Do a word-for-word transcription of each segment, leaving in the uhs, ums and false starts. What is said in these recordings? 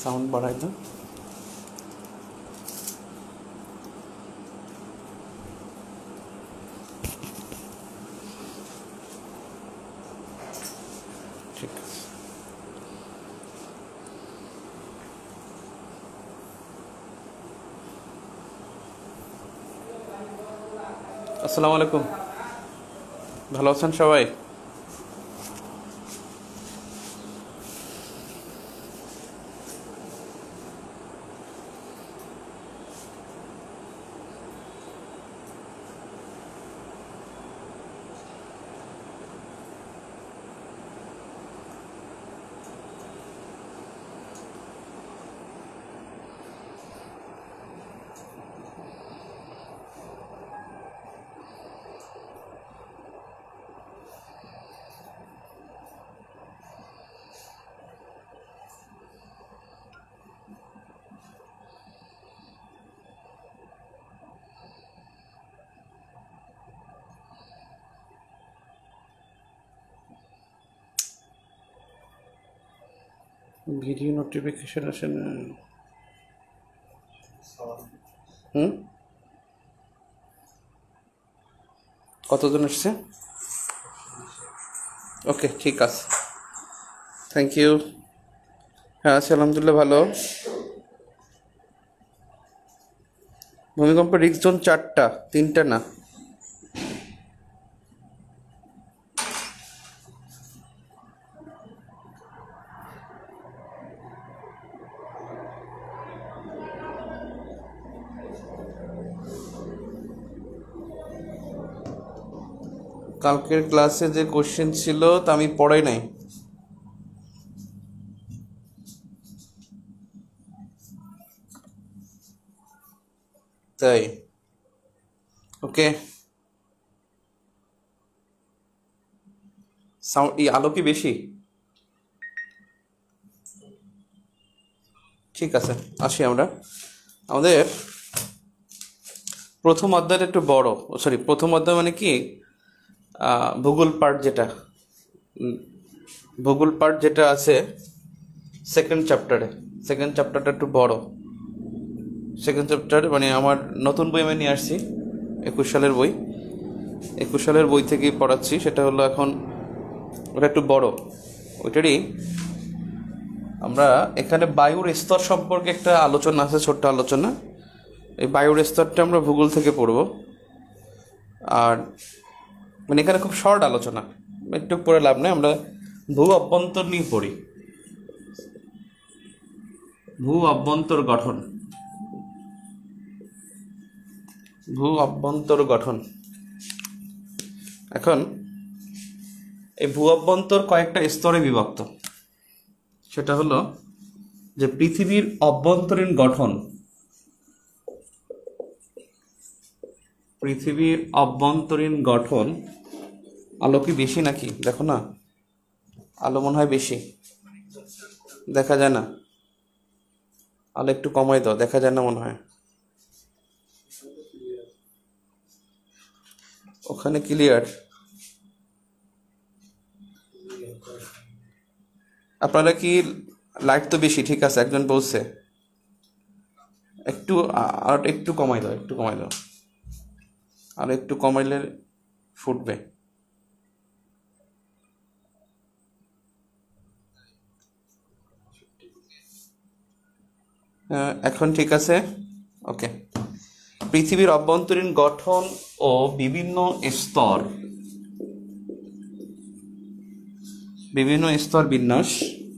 Sound বাড়াই তো। ঠিক আছে। আসসালামু আলাইকুম, ভালো আছেন সবাই? ভিডিও নোটিফিকেশন আসে না। হুম, কতজন আসছে? ওকে, ঠিক আছে, থ্যাংক ইউ। হ্যাঁ আছি আলহামদুলিল্লাহ, ভালো। ভূমিকম্প রিস্ক জোন চারটা, তিনটা না। কালকের ক্লাসে যে কোশ্চেন ছিল তা আমি পড়াই নাই। তাই ওকে। সাউন্ড এই আলো কি বেশি? ঠিক আছে, আসি আমরা। আমাদের প্রথম অধ্যায়টা একটু বড়, সরি প্রথম অধ্যায় মানে কি, আহ, ভূগোল পার্ট যেটা, উম, ভূগোল পার্ট যেটা আছে সেকেন্ড চ্যাপ্টারে, সেকেন্ড চ্যাপ্টারটা একটু বড়। সেকেন্ড চ্যাপ্টার মানে আমার নতুন বই আমি নিয়ে আসছি, একুশ সালের বই, একুশ সালের বই থেকেই পড়াচ্ছি। সেটা হলো এখন ওটা একটু বড়, ওইটারই আমরা এখানে বায়ুর স্তর সম্পর্কে একটা আলোচনা আছে, ছোট্ট আলোচনা। এই বায়ুর স্তরটা আমরা ভূগোল থেকে পড়ব। আর মানে এখানে খুব শর্ট আলোচনা, একটু পড়ে লাভ নেই। আমরা ভূ অভ্যন্তর নিয়ে পড়ি, ভূ অভ্যন্তর গঠন, ভূ অভ্যন্তর গঠন। এখন এই ভূ অভ্যন্তর কয়েকটা স্তরে বিভক্ত। সেটা হলো যে পৃথিবীর অভ্যন্তরীণ গঠন, পৃথিবীর অভ্যন্তরীণ গঠন। আলো কি বেশি নাকি? দেখো না, আলো মনে হয় বেশি, দেখা যায় না। আলো একটু কমাই দাও, দেখা যায় না মনে হয়। ওখানে ক্লিয়ার? আপনারা কি, লাইট তো বেশি, ঠিক আছে, একজন বলছে একটু আর একটু কমাই দাও, একটু কমাই দাও, আর একটু কমাইলে ফুটবে। হ্যাঁ, এখন ঠিক আছে, ওকে। পৃথিবীর অভ্যন্তরীণ গঠন ও বিভিন্ন স্তর, বিভিন্ন স্তর বিন্যাস,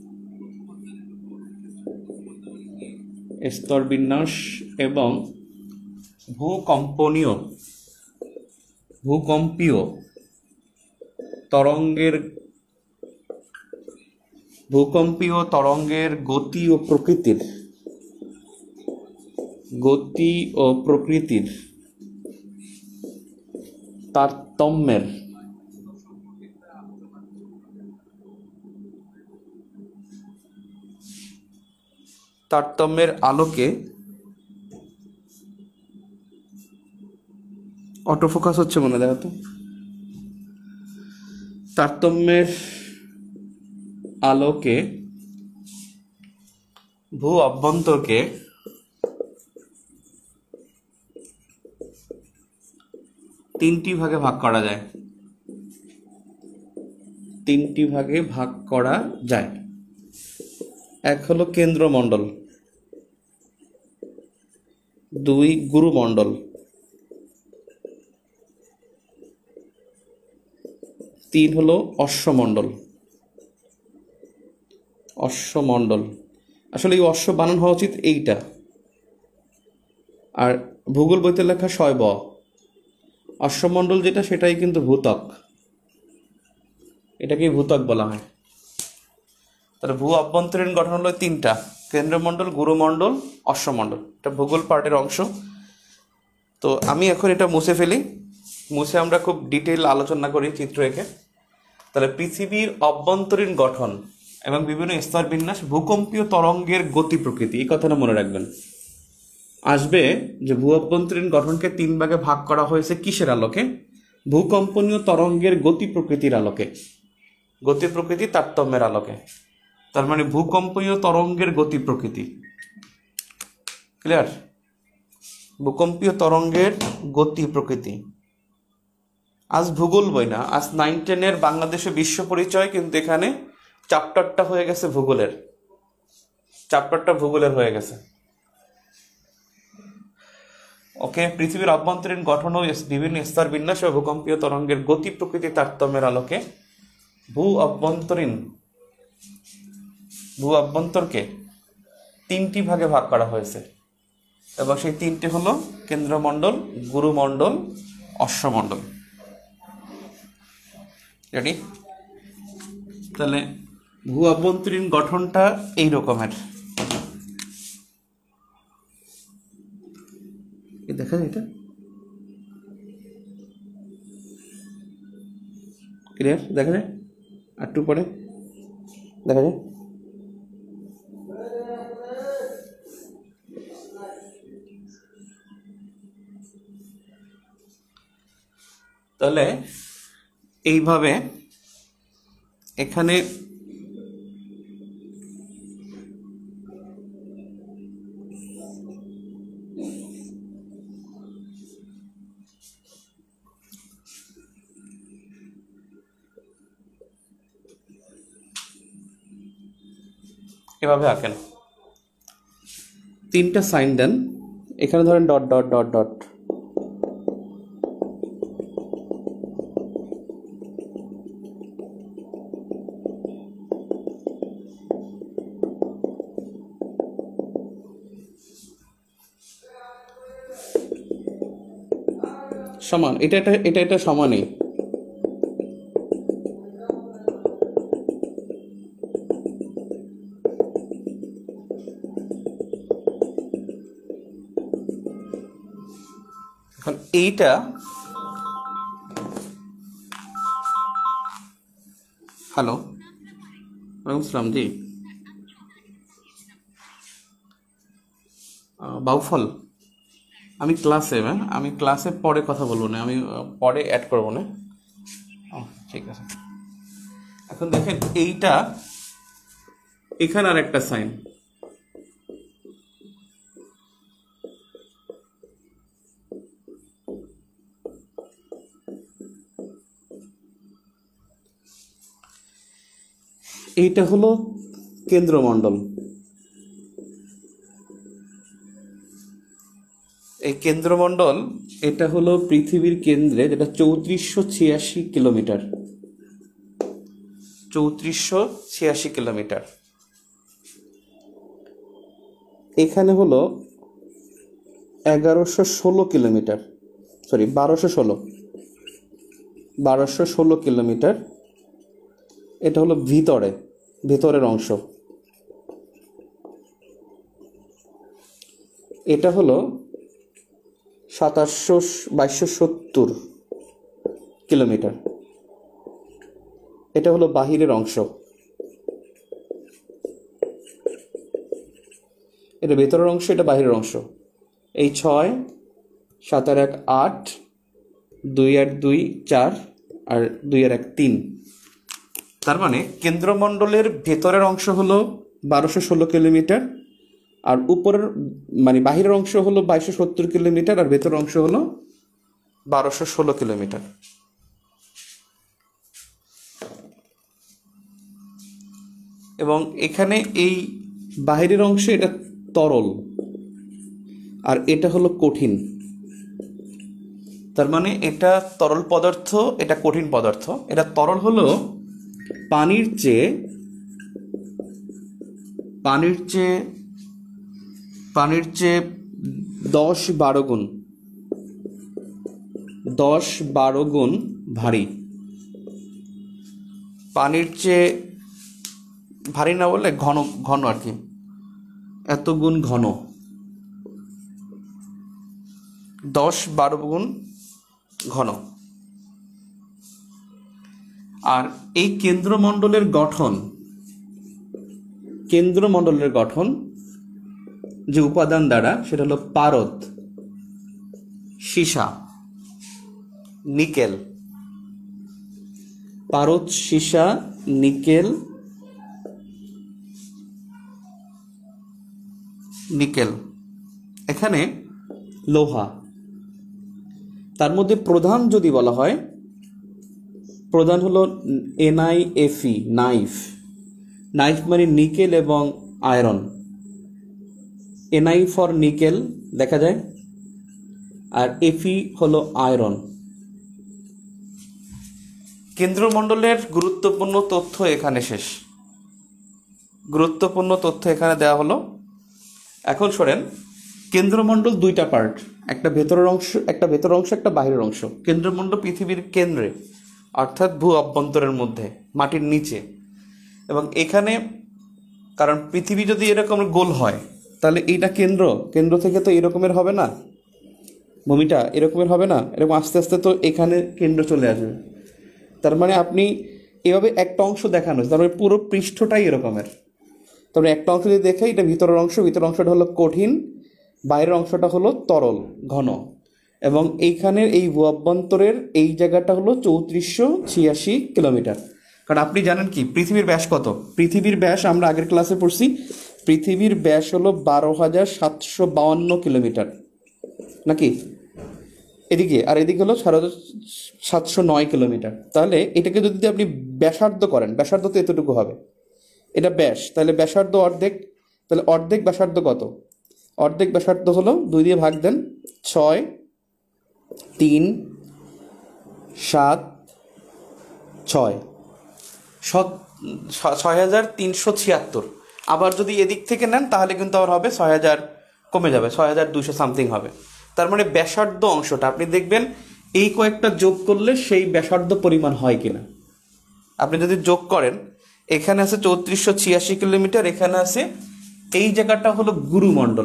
স্তর বিন্যাস এবং ভূকম্পনীয়, ভূকম্পীয় তরঙ্গের, ভূকম্পীয় তরঙ্গের গতি ও প্রকৃতির, গতি ও প্রকৃতির তারতম্যের, তারতম্যের আলোকে, অটোফোকাস হচ্ছে মনে দেখো তো, তারতম্যের আলোকে ভূ অভ্যন্তরকে তিনটি ভাগে ভাগ করা যায় তিনটি ভাগে ভাগ করা যায় এক হলো কেন্দ্রমণ্ডল, দুই গুরুমণ্ডল, তিন হলো অশ্বমণ্ডল। অশ্বমণ্ডল আসলে এই অশ্ব বানান হওয়া উচিত এইটা, আর ভূগোল বইতে লেখা শৈব। অশ্বমণ্ডল যেটা সেটাই কিন্তু ভূত্বক, এটাকেই ভূত্বক বলা হয়। তাহলে ভূ অভ্যন্তরীণ গঠন হলো তিনটা, কেন্দ্রমণ্ডল, গুরুমণ্ডল, অশ্বমণ্ডল। এটা ভূগোল পার্টের অংশ। তো আমি এখন এটা মুছে ফেলি, মুছে আমরা খুব ডিটেইল আলোচনা করি চিত্র এঁকে। তাহলে পৃথিবীর অভ্যন্তরীণ গঠন এবং বিভিন্ন স্তর বিন্যাস, ভূকম্পীয় তরঙ্গের গতি প্রকৃতি, এই কথাটা মনে রাখবেন। আসবে যে ভূ অভ্যন্তরীণ গঠনকে তিন ভাগে ভাগ করা হয়েছে কিসের আলোকে? ভূকম্পনীয় তরঙ্গের গতি প্রকৃতির আলোকে, গতি প্রকৃতি তারতম্যের আলোকে। তার মানে ভূকম্পীয় তরঙ্গের গতি প্রকৃতি, ক্লিয়ার? ভূকম্পীয় তরঙ্গের গতি প্রকৃতি। আজ ভূগোল বই না, আজ নাইন টেনের বাংলাদেশে বিশ্ব পরিচয়, কিন্তু এখানে চ্যাপ্টারটা হয়ে গেছে ভূগোলের, চ্যাপ্টারটা ভূগোলের হয়ে গেছে। ওকে, পৃথিবীর অভ্যন্তরীণ গঠন ও বিভিন্ন স্তর বিন্যাস ও ভূকম্পীয় তরঙ্গের গতি প্রকৃতি তারতম্যের আলোকে ভূ অভ্যন্তরীণ ভূ অভ্যন্তরকে তিনটি ভাগে ভাগ করা হয়েছে, এবং সেই তিনটি হলো কেন্দ্রমণ্ডল, গুরুমণ্ডল, অশ্বমণ্ডল। রেডি? তাহলে ভূ অভ্যন্তরীণ গঠনটা এই রকমের, দেখা যায় এটা ক্লিয়ার? দেখা যায় আর একটু পরে দেখা যায়। তাহলে এইভাবে এখানে এভাবে আঁকেন, তিনটা সাইন দেন, এখানে ধরেন ডট ডট ডট ডট, সমান, এটা এটা এটা এটা সমানই। এখন এইটা হ্যালো ওয়ালাইকুম আসসালাম জি, বাউফল আমি ক্লাসে, হ্যাঁ আমি ক্লাসে পরে কথা বলবো না, আমি পরে অ্যাড করবো না। ঠিক আছে, এখন দেখেন এইটা এখানে আর একটা সাইন, এইটা হলো কেন্দ্রমণ্ডল। এই কেন্দ্রমণ্ডল এটা হলো পৃথিবীর কেন্দ্রে, যেটা চৌত্রিশশো ছিয়াশি কিলোমিটার, চৌত্রিশশো ছিয়াশি কিলোমিটার। এখানে হলো এগারোশো ষোলো কিলোমিটার, সরি বারোশো ষোলো বারোশো ষোলো কিলোমিটার। এটা হলো ভিতরে, ভেতরের অংশ। এটা হলো সাতাশশো বাইশশো সত্তর কিলোমিটার। এটা হলো বাহিরের অংশ, এটা ভেতরের অংশ, এটা বাহিরের অংশ। এই ছয়, সাত আর এক আট, দুই আর দুই চার, আর দুই আর এক তিন। তার মানে কেন্দ্রমণ্ডলের ভেতরের অংশ হলো বারোশো ষোলো কিলোমিটার, আর উপরের মানে বাহিরের অংশ হলো বাইশশো সত্তর কিলোমিটার, আর ভেতরের অংশ হলো বারোশো ষোলো কিলোমিটার। এবং এখানে এই বাহিরের অংশে এটা তরল আর এটা হলো কঠিন। তার মানে এটা তরল পদার্থ, এটা কঠিন পদার্থ। এটা তরল হলো পানির চেয়ে পানির চেয়ে পানির চেয়ে দশ বারো গুণ দশ বারো গুণ ভারী। পানির চেয়ে ভারী না বললে ঘন ঘন আর কি, এত গুণ ঘন, দশ বারো গুণ ঘন। আর এই কেন্দ্রমণ্ডলের গঠন কেন্দ্রমণ্ডলের গঠন যে উপাদান দ্বারা, সেটা হলো পারদ, সীসা, নিকেল। পারদ, সীসা, নিকেল নিকেল এখানে লোহা। তার মধ্যে প্রধান যদি বলা হয়, প্রধান হলো এনআইএফই, নাইফ। নাইফ মানে নিকেল এবং আয়রন। এনআই ফর নিকেল দেখা যায়, আর এফি হলো আয়রন। কেন্দ্রমণ্ডলের গুরুত্বপূর্ণ তথ্য এখানে শেষ। গুরুত্বপূর্ণ তথ্য এখানে দেওয়া হলো। এখন শোনেন, কেন্দ্রমণ্ডল দুইটা পার্ট, একটা ভেতরের অংশ একটা ভেতরের অংশ একটা বাহিরের অংশ। কেন্দ্রমণ্ডল পৃথিবীর কেন্দ্রে, অর্থাৎ ভূ অভ্যন্তরের মধ্যে, মাটির নিচে। এবং এখানে, কারণ পৃথিবী যদি এরকম গোল হয় তাহলে এইটা কেন্দ্র, কেন্দ্র থেকে তো এরকমের হবে না, ভূমিটা এরকমের হবে না, এরকম আস্তে আস্তে তো এখানে কেন্দ্র চলে আসবে। তার মানে আপনি এভাবে একটা অংশ দেখানো, তার মানে পুরো পৃষ্ঠটাই এরকমের। তবে একটা অংশ যদি দেখে, এটা ভিতরের অংশ, ভিতরের অংশটা হলো কঠিন, বাইরের অংশটা হলো তরল ঘন। এবং এইখানের এই ভূ অভ্যন্তরের এই জায়গাটা হলো চৌত্রিশশো ছিয়াশি কিলোমিটার। কারণ আপনি জানেন কি পৃথিবীর ব্যাস কত? পৃথিবীর ব্যাস আমরা আগের ক্লাসে পড়ছি, পৃথিবীর ব্যাস হলো বারো হাজার সাতশো বাউন্ন কিলোমিটার নাকি, এদিকে, আর এদিকে হলো সাড়ে সাতশো নয় কিলোমিটার। তাহলে এটাকে যদি আপনি ব্যাসার্ধ করেন, ব্যাসার্ধ তো এতটুকু হবে, এটা ব্যাস, তাহলে ব্যাসার্ধ অর্ধেক, তাহলে অর্ধেক ব্যাসার্ধ কত? অর্ধেক ব্যাসার্ধ হলো দুই দিয়ে ভাগ দেন, ছয়, তিন, সাত, ছয়, ছয় হাজার তিনশো ছিয়াত্তর। আবার যদি এদিক থেকে নেন তাহলে কিন্তু আবার হবে ছয় হাজার, কমে যাবে, ছয় হাজার দুইশো সামথিং হবে। তার মানে ব্যাসার্ধ অংশটা আপনি দেখবেন এই কয়েকটা যোগ করলে সেই ব্যাসার্ধ পরিমাণ হয় কিনা। আপনি যদি যোগ করেন, এখানে আছে চৌত্রিশশো ছিয়াশি কিলোমিটার, এখানে আছে, এই জায়গাটা হলো গুরুমণ্ডল,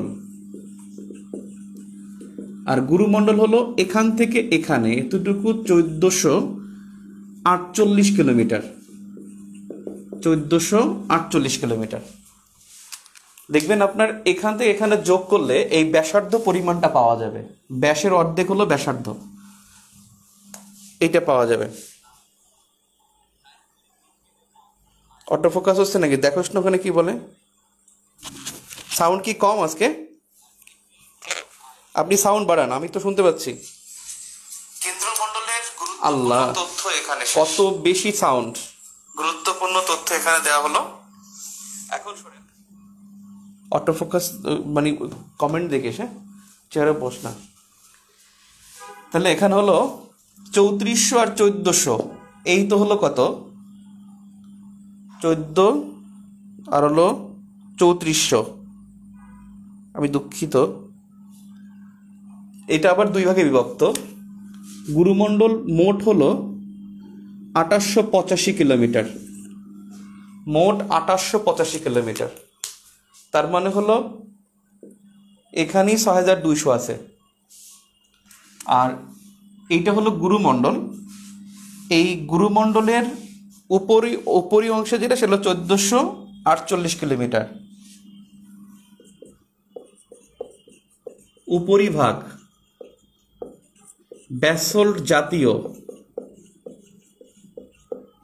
আর গুরুমণ্ডল হলো এখান থেকে এখানে এতটুকু চোদ্দশো আটচল্লিশ কিলোমিটার, চোদ্দশো আটচল্লিশ কিলোমিটার। দেখবেন আপনার এখান থেকে এখানে যোগ করলে এই ব্যাসার্ধ পরিমাণটা পাওয়া যাবে। ব্যাসের অর্ধেক হলো ব্যাসার্ধ, এটা পাওয়া যাবে। অটো ফোকাস হচ্ছে নাকি দেখোস না ওখানে কি বলে? সাউন্ড কি কম আজকে? আপনি সাউন্ড বাড়ান, আমি তো শুনতে পাচ্ছি। কেন্দ্রমণ্ডলের আল্লাহ তথ্য এখানে কত বেশি সাউন্ড, গুরুত্বপূর্ণ তথ্য এখানে দেওয়া হলো। এখন শুনেন, অটো ফোকাস মানে কমেন্ট দেখে সে চেহারা বস না। তাহলে এখানে হলো চৌত্রিশশো আর চোদ্দশো, এই তো হলো কত? চোদ্দ আর হলো চৌত্রিশশো, আমি দুঃখিত, এটা আবার দুই ভাগে বিভক্ত। গুরুমণ্ডল মোট হলো আঠাশশো পঁচাশি কিলোমিটার, মোট আঠাশশো পঁচাশি কিলোমিটার। তার মানে হলো এখানেই ছয় হাজার দুইশো আছে, আর এইটা হলো গুরুমণ্ডল। এই গুরুমণ্ডলের উপরি উপরি অংশে যেটা, সেটা চোদ্দশো আটচল্লিশ কিলোমিটার। উপরিভাগ ব্যাসল্ট জাতীয়,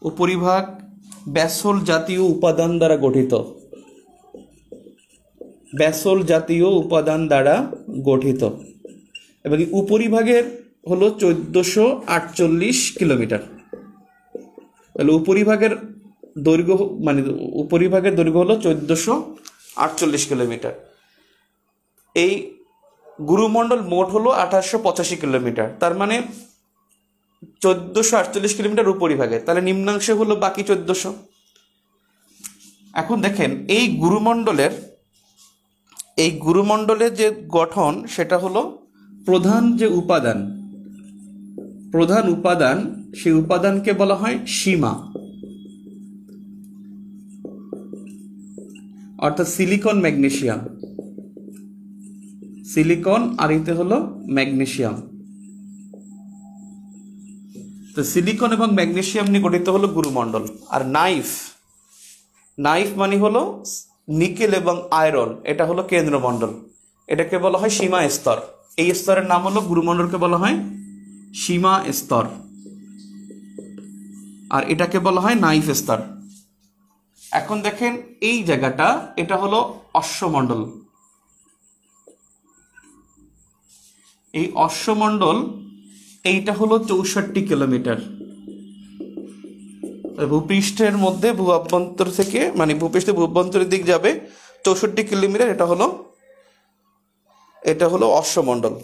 উপরিভাগ ব্যাসল্ট জাতীয় উপাদান দ্বারা গঠিত। ব্যাসল্ট জাতীয় উপাদান দ্বারা গঠিত, এবং উপরিভাগের হলো চোদ্দোশো আটচল্লিশ কিলোমিটার। তাহলে উপরিভাগের দৈর্ঘ্য মানে উপরিভাগের দৈর্ঘ্য হলো চোদ্দোশো আটচল্লিশ কিলোমিটার। এই গুরুমণ্ডল মোট হলো আঠাশশো পঁচাশি কিলোমিটার। তার মানে চোদ্দোশো আটচল্লিশ কিলোমিটার উপরিভাগে, তাহলে নিম্নাংশে হলো বাকি চোদ্দোশো। এখন দেখেন এই গুরুমণ্ডলের এই গুরুমণ্ডলের যে গঠন সেটা হলো প্রধান যে উপাদান প্রধান উপাদান সেই উপাদানকে বলা হয় সীমা, অর্থাৎ সিলিকন ম্যাগনেসিয়াম। সিলিকন আর এতে হলো ম্যাগনেসিয়াম। তো সিলিকন এবং ম্যাগনেসিয়াম নিয়ে গঠিত হলো গুরুমণ্ডল। আর নাইফ নাইফ মানে হলো নিকেল এবং আয়রন, এটা হলো কেন্দ্রমণ্ডল। এটাকে বলা হয় সীমা স্তর। এই স্তরের নাম হলো গুরুমণ্ডলকে বলা হয় সীমা স্তর, আর এটাকে বলা হয় নাইফ স্তর। এখন দেখেন এই জায়গাটা, এটা হলো অশ্বমণ্ডল। এই অশ্বমণ্ডল এইটা হলো চৌষট্টি কিলোমিটার। ভূপৃষ্ঠের মধ্যে ভূ অভ্যন্তর থেকে মানে ভূপৃষ্ঠের ভূ অভ্যন্তরের দিক যাবে চৌষট্টি কিলোমিটার। এটা হলো এটা হলো অশ্বমণ্ডল।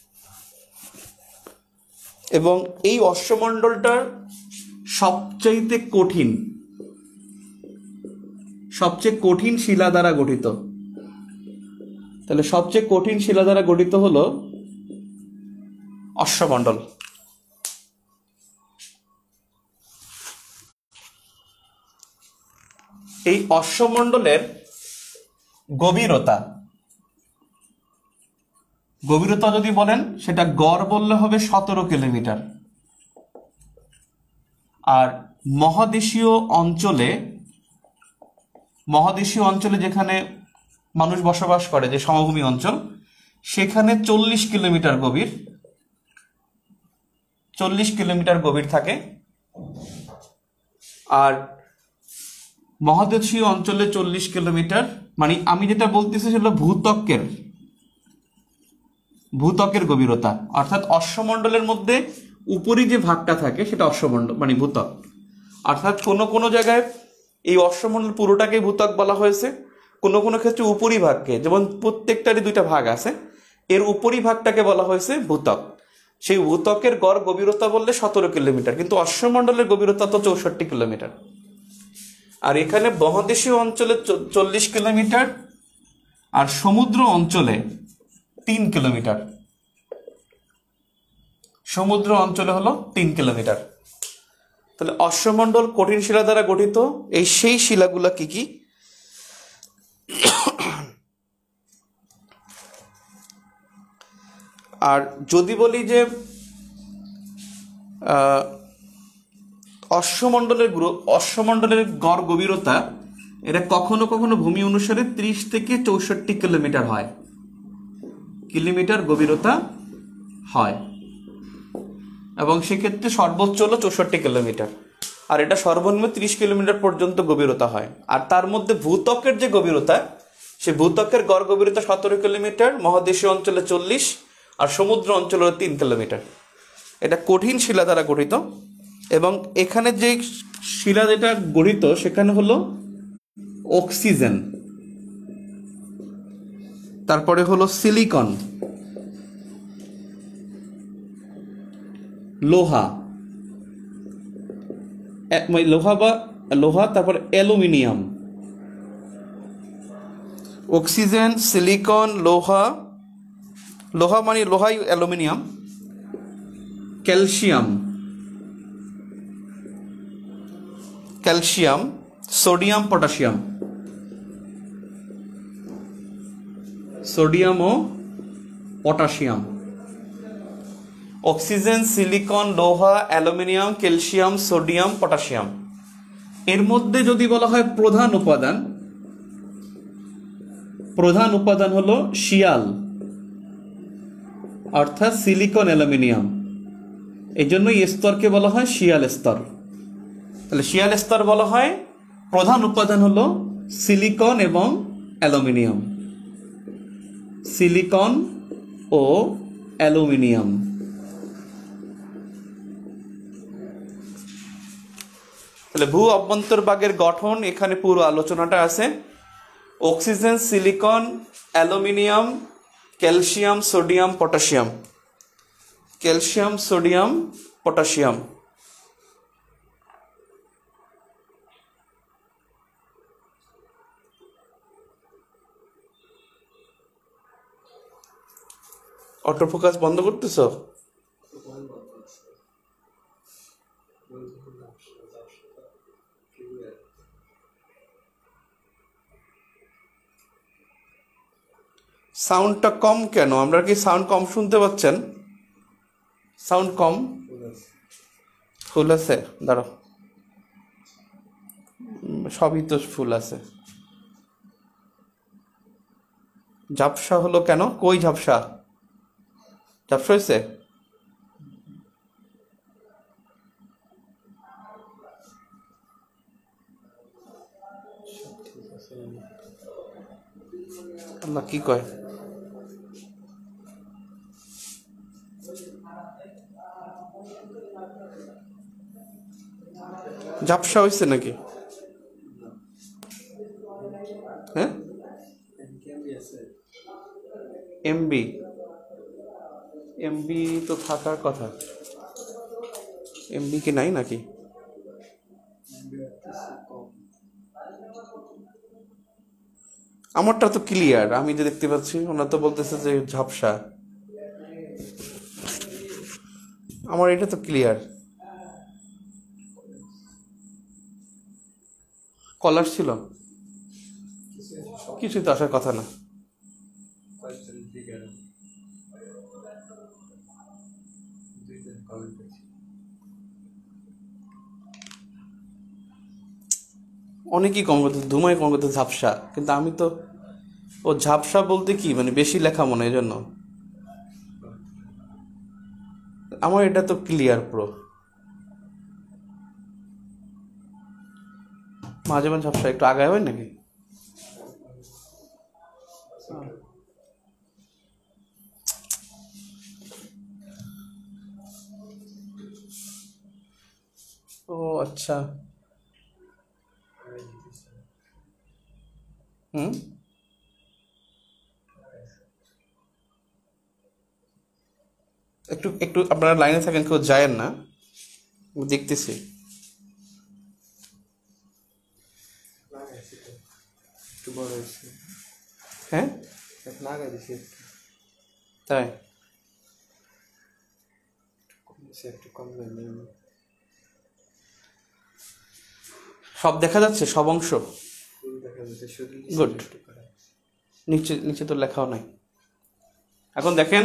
এবং এই অশ্বমণ্ডলটার সবচাইতে কঠিন সবচেয়ে কঠিন শিলা দ্বারা গঠিত। তাহলে সবচেয়ে কঠিন শিলা দ্বারা গঠিত হলো অশ্বমণ্ডল। এই অশ্বমণ্ডলের গভীরতা গভীরতা যদি বলেন সেটা গড় বললে হবে সতেরো কিলোমিটার। আর মহাদেশীয় অঞ্চলে মহাদেশীয় অঞ্চলে যেখানে মানুষ বসবাস করে, যে সমভূমি অঞ্চল, সেখানে চল্লিশ কিলোমিটার গভীর চল্লিশ কিলোমিটার গভীর থাকে। আর মহাদেশীয় অঞ্চলে চল্লিশ কিলোমিটার মানে আমি যেটা বলতেছি সেটা ভূত্বকের ভূত্বকের গভীরতা, অর্থাৎ অশ্বমণ্ডলের মধ্যে উপরি যে ভাগটা থাকে সেটা অশ্বমণ্ডল মানে ভূত্বক। অর্থাৎ কোনো কোনো জায়গায় এই অশ্বমণ্ডল পুরোটাকে ভূত্বক বলা হয়েছে, কোনো কোনো ক্ষেত্রে উপরি ভাগকে, যেমন প্রত্যেকটারই দুইটা ভাগ আছে, এর উপরি ভাগটাকে বলা হয়েছে ভূত্বক। সেই ভূত্বকের গড় গভীরতা বললে সতেরো কিলোমিটার, কিন্তু অশ্বমণ্ডলের গভীরতা তো চৌষট্টি কিলোমিটার। আর এখানে মহাদেশীয় অঞ্চলে চল্লিশ কিলোমিটার আর সমুদ্র অঞ্চলে তিন কিলোমিটার সমুদ্র অঞ্চলে হলো তিন কিলোমিটার। তাহলে অশ্বমণ্ডল কঠিন শিলা দ্বারা গঠিত। এই সেই শিলাগুলা কি কি? আর যদি বলি যে অশ্বমণ্ডলের অশ্বমণ্ডলের গড় গভীরতা, এটা কখনো কখনো ভূমি অনুসারে ত্রিশ থেকে চৌষট্টি কিলোমিটার হয় কিলোমিটার গভীরতা হয়, এবং সেক্ষেত্রে সর্বোচ্চ হলো চৌষট্টি কিলোমিটার। আর এটা সর্বনিম্ন ত্রিশ কিলোমিটার পর্যন্ত গভীরতা হয়। আর তার মধ্যে ভূত্বকের যে গভীরতা, সে ভূত্বকের গড় গভীরতা সতেরো কিলোমিটার, মহাদেশীয় অঞ্চলে চল্লিশ, আর সমুদ্র অঞ্চলে তিন কিলোমিটার। এটা কঠিন শিলা দ্বারা গঠিত। এবং এখানে যে শিলা যেটা গঠিত সেখানে হলো অক্সিজেন, তারপরে হলো সিলিকন, লোহা লোহা বা লোহা তারপর অ্যালুমিনিয়াম। অক্সিজেন, সিলিকন, লোহা লোহা মানে লোহাই aluminium, calcium calcium sodium, potassium sodium ও পটাশিয়াম। অক্সিজেন, সিলিকন, লোহা, অ্যালুমিনিয়াম, ক্যালসিয়াম, সোডিয়াম, পটাশিয়াম। এর মধ্যে যদি বলা হয় প্রধান উপাদান, প্রধান উপাদান হলো শিয়াল, অর্থাৎ সিলিকন অ্যালুমিনিয়াম। এই জন্য এই স্তরকে বলা হয় শিয়াল স্তর। তাহলে শিয়াল স্তর বলা হয়, প্রধান উপাদান হলো সিলিকন এবং অ্যালুমিনিয়াম। সিলিকন ও অ্যালুমিনিয়াম। তাহলে ভূ অভ্যন্তরভাগের গঠন, এখানে পুরো আলোচনাটা আছে। Oxygen, silicon, aluminium, calcium, sodium, potassium. Calcium, sodium, potassium. Autofocus বন্ধ করতেছ? সাউন্ডটা কম কেন? আমরা কি সাউন্ড কম শুনতে পাচ্ছেন? সাউন্ড কম? ফুল আছে? দাঁড়াও, সবই তো ফুল আছে। ঝাপসা হলো কেন? কই ঝাপসা? ঝাপসা হয়েছে? আল্লাহ কি কয়? ঝাপসা হয়েছে নাকি? হ্যাঁ, এমবি এমবি তো থাকার কথা। এমবি কি নাই নাকি? আমারটা তো ক্লিয়ার, আমি যে দেখতে পাচ্ছি। ওনারা তো বলতেছে যে ঝাপসা। আমার এটা তো ক্লিয়ার। কলার ছিল? কিছুই তো আসার কথা না। অনেকেই কম করতে, ধুমাই কম করতে ঝাপসা, কিন্তু আমি তো ও ঝাপসা বলতে কি মানে বেশি লেখা মনে, এই জন্য। আমার এটা তো ক্লিয়ার পুরো। মাঝে মাঝে ঝাপসা একটু আগায় হয় নাকি? ও আচ্ছা। হুম, একটু একটু আপনারা লাইনে থাকেন, কেউ যায়েন না, দেখতেছি। হ্যাঁ তাই? সব দেখা যাচ্ছে, সব অংশ গুড। নিচে নিচে তো লেখাও নাই। এখন দেখেন,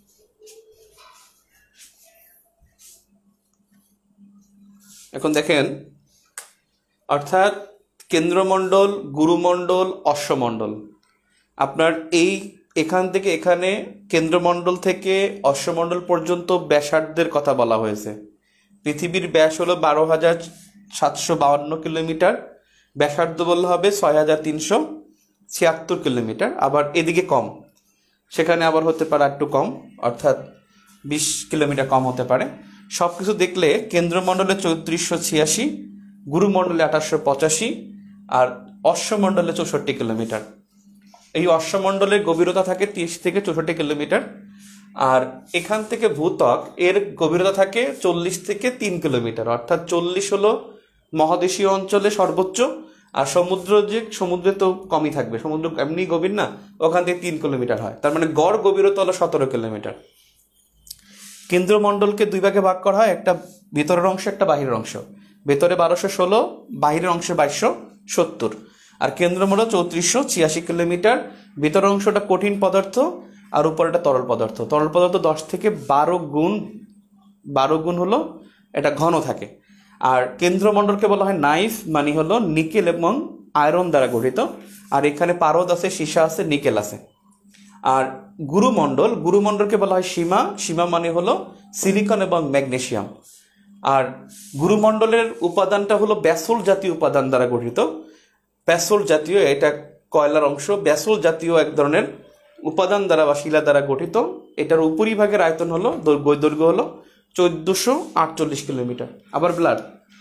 এখন দেখেন অর্থাৎ কেন্দ্রমণ্ডল, গুরুমণ্ডল, অশ্বমণ্ডল। আপনার এই এখান থেকে এখানে কেন্দ্রমণ্ডল থেকে অশ্বমণ্ডল পর্যন্ত ব্যাসার্ধের কথা বলা হয়েছে। পৃথিবীর ব্যাস হলো বারো হাজার সাতশো বাউান্ন কিলোমিটার, ব্যাসার্ধ বললে হবে ছয় হাজার তিনশো ছিয়াত্তর কিলোমিটার। আবার এদিকে কম, সেখানে আবার হতে পারে একটু কম, অর্থাৎ বিশ কিলোমিটার কম হতে পারে। সব কিছু দেখলে কেন্দ্রমণ্ডলে চৌত্রিশশো ছিয়াশি, গুরুমণ্ডলে আঠাশশো পঁচাশি, আর অশ্বমণ্ডলে চৌষট্টি কিলোমিটার। এই অশ্বমণ্ডলের গভীরতা থাকে তিরিশ থেকে চৌষট্টি কিলোমিটার। আর এখান থেকে ভূত্বক এর গভীরতা থাকে চল্লিশ থেকে তিন কিলোমিটার। অর্থাৎ চল্লিশ হলো মহাদেশীয় অঞ্চলে সর্বোচ্চ, আর সমুদ্র যে সমুদ্রে তো কমই থাকবে, সমুদ্র এমনি গভীর না, ওখান থেকে তিন কিলোমিটার হয়। তার মানে গড় গভীরতা হলো সতেরো কিলোমিটার। কেন্দ্রমণ্ডলকে দুই ভাগে ভাগ করা হয়, একটা ভেতরের অংশ, একটা বাহিরের অংশ। ভেতরে বারোশো ষোলো, বাহিরের অংশে বাইশশো সত্তর। আর কেন্দ্রমণ্ডল চৌত্রিশশো ছিয়াশি কিলোমিটার। ভেতরের অংশটা কঠিন পদার্থ, আর উপরেটা তরল পদার্থ। তরল পদার্থ দশ থেকে বারো গুণ বারো গুণ হলো এটা ঘন থাকে। আর কেন্দ্রমণ্ডলকে বলা হয় নাইফ, মানে হলো নিকেল এবং আয়রন দ্বারা গঠিত। আর এখানে পারদ আছে, সীসা আছে, নিকেল আছে। আর গুরুমণ্ডল, গুরুমণ্ডলকে বলা হয় সীমা, সীমা মানে হলো সিলিকন এবং ম্যাগনেসিয়াম। আর গুরুমণ্ডলের উপাদানটা হলো ব্যাসল্ট জাতীয় উপাদান দ্বারা গঠিত। ব্যাসল্ট জাতীয়, এটা কয়লার অংশ। ব্যাসল্ট জাতীয় এক ধরনের উপাদান দ্বারা বা শিলা দ্বারা গঠিত। এটার উপরিভাগের আয়তন হলো দৈর্ঘ্য হলো চোদ্দশো আটচল্লিশ কিলোমিটার। আবার ব্লার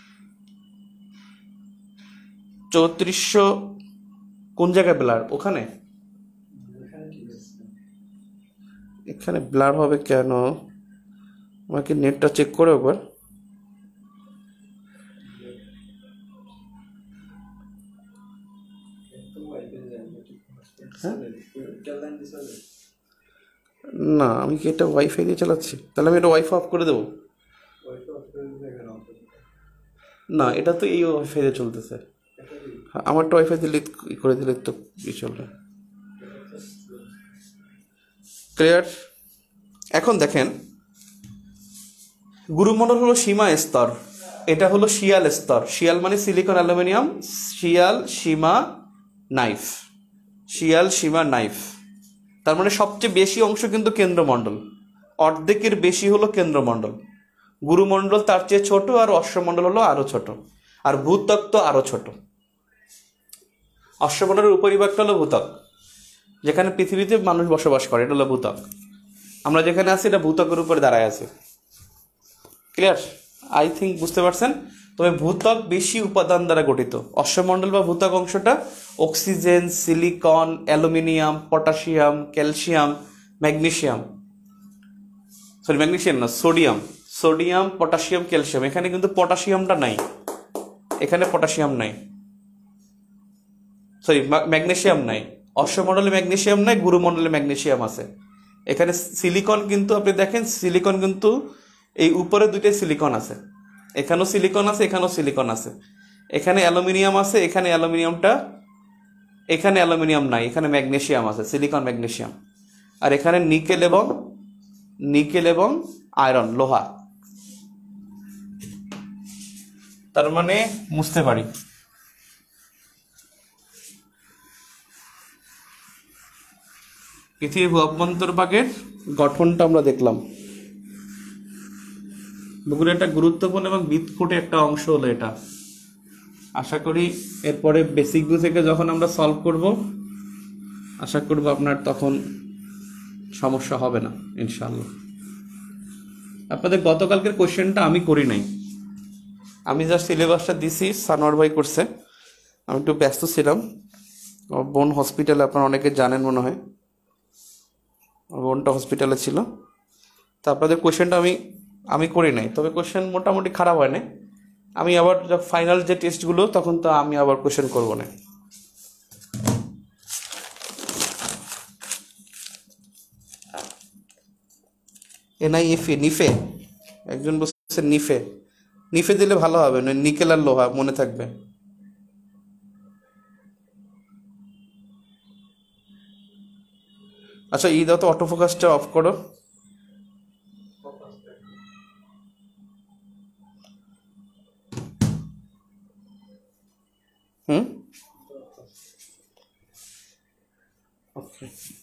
চৌত্রিশশো কোন জায়গায় ব্লার? ওখানে এখানে ব্লার হবে কেন? আমাকে নেটটা চেক করে একবার। না, আমি কি এটা ওয়াইফাই দিয়ে চালাচ্ছি? তাহলে আমি এটা ওয়াইফাই অফ করে দেবো। না, এটা তো এই ওয়াইফাই দিয়ে চলতেছে। হ্যাঁ, আমারটা ওয়াইফাই দিলে করে দিলে তো কি চলবে। ক্লিয়ার? এখন দেখেন, গুরুমণ্ডল হলো সীমা স্তর, এটা হলো শিয়াল স্তর। শিয়াল মানে সিলিকন অ্যালুমিনিয়াম, শিয়াল সীমা নাইফ, শিয়াল সীমা নাইফ। তার মানে সবচেয়ে বেশি অংশ কিন্তু কেন্দ্রমণ্ডল, অর্ধেকের বেশি হলো কেন্দ্রমণ্ডল। গুরুমণ্ডল তার চেয়ে ছোট, আর অশ্বমণ্ডল হলো আরো ছোট, আর ভূত্বক তো আরো ছোট। অশ্বমণ্ডলের উপরিভাগটা হলো ভূত্বক, যেখানে পৃথিবীতে মানুষ বসবাস করে, এটা হলো ভূত্বক। আমরা যেখানে আছি এটা ভূত্বকের উপরে দাঁড়ায় আছে। ক্লিয়ার? আই থিঙ্ক বুঝতে পারছেন। তবে ভূত্বক বেশি উপাদান দ্বারা গঠিত। অশ্বমণ্ডল বা ভূত্বক অংশটা oxygen, silicon, aluminium, potassium, calcium, magnesium, sorry magnesium না, সোডিয়াম, সোডিয়াম, পটাশিয়াম, ক্যালসিয়াম। এখানে কিন্তু পটাশিয়ামটা নাই, এখানে পটাশিয়াম নাই, সরি ম্যাগনেসিয়াম নাই। অশ্বমণ্ডলে ম্যাগনেসিয়াম নাই, গুরুমণ্ডলে ম্যাগনেসিয়াম আছে। এখানে সিলিকন কিন্তু আপনি দেখেন, সিলিকন কিন্তু এই উপরে দুইটাই সিলিকন আছে, এখানেও সিলিকন আছে, এখানেও সিলিকন আছে। এখানে অ্যালুমিনিয়াম আছে, এখানে অ্যালুমিনিয়ামটা, এখানে অ্যালুমিনিয়াম নাই, এখানে ম্যাগনেসিয়াম আছে, সিলিকন ম্যাগনেসিয়াম। আর এখানে নিকেল এবং নিকেল এবং আয়রন, লোহা। তার মানে বুঝতে পারি পৃথিবীর অভ্যন্তরভাগের গঠনটা আমরা দেখলাম। ভূগোলের একটা গুরুত্বপূর্ণ এবং বিদঘুটে একটা অংশ হলো এটা। আশা করি এরপরে বেসিক ভিউ থেকে যখন আমরা সলভ করব, আশা করব আপনার তখন সমস্যা হবে না ইনশাআল্লাহ। আপনাদের গতকালকের কোশ্চেনটা আমি করি নাই, আমি জাস্ট সিলেবাসটা দিছি, সানোয়ার ভাই করছে। আমি একটু ব্যস্ত ছিলাম, আমার বোন হসপিটালে, আপনারা অনেকে জানেন মনে হয়, আমার বোনটা হসপিটালে ছিল। তা আপনাদের কোশ্চেনটা আমি আমি করি নাই, তবে কোশ্চেন মোটামুটি খারাপ হয় না। আমি আবার ফাইনাল যে টেস্টগুলো, তখন তো আমি আবার কোশ্চেন করবো না। এনআইএফএ, নিফে, একজন বলছে নিফে, নিফে দিলে ভালো হবে, নিকেল আর লোহা মনে থাকবে। আচ্ছা, এই দাও তো, অটোফোকাসটা অফ করো। হুম, ওকে।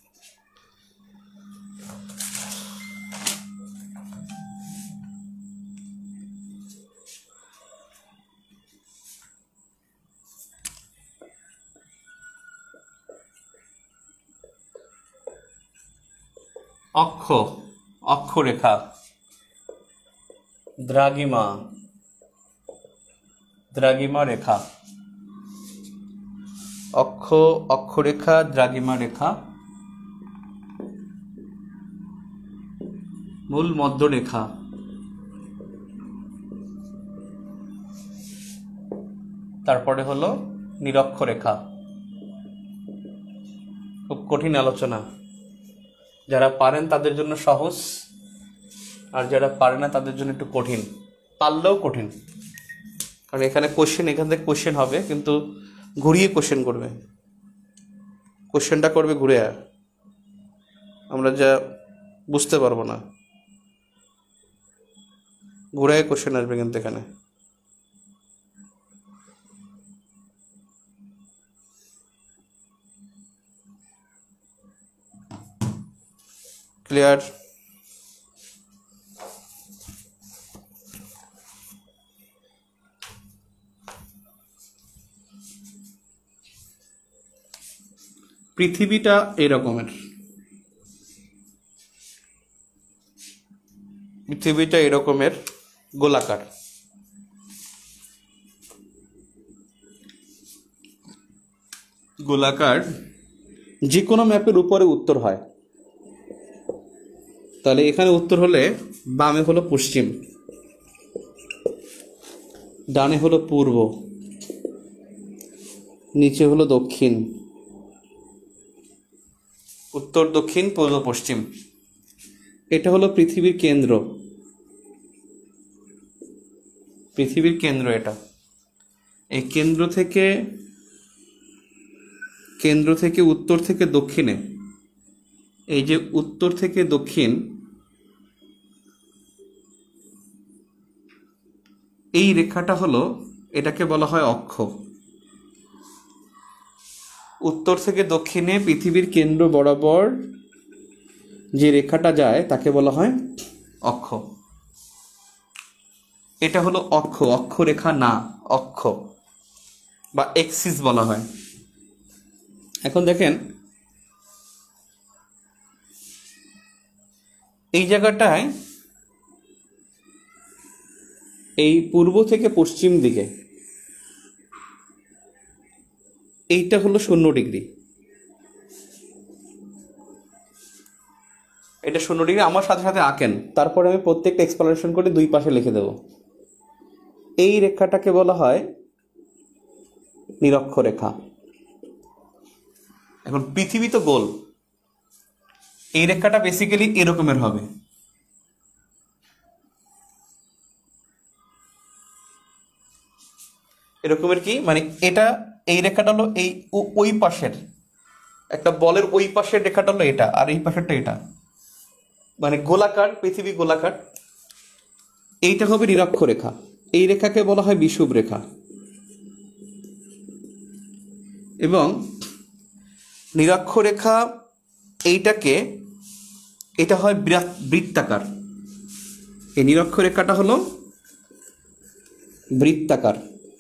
অক্ষ, অক্ষরেখা, দ্রাঘিমা, দ্রাঘিমা রেখা, অক্ষ, অক্ষরেখা, দ্রাঘিমা রেখা, মূল মধ্যরেখা, তারপরে হলো নিরক্ষরেখা। খুব কঠিন আলোচনা, যারা পারেন তাদের জন্য সহজ, আর যারা পারে না তাদের জন্য একটু কঠিন, পারলেও কঠিন। কারণ এখানে কোশ্চেন, এখান থেকে কোশ্চেন হবে, কিন্তু ঘুরিয়ে কোশ্চেন করবে, কোশ্চেনটা করবে ঘুরে, আমরা যা বুঝতে পারবো না, ঘুরে কোশ্চেন আসবে কিন্তু এখানে। ক্লিয়ার? পৃথিবীটা এই রকমের, পৃথিবীটা এরকমের গোলাকার। গোলাকার যে কোনো ম্যাপের উপরে উত্তর হয়, তাহলে এখানে উত্তর হলে বামে হলো পশ্চিম, ডানে হলো পূর্ব, নিচে হলো দক্ষিণ, উত্তর দক্ষিণ পূর্ব পশ্চিম। এটা হলো পৃথিবীর কেন্দ্র, পৃথিবীর কেন্দ্র এটা। এই কেন্দ্র থেকে কেন্দ্র থেকে উত্তর থেকে দক্ষিণে, এই যে উত্তর থেকে দক্ষিণ, এই রেখাটা হলো, এটাকে বলা হয় অক্ষ। উত্তর থেকে দক্ষিণে পৃথিবীর কেন্দ্র বরাবর যে রেখাটা যায় তাকে বলা হয় অক্ষ। এটা হলো অক্ষ, অক্ষরেখা না, অক্ষ বা এক্সিস বলা হয়। এখন দেখেন এই জায়গাটায়, এই পূর্ব থেকে পশ্চিম দিকে এইটা হলো শূন্য ডিগ্রি, এটা শূন্য ডিগ্রি। আমার সাথে সাথে আঁকেন, তারপরে আমি প্রত্যেকটা এক্সপ্লানেশন করে দুই পাশে লিখে দেব। এই রেখাটাকে বলা হয় নিরক্ষরেখা। এখন পৃথিবী তো গোল, এই রেখাটা বেসিক্যালি এরকমের হবে। এরকমের কি মানে, এটা এই রেখাটা হলো এই ওই পাশের, একটা বলের ওই পাশের রেখাটা হলো এটা, আর এই পাশেরটা এটা, মানে গোলাকার, পৃথিবী গোলাকার। এইটা হবে নিরক্ষরেখা। এই রেখাকে বলা হয় বিষুব রেখা। এবং নিরক্ষরেখা এইটাকে, এটা হয় বৃত্তাকার। এই নিরক্ষরেখাটা হলো বৃত্তাকার,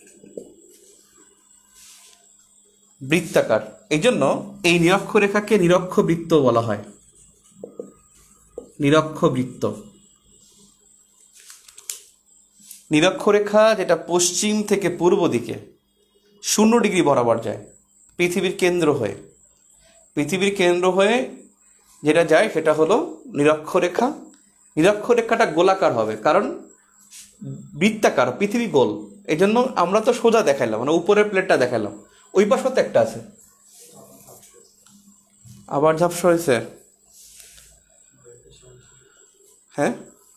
বৃত্তাকার। এই জন্য এই নিরক্ষরেখাকে নিরক্ষ বৃত্ত বলা হয়, নিরক্ষ বৃত্ত। নিরক্ষরেখা যেটা পশ্চিম থেকে পূর্ব দিকে শূন্য ডিগ্রি বরাবর যায় পৃথিবীর কেন্দ্র হয়ে, পৃথিবীর কেন্দ্র হয়ে যেটা যায় সেটা হলো নিরক্ষরেখা। নিরক্ষরেখাটা গোলাকার হবে, কারণ বৃত্তাকার, পৃথিবী গোল। এই জন্য আমরা তো সোজা দেখাইলাম, মানে উপরের প্লেটটা দেখাইলাম, ওই পাশে তো একটা আছে। আবার ঝাপসা হয়েছে, হ্যাঁ।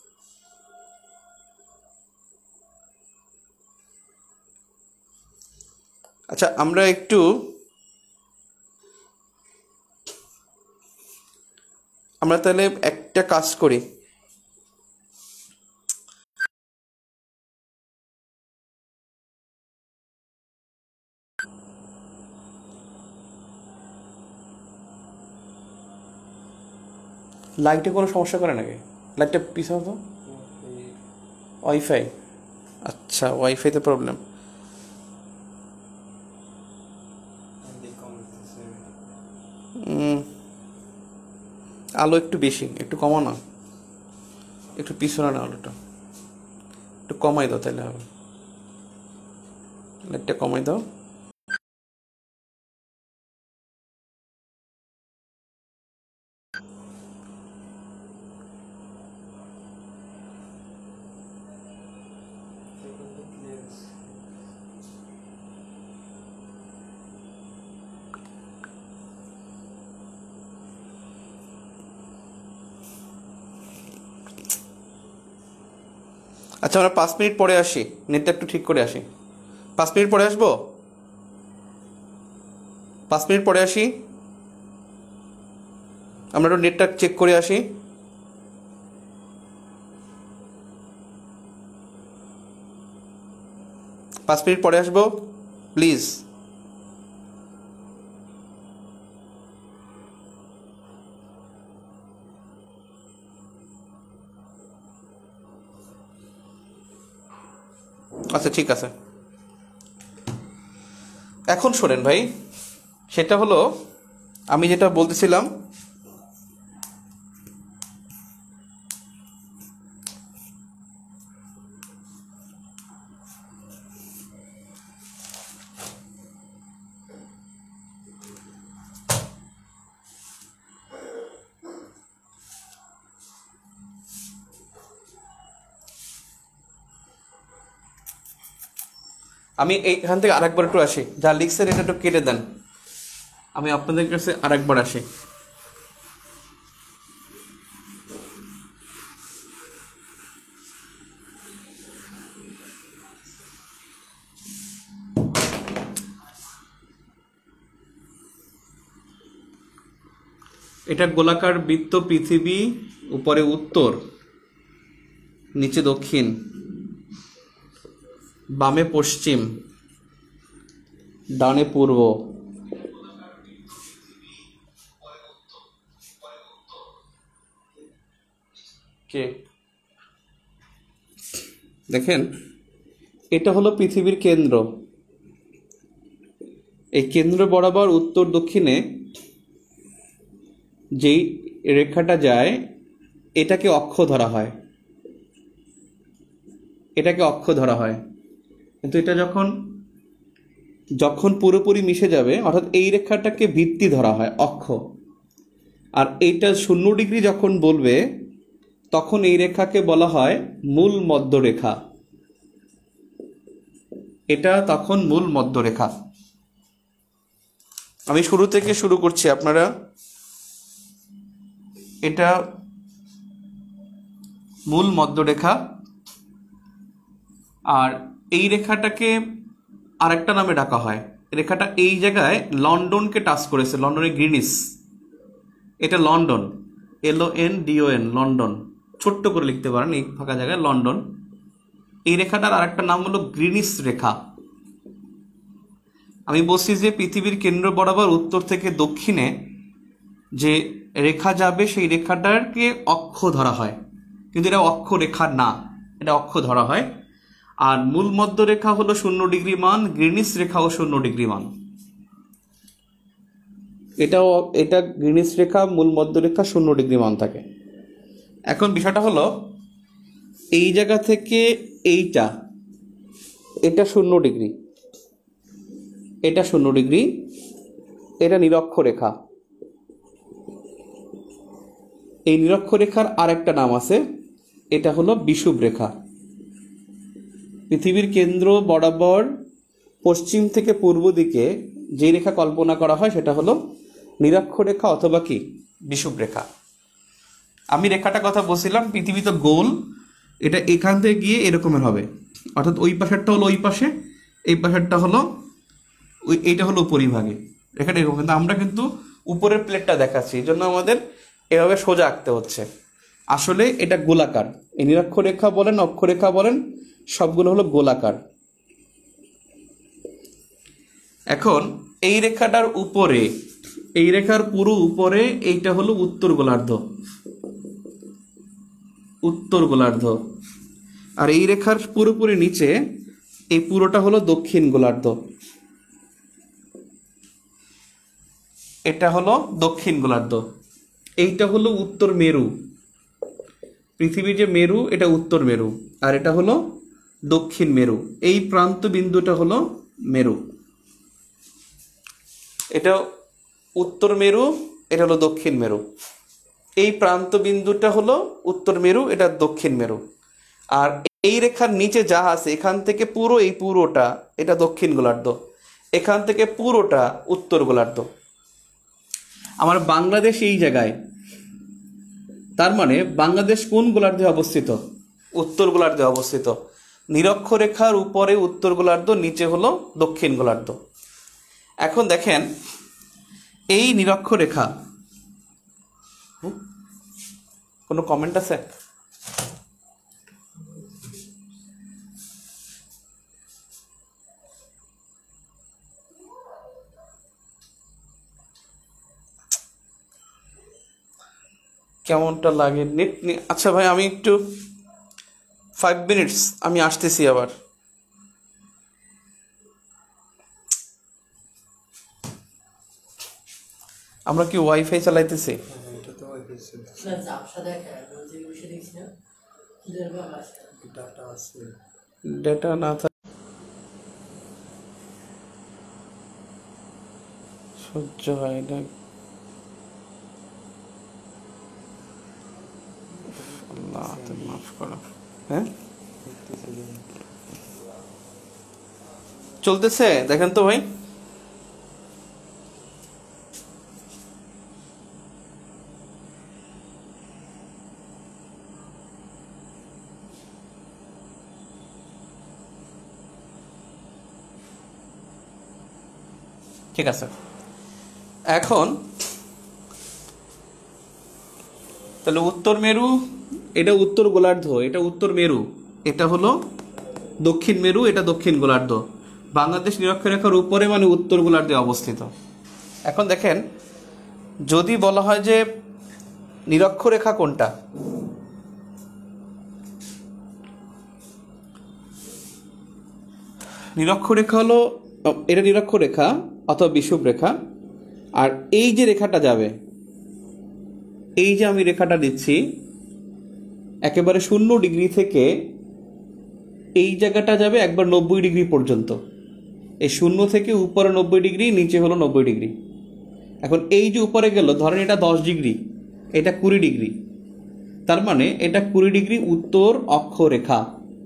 আচ্ছা, আমরা একটু আমরা তাহলে একটা কাজ করি, লাইটে কোনো সমস্যা করে নাকি? লাইটটা পিছাও তো। ওয়াইফাই, আচ্ছা ওয়াইফাইতে প্রবলেম। আলো একটু বেশি, একটু কমাও না, একটু পিছনে না, আলোটা একটু কমাই দাও, তাহলে হবে। লাইটটা কমাই দাও। আচ্ছা, আমরা পাঁচ মিনিট পরে আসি, নেটটা একটু ঠিক করে আসি। পাঁচ মিনিট পরে আসবো, পাঁচ মিনিট পরে আসি, আমরা একটু নেটটা চেক করে আসি। পাঁচ মিনিট পরে আসবো প্লিজ। আচ্ছা ঠিক আছে। এখন শোনেন ভাই, সেটা হলো আমি যেটা বলতেছিলাম, আমি এইখান থেকে আরেকবার একটু আসি, যা লিখছেন এটা একটু কেটে দেন, আমি আপনাদের কাছে আরেকবার আসি। এটা গোলাকার বৃত্ত, পৃথিবী উপরে উত্তর, নিচে দক্ষিণ, বামে পশ্চিম, ডানে পূর্ব। কে দেখেন, এটা হলো পৃথিবীর কেন্দ্র। এই কেন্দ্র বরাবর উত্তর দক্ষিণে যেই রেখাটা যায় এটাকে অক্ষ ধরা হয়, এটাকে অক্ষ ধরা হয়। কিন্তু এটা যখন যখন পুরোপুরি মিশে যাবে, অর্থাৎ এই রেখাটাকে ভিত্তি ধরা হয়, অক্ষ। আর এইটা শূন্য ডিগ্রি যখন বলবে তখন এই রেখাকে বলা হয় মূল মধ্যরেখা। এটা তখন মূল মধ্যরেখা। আমি শুরু থেকে শুরু করছি, আপনারা এটা মূল মধ্যরেখা। আর এই রেখাটাকে আরেকটা নামে ডাকা হয়, রেখাটা এই জায়গায় লন্ডনকে টাচ করেছে, লন্ডনের গ্রিনিস। এটা London, L O N D O N, London, ছোট্ট করে লিখতে পারেন এই ফাঁকা জায়গায় লন্ডন। এই রেখাটার আরেকটা নাম হলো গ্রিনিস রেখা। আমি বলছি যে পৃথিবীর কেন্দ্র বরাবর উত্তর থেকে দক্ষিণে যে রেখা যাবে সেই রেখাটাকে অক্ষ ধরা হয়, কিন্তু এটা অক্ষ রেখা না, এটা অক্ষ ধরা হয়। আর মূল মধ্য রেখা হলো শূন্য ডিগ্রি মান, গ্রিনিস রেখাও শূন্য ডিগ্রি মান। এটাও এটা গ্রিনিস রেখা, মূল মধ্য রেখা শূন্য ডিগ্রি মান থাকে। এখন বিষয়টা হলো এই জায়গা থেকে এইটা, এটা শূন্য ডিগ্রি, এটা শূন্য ডিগ্রি, এটা নিরক্ষরেখা। এই নিরক্ষরেখার আরেকটা নাম আছে, এটা হলো বিষুব রেখা। পৃথিবীর কেন্দ্র বরাবর পশ্চিম থেকে পূর্ব দিকে যে রেখা কল্পনা করা হয় সেটা হলো নিরক্ষরেখা অথবা কি বিষুব রেখা। আমি রেখাটা কথা বলছিলাম, পৃথিবী তো গোল, এটা এখান থেকে গিয়ে এরকমের হবে, অর্থাৎ ওই পাশেরটা হলো ওই পাশে, এই পাশেরটা হলো ওই, এইটা হলো উপরিভাগে, রেখাটা এরকম। কিন্তু আমরা কিন্তু উপরের প্লেটটা দেখাচ্ছি, এই জন্য আমাদের এভাবে সোজা আঁকতে হচ্ছে। আসলে এটা গোলাকার, এই নিরক্ষরেখা বলেন অক্ষরেখা বলেন সবগুলো হলো গোলাকার। এখন এই রেখাটার উপরে, এই রেখার পুরো উপরে এইটা হলো উত্তর গোলার্ধ, উত্তর গোলার্ধ। আর এই রেখার পুরোপুরি নিচে এই পুরোটা হলো দক্ষিণ গোলার্ধ, এটা হলো দক্ষিণ গোলার্ধ। এইটা হলো উত্তর মেরু, পৃথিবীর যে মেরু এটা উত্তর মেরু, আর এটা হলো দক্ষিণ মেরু। এই প্রান্ত বিন্দুটা হলো মেরু, এটা উত্তর মেরু, এটা হলো দক্ষিণ মেরু। এই প্রান্ত বিন্দুটা হলো উত্তর মেরু, এটা দক্ষিণ মেরু। আর এই রেখার নিচে যা আছে এখান থেকে পুরো এই পুরোটা এটা দক্ষিণ গোলার্ধ, এখান থেকে পুরোটা উত্তর গোলার্ধ। আমার বাংলাদেশ এই জায়গায়, তার মানে বাংলাদেশ কোন গোলার্ধে অবস্থিত? উত্তর গোলার্ধে অবস্থিত। নিরক্ষরেখার উপরে উত্তর গোলার্ধ, নিচে হলো দক্ষিণ গোলার্ধ। এখন দেখেন এই নিরক্ষরেখা, কোনো কমেন্ট আছে? কেমনটা লাগে নেট? আচ্ছা ভাই, আমি একটু ফাইভ মিনিটস আমি আসতেছি আবার। আমরা কি ওয়াইফাই চালাইতেছি? ডেটা না থাকে সহ্য হয় না। আল্লাহ তুমি মাফ করো। হ্যাঁ চলতেছে? দেখেন তো ভাই। ঠিক আছে, এখন তাহলে উত্তর মেরু, এটা উত্তর গোলার্ধ, এটা উত্তর মেরু, এটা হলো দক্ষিণ মেরু, এটা দক্ষিণ গোলার্ধ। বাংলাদেশ নিরক্ষরেখার উপরে মানে উত্তর গোলার্ধে অবস্থিত। এখন দেখেন, যদি বলা হয় যে নিরক্ষরেখা কোনটা, নিরক্ষরেখা হলো, এটা নিরক্ষরেখা অথবা বিষুব রেখা। আর এই যে রেখাটা যাবে, এই যে আমি রেখাটা দিচ্ছি, একেবারে শূন্য ডিগ্রি থেকে এই জায়গাটা যাবে একবার নব্বই ডিগ্রি পর্যন্ত। এই শূন্য থেকে উপরে নব্বই ডিগ্রি, নিচে হলো নব্বই ডিগ্রি। এখন এই যে উপরে গেল, ধরেন এটা দশ ডিগ্রি, এটা কুড়ি ডিগ্রি, তার মানে এটা কুড়ি ডিগ্রি উত্তর অক্ষরেখা,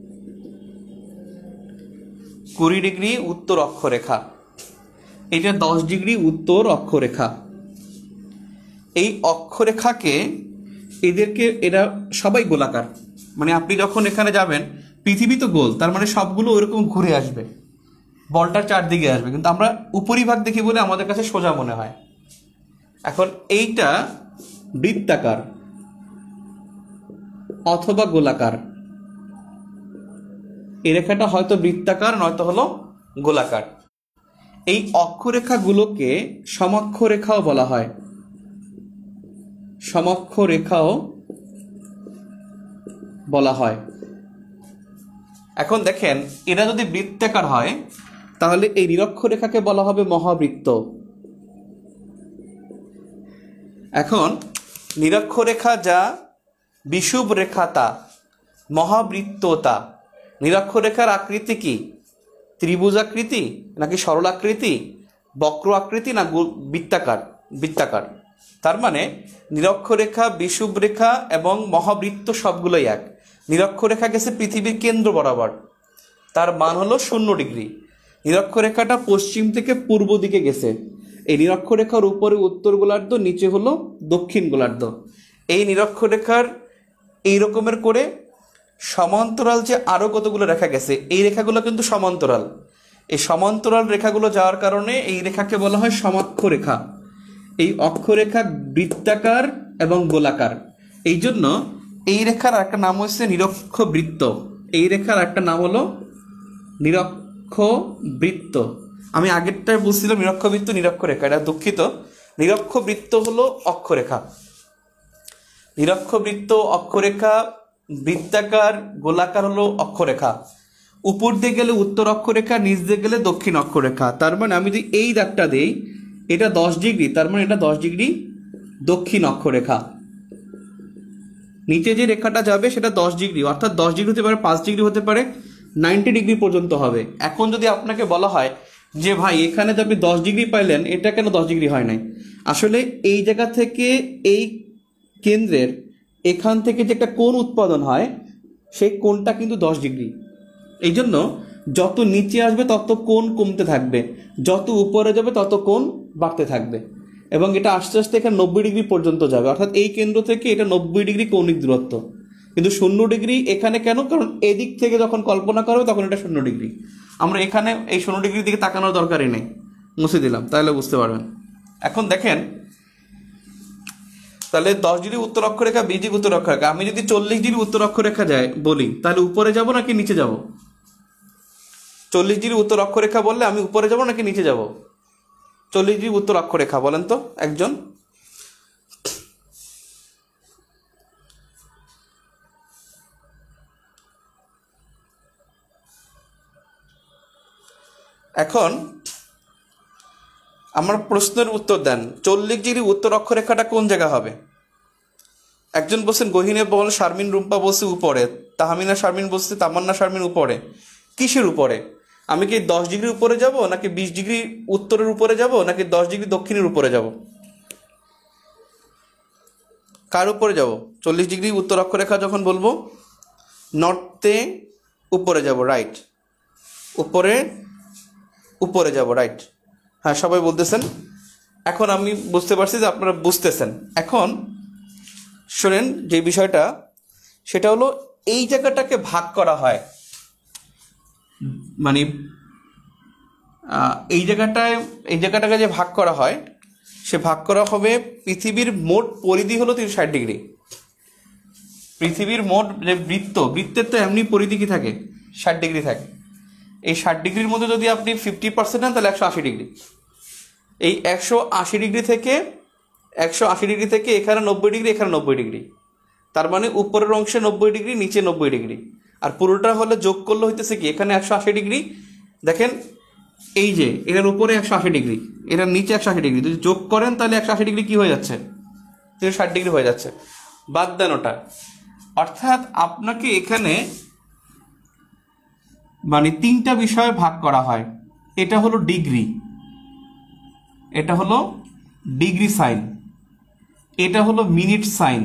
কুড়ি ডিগ্রি উত্তর অক্ষরেখা। এটা দশ ডিগ্রি উত্তর অক্ষরেখা। এই অক্ষরেখাকে, এদেরকে, এরা সবাই গোলাকার। মানে আপনি যখন এখানে যাবেন, পৃথিবী তো গোল, তার মানে সবগুলো ওইরকম ঘুরে আসবে, বলটার চারদিকে আসবে, কিন্তু আমরা উপরিভাগ দেখি বলে আমাদের কাছে সোজা মনে হয়। এখন এইটা বৃত্তাকার অথবা গোলাকার, এই রেখাটা হয়তো বৃত্তাকার নয়তো হলো গোলাকার। এই অক্ষরেখাগুলোকে সমক্ষরেখাও বলা হয়, সমক্ষরেখাও বলা হয়। এখন দেখেন, এরা যদি বৃত্তাকার হয় তাহলে এই নিরক্ষরেখাকে বলা হবে মহাবৃত্ত। এখন নিরক্ষরেখা যা, বিষুব রেখা তা, মহাবৃত্ত তা। নিরক্ষরেখার আকৃতি কি? ত্রিভুজ আকৃতি নাকি সরল আকৃতি, বক্র আকৃতি না বৃত্তাকার? বৃত্তাকার। তার মানে নিরক্ষরেখা, বিষুব রেখা এবং মহাবৃত্ত সবগুলোই এক। নিরক্ষরেখা গেছে পৃথিবীর কেন্দ্র বরাবর, তার মান হলো শূন্য ডিগ্রি। নিরক্ষরেখাটা পশ্চিম থেকে পূর্ব দিকে গেছে। এই নিরক্ষরেখার উপরে উত্তর গোলার্ধ, নিচে হলো দক্ষিণ গোলার্ধ। এই নিরক্ষরেখার এই রকমের করে সমান্তরাল যে আরো কতগুলো রেখা গেছে, এই রেখাগুলো কিন্তু সমান্তরাল। এই সমান্তরাল রেখাগুলো যাওয়ার কারণে এই রেখাকে বলা হয় সমক্ষরেখা। এই অক্ষরেখা বৃত্তাকার এবং গোলাকার, এই জন্য এই রেখার একটা নাম হচ্ছে নিরক্ষ বৃত্ত। এই রেখার একটা নাম হলো নিরক্ষ বৃত্ত। আমি আগেরটায় বলছিলাম নিরক্ষ বৃত্ত নিরক্ষ রেখা, এটা দুঃখিত। নিরক্ষ বৃত্ত হলো অক্ষরেখা, নিরক্ষ বৃত্ত অক্ষরেখা, বৃত্তাকার গোলাকার হলো অক্ষরেখা। উপর দিয়ে গেলে উত্তর অক্ষরেখা, নিচ দিয়ে গেলে দক্ষিণ অক্ষরেখা। তার মানে আমি যদি এই দাগটা দিই, এটা দশ ডিগ্রি, তার মানে এটা দশ ডিগ্রি দক্ষিণ অক্ষরেখা। নিচে যে রেখাটা যাবে সেটা দশ ডিগ্রি, অর্থাৎ দশ ডিগ্রি হতে পারে, পাঁচ ডিগ্রি হতে পারে, নাইনটি ডিগ্রি পর্যন্ত হবে। এখন যদি আপনাকে বলা হয় যে ভাই এখানে যে আপনি দশ ডিগ্রি পাইলেন, এটা কেন দশ ডিগ্রি হয় নাই? আসলে এই জায়গা থেকে এই কেন্দ্রের এখান থেকে যে একটা কোণ উৎপাদন হয়, সেই কোণটা কিন্তু দশ ডিগ্রি। এই জন্য যত নিচে আসবে তত কোণ কমতে থাকবে, যত উপরে যাবে তত কোণ বাড়তে থাকবে, এবং এটা আস্তে আস্তে এখানে নব্বই ডিগ্রি পর্যন্ত যাবে। অর্থাৎ এই কেন্দ্র থেকে এটা নব্বই ডিগ্রি কৌণিক দূরত্ব, কিন্তু শূন্য ডিগ্রি এখানে কেন? কারণ এদিক থেকে যখন কল্পনা করবে তখন এটা শূন্য ডিগ্রি। আমরা এখানে এই শূন্য ডিগ্রির দিকে তাকানোর দরকারই নেই, মুছে দিলাম, তাহলে বুঝতে পারবেন। এখন দেখেন, তাহলে দশ ডিগ্রি উত্তর অক্ষরেখা, বিশ ডিগ্রি উত্তর অক্ষরেখা। আমি যদি চল্লিশ ডিগ্রি উত্তর অক্ষরেখা যায় বলি, তাহলে উপরে যাব নাকি নিচে যাব? চল্লিশ ডিগ্রি উত্তর অক্ষরেখা বললে আমি উপরে যাব নাকি নিচে যাব? চল্লিশ ডিগ্রি উত্তর অক্ষরেখা বলেন তো একজন। এখন আমার প্রশ্নের উত্তর দেন, চল্লিশ ডিগ্রি উত্তর অক্ষরেখাটা কোন জায়গা হবে? একজন বলছেন গহিনে বল, শারমিন রুম্পা বলছে উপরে, তাহমিনা শারমিন বলছে তামান্না শারমিন উপরে। কিসের উপরে? আমি কি দশ ডিগ্রি উপরে যাব, নাকি বিশ ডিগ্রি উত্তরের উপরে যাব, নাকি দশ ডিগ্রি দক্ষিণের উপরে যাব? কার উপরে যাব? চল্লিশ ডিগ্রি উত্তর অক্ষরেখা যখন বলবো, নর্থে উপরে যাব, রাইট। উপরে উপরে যাব, রাইট। হ্যাঁ, সবাই বলতেছেন। এখন আমি বুঝতে পারছি যে আপনারা বুঝতেছেন। এখন শোনেন যে বিষয়টা, সেটা হলো এই জায়গাটাকে ভাগ করা হয়, মানে এই জায়গাটায় এই জায়গাটাকে যে ভাগ করা হয়, সে ভাগ করা হবে, পৃথিবীর মোট পরিধি হলো তিনশো ষাট ডিগ্রি। পৃথিবীর মোট যে বৃত্ত, বৃত্তের তো এমনি পরিধি কি থাকে, ষাট ডিগ্রি থাকে। এই ষাট ডিগ্রির মধ্যে যদি আপনি ফিফটি পার্সেন্ট নেন তাহলে একশো আশি ডিগ্রি। এই একশো আশি ডিগ্রি থেকে একশো আশি ডিগ্রি থেকে এখানে নব্বই ডিগ্রি, এখানে নব্বই ডিগ্রি, তার মানে উপরের অংশে নব্বই ডিগ্রি, নিচে নব্বই ডিগ্রি। আর পুরোটা হলে যোগ করলে হইতেছে কি, এখানে একশো আশি ডিগ্রি, দেখেন এই যে এটার উপরে একশো আশি ডিগ্রি, এটার নিচে একশো আশি ডিগ্রি, যদি যোগ করেন তাহলে একশো আশি ডিগ্রি কি হয়ে যাচ্ছে, তিনশো ষাট ডিগ্রি হয়ে যাচ্ছে। বাদ দেন ওটা। অর্থাৎ আপনাকে এখানে মানে তিনটা বিষয়ে ভাগ করা হয়। এটা হলো ডিগ্রি, এটা হলো ডিগ্রি সাইন, এটা হলো মিনিট সাইন,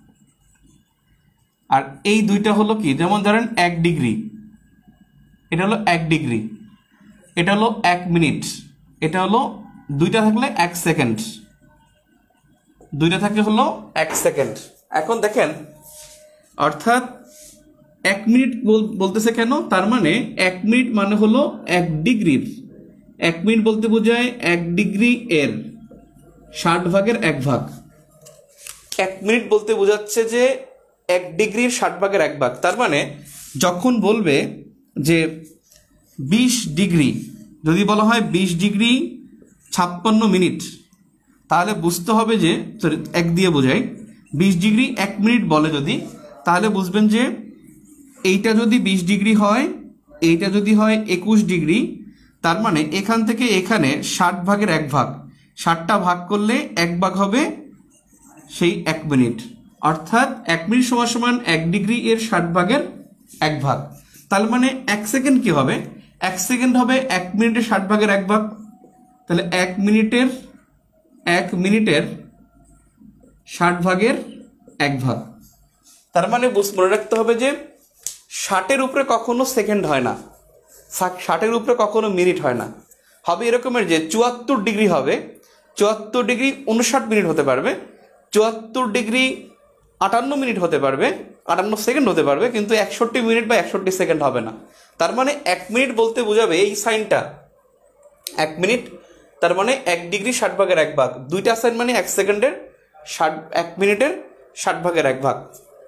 আর এই দুইটা হলো কি, যেমন ধরেন এক ডিগ্রি, এটা হলো এক ডিগ্রি, এটা হলো এক মিনিট, এটা হলো দুইটা থাকলে এক সেকেন্ড, দুইটা থাকলে হলো এক সেকেন্ড। এখন দেখেন, অর্থাৎ এক মিনিট বলতেছে কেন, তার মানে এক মিনিট মানে হলো এক ডিগ্রির, এক মিনিট বলতে বোঝায় এক ডিগ্রি এর ষাট ভাগের এক ভাগ। এক মিনিট বলতে বোঝাচ্ছে যে এক ডিগ্রির ষাট ভাগের এক ভাগ। তার মানে যখন বলবে যে বিশ ডিগ্রি, যদি বলা হয় বিশ ডিগ্রি ছাপ্পান্ন মিনিট, তাহলে বুঝতে হবে যে, সরি এক দিয়ে বোঝাই, বিশ ডিগ্রি এক মিনিট বলে যদি, তাহলে বুঝবেন যে এইটা যদি বিশ ডিগ্রি হয়, এইটা যদি হয় একুশ ডিগ্রি, তার মানে এখান থেকে এখানে ষাট ভাগের এক ভাগ, ষাটটা ভাগ করলে এক ভাগ হবে সেই এক মিনিট। অর্থাৎ এক মিনিট সমান সমান এক ডিগ্রি এর ষাট ভাগের এক ভাগ। তার মানে এক সেকেন্ড কি হবে, এক সেকেন্ড হবে এক মিনিটের ষাট ভাগের এক ভাগ। তাহলে এক মিনিটের এক মিনিটের ষাট ভাগের এক ভাগ। তার মানে মনে রাখতে হবে যে ষাটের উপরে কখনো সেকেন্ড হয় না, ষাটের উপরে কখনো মিনিট হয় না। হবে এরকমের যে চুয়াত্তর ডিগ্রি হবে, চুয়াত্তর ডিগ্রি উনষাট মিনিট হতে পারবে, চুয়াত্তর ডিগ্রি আটান্ন মিনিট হতে পারবে, আটান্ন সেকেন্ড হতে পারবে, কিন্তু একষট্টি মিনিট বা একষট্টি সেকেন্ড হবে না। তার মানে এক মিনিট বলতে বোঝাবে এই সাইনটা এক মিনিট, তার মানে এক ডিগ্রি ষাট ভাগের এক ভাগ, দুইটা সাইন মানে এক সেকেন্ডের ষাট, এক মিনিটের ষাট ভাগের এক ভাগ।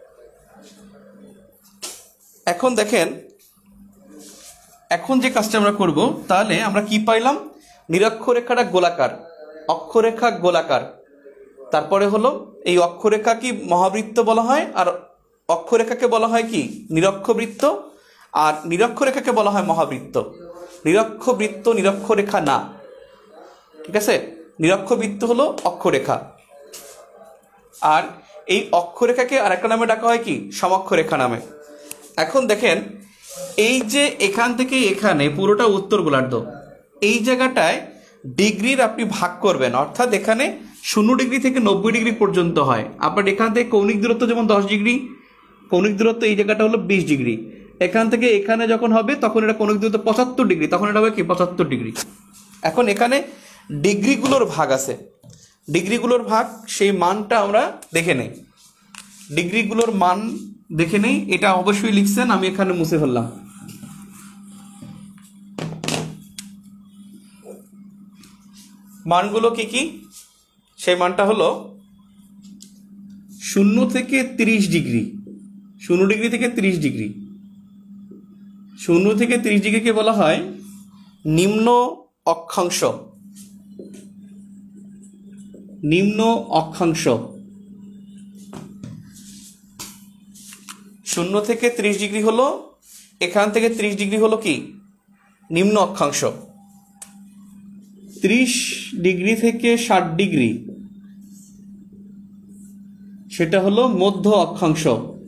এখন দেখেন, এখন যে কাজটা আমরা করব, তাহলে আমরা কি পাইলাম, নিরক্ষরেখাটা গোলাকার, অক্ষরেখা গোলাকার, তারপরে হলো এই অক্ষরেখা কি মহাবৃত্ত বলা হয়, আর অক্ষরেখাকে বলা হয় কি নিরক্ষবৃত্ত, আর নিরক্ষরেখাকে বলা হয় মহাবৃত্ত। নিরক্ষবৃত্ত নিরক্ষরেখা না, ঠিক আছে? নিরক্ষবৃত্ত হলো অক্ষরেখা, আর এই অক্ষরেখাকে আরেকটা নামে ডাকা হয় কি সমক্ষরেখা নামে। এখন দেখেন, এই যে এখান থেকে এখানে পুরোটা উত্তর গোলার্ধ, এই জায়গাটায় ডিগ্রির আপনি ভাগ করবেন, অর্থাৎ এখানে শূন্য ডিগ্রি থেকে নব্বই ডিগ্রি পর্যন্ত হয়। আপনার এখান থেকে কৌণিক দূরত্ব যেমন দশ ডিগ্রি, কৌণিক দূরত্ব এই জায়গাটা হলো বিশ ডিগ্রি, এখান থেকে এখানে যখন হবে তখন এটা কৌণিক দূরত্ব পঁচাত্তর ডিগ্রি, তখন এটা হবে কি পঁচাত্তর ডিগ্রি। এখন এখানে ডিগ্রিগুলোর ভাগ আছে, ডিগ্রিগুলোর ভাগ, সেই মানটা আমরা দেখে নেই, ডিগ্রিগুলোর মান দেখে নেই। এটা অবশ্যই লিখছেন, আমি এখানে মুছে ফেললাম। মানগুলো কি কি, সেই মানটা হলো শূন্য থেকে তিরিশ ডিগ্রি, শূন্য ডিগ্রি থেকে তিরিশ ডিগ্রি, শূন্য থেকে তিরিশ ডিগ্রিকে বলা হয় নিম্ন অক্ষাংশ, নিম্ন অক্ষাংশ। শূন্য থেকে ত্রিশ ডিগ্রি হলো, এখান থেকে ত্রিশ ডিগ্রি হলো কি নিম্ন অক্ষাংশ। ত্রিশ ডিগ্রি থেকে ষাট ডিগ্রি সেটা হলো মধ্য অক্ষাংশ।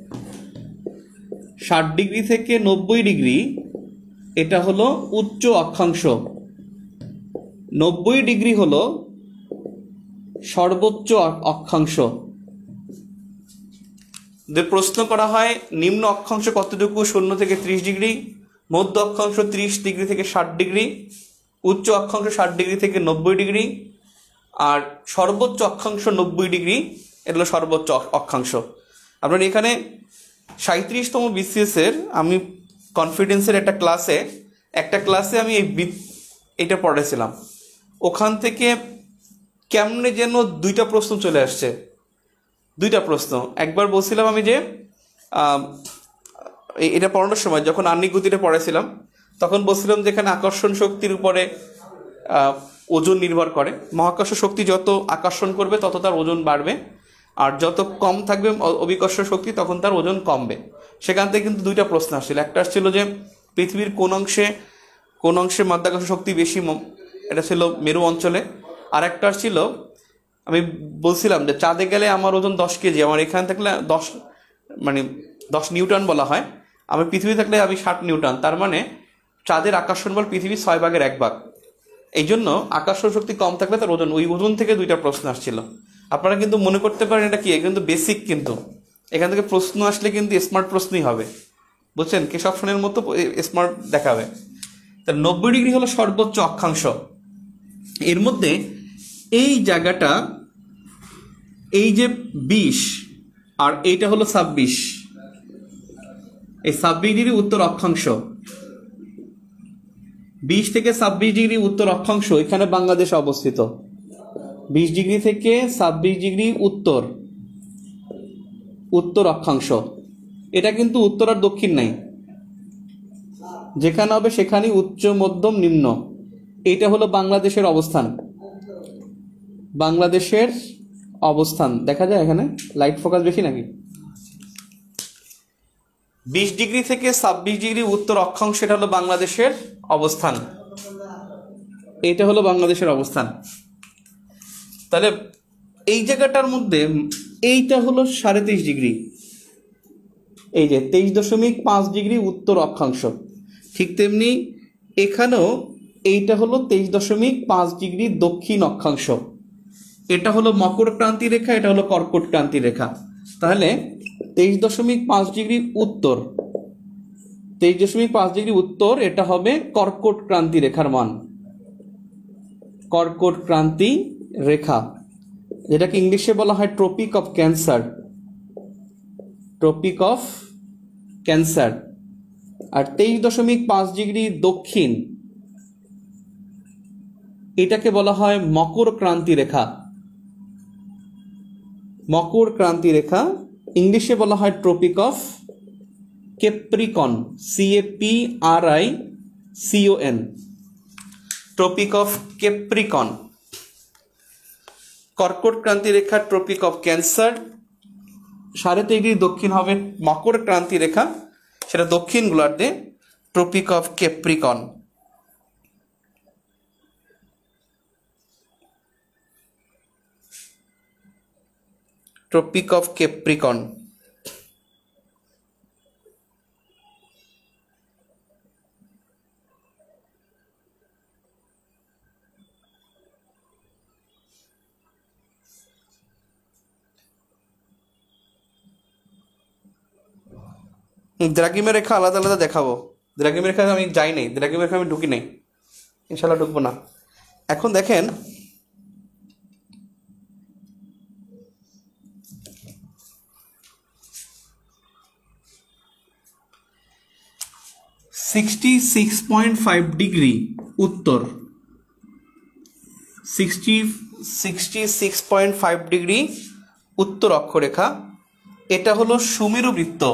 ষাট ডিগ্রি থেকে নব্বই ডিগ্রি এটা হলো উচ্চ অক্ষাংশ। নব্বই ডিগ্রি হলো সর্বোচ্চ অক্ষাংশ। যে প্রশ্ন করা হয় নিম্ন অক্ষাংশ কতটুকু, শূন্য থেকে ত্রিশ ডিগ্রি, মধ্য অক্ষাংশ ত্রিশ ডিগ্রি থেকে ষাট ডিগ্রি, উচ্চ অক্ষাংশ ষাট ডিগ্রি থেকে নব্বই ডিগ্রি, আর সর্বোচ্চ অক্ষাংশ নব্বই ডিগ্রি, এটা হলো সর্বোচ্চ অক্ষাংশ। আপনার এখানে সাঁত্রিশতম বিসিএস এর আমি কনফিডেন্সের একটা ক্লাসে একটা ক্লাসে আমি এই এটা পড়েছিলাম, ওখান থেকে কেমনে যেন দুইটা প্রশ্ন চলে আসছে। দুইটা প্রশ্ন একবার বলছিলাম আমি যে এটা পড়ানোর সময় যখন আহ্নিক গতিটা পড়েছিলাম তখন বলছিলাম যে এখানে আকর্ষণ শক্তির উপরে ওজন নির্ভর করে। মহাকর্ষ শক্তি যত আকর্ষণ করবে তত তার ওজন বাড়বে, আর যত কম থাকবে অভিকর্ষ শক্তি তখন তার ওজন কমবে। সেখান থেকে কিন্তু দুইটা প্রশ্ন আসছিল। একটা আসছিল যে পৃথিবীর কোন অংশে কোন অংশে মাধ্যাকর্ষণ শক্তি বেশি, এটা ছিল মেরু অঞ্চলে। আর একটা ছিল আমি বলছিলাম যে চাঁদে গেলে আমার ওজন দশ কেজি, আমার এখানে থাকলে দশ মানে দশ নিউটন বলা হয়, আমি পৃথিবী থাকলে আমি ষাট নিউটন, তার মানে চাঁদের আকর্ষণ বল পৃথিবীর ছয় ভাগের এক ভাগ। এই জন্য আকর্ষণ শক্তি কম থাকলে তার ওজন, ওই ওজন থেকে দুইটা প্রশ্ন আসছিল। আপনারা কিন্তু মনে করতে পারেন এটা কি, কিন্তু বেসিক, কিন্তু এখান থেকে প্রশ্ন আসলে কিন্তু স্মার্ট প্রশ্নই হবে, বুঝছেন? কেশব সেনের মতো স্মার্ট দেখাবে। তা নব্বই ডিগ্রি হলো সর্বোচ্চ অক্ষাংশ। এর মধ্যে এই জায়গাটা, এই যে বিশ আর এইটা হলো ছাব্বিশ, এই ছাব্বিশ ডিগ্রি উত্তর অক্ষাংশ। বিশ থেকে ছাব্বিশ ডিগ্রি উত্তর অক্ষাংশ এখানে বাংলাদেশ অবস্থিত। বিশ ডিগ্রি থেকে ছাব্বিশ ডিগ্রি উত্তর উত্তর অক্ষাংশ। এটা কিন্তু উত্তর আর দক্ষিণ নাই, যেখানে হবে সেখানেই উচ্চ মধ্যম নিম্ন। এইটা হলো বাংলাদেশের অবস্থান। বাংলাদেশের অবস্থান দেখা যায় এখানে, লাইট ফোকাস বেশি নাকি? বিশ ডিগ্রি থেকে ছাব্বিশ ডিগ্রি উত্তর অক্ষাংশ, এটা হলো বাংলাদেশের অবস্থান। এটা হলো বাংলাদেশের অবস্থান। তাহলে এই জায়গাটার মধ্যে এইটা হলো সাড়ে তেইশ ডিগ্রি, এই যে তেইশ দশমিক পাঁচ ডিগ্রি উত্তর অক্ষাংশ। ঠিক তেমনি এখানেও এইটা হলো তেইশ দশমিক পাঁচ ডিগ্রি দক্ষিণ অক্ষাংশ। এটা হলো মকর ক্রান্তি রেখা, এটা হলো কর্কট ক্রান্তি রেখা। তাহলে তেইশ দশমিক পাঁচ ডিগ্রি উত্তর, তেইশ দশমিক পাঁচ ডিগ্রি উত্তর, এটা হবে কর্কট ক্রান্তি রেখার মান। কর্কট ক্রান্তি রেখা, যেটাকে ইংলিশে বলা হয় tropic of Cancer. Tropic of Cancer. আর তেইশ দশমিক পাঁচ ডিগ্রি দক্ষিণ, এটাকে বলা হয় মকর ক্রান্তি রেখা। মকর ক্রান্তি রেখা ইংলিশে বলা হয় tropic of Capricorn, C A P R I C O N, tropic of Capricorn. কর্কট ক্রান্তি রেখা ট্রপিক অফ ক্যান্সার, সাড়ে তেইশ ডিগ্রি দক্ষিণ হবে মকর ক্রান্তি রেখা, সেটা দক্ষিণ গোলার্ধে tropic of Capricorn. Tropic of Capricorn. দ্রাঘিমা রেখা আলাদা আলাদা দেখাবো। দ্রাঘিমা রেখা আমি যাই নাই, দ্রাঘিমা রেখা আমি ঢুকি নাই, ইনশাল্লাহ ঢুকবো না। এখন দেখেন sixty six point five degree উত্তর, sixty sixty six point five degree উত্তর অক্ষরেখা। এটা হলো সুমেরু বৃত্ত।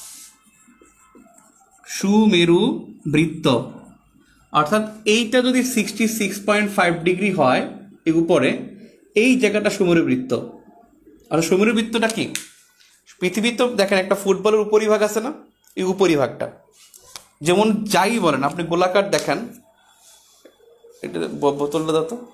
সুমেরু বৃত্ত অর্থাৎ এইটা যদি sixty six point five degree হয় এই উপরে, এই জায়গাটা সুমেরু বৃত্ত। আর সুমেরু বৃত্তটা কি, পৃথিবীর তো দেখেন একটা ফুটবলের উপরিভাগ আছে না, এই উপরিভাগটা যেমন যাই বলেন আপনি গোলাকার দেখেন, এটা বোতলটা দাও তো,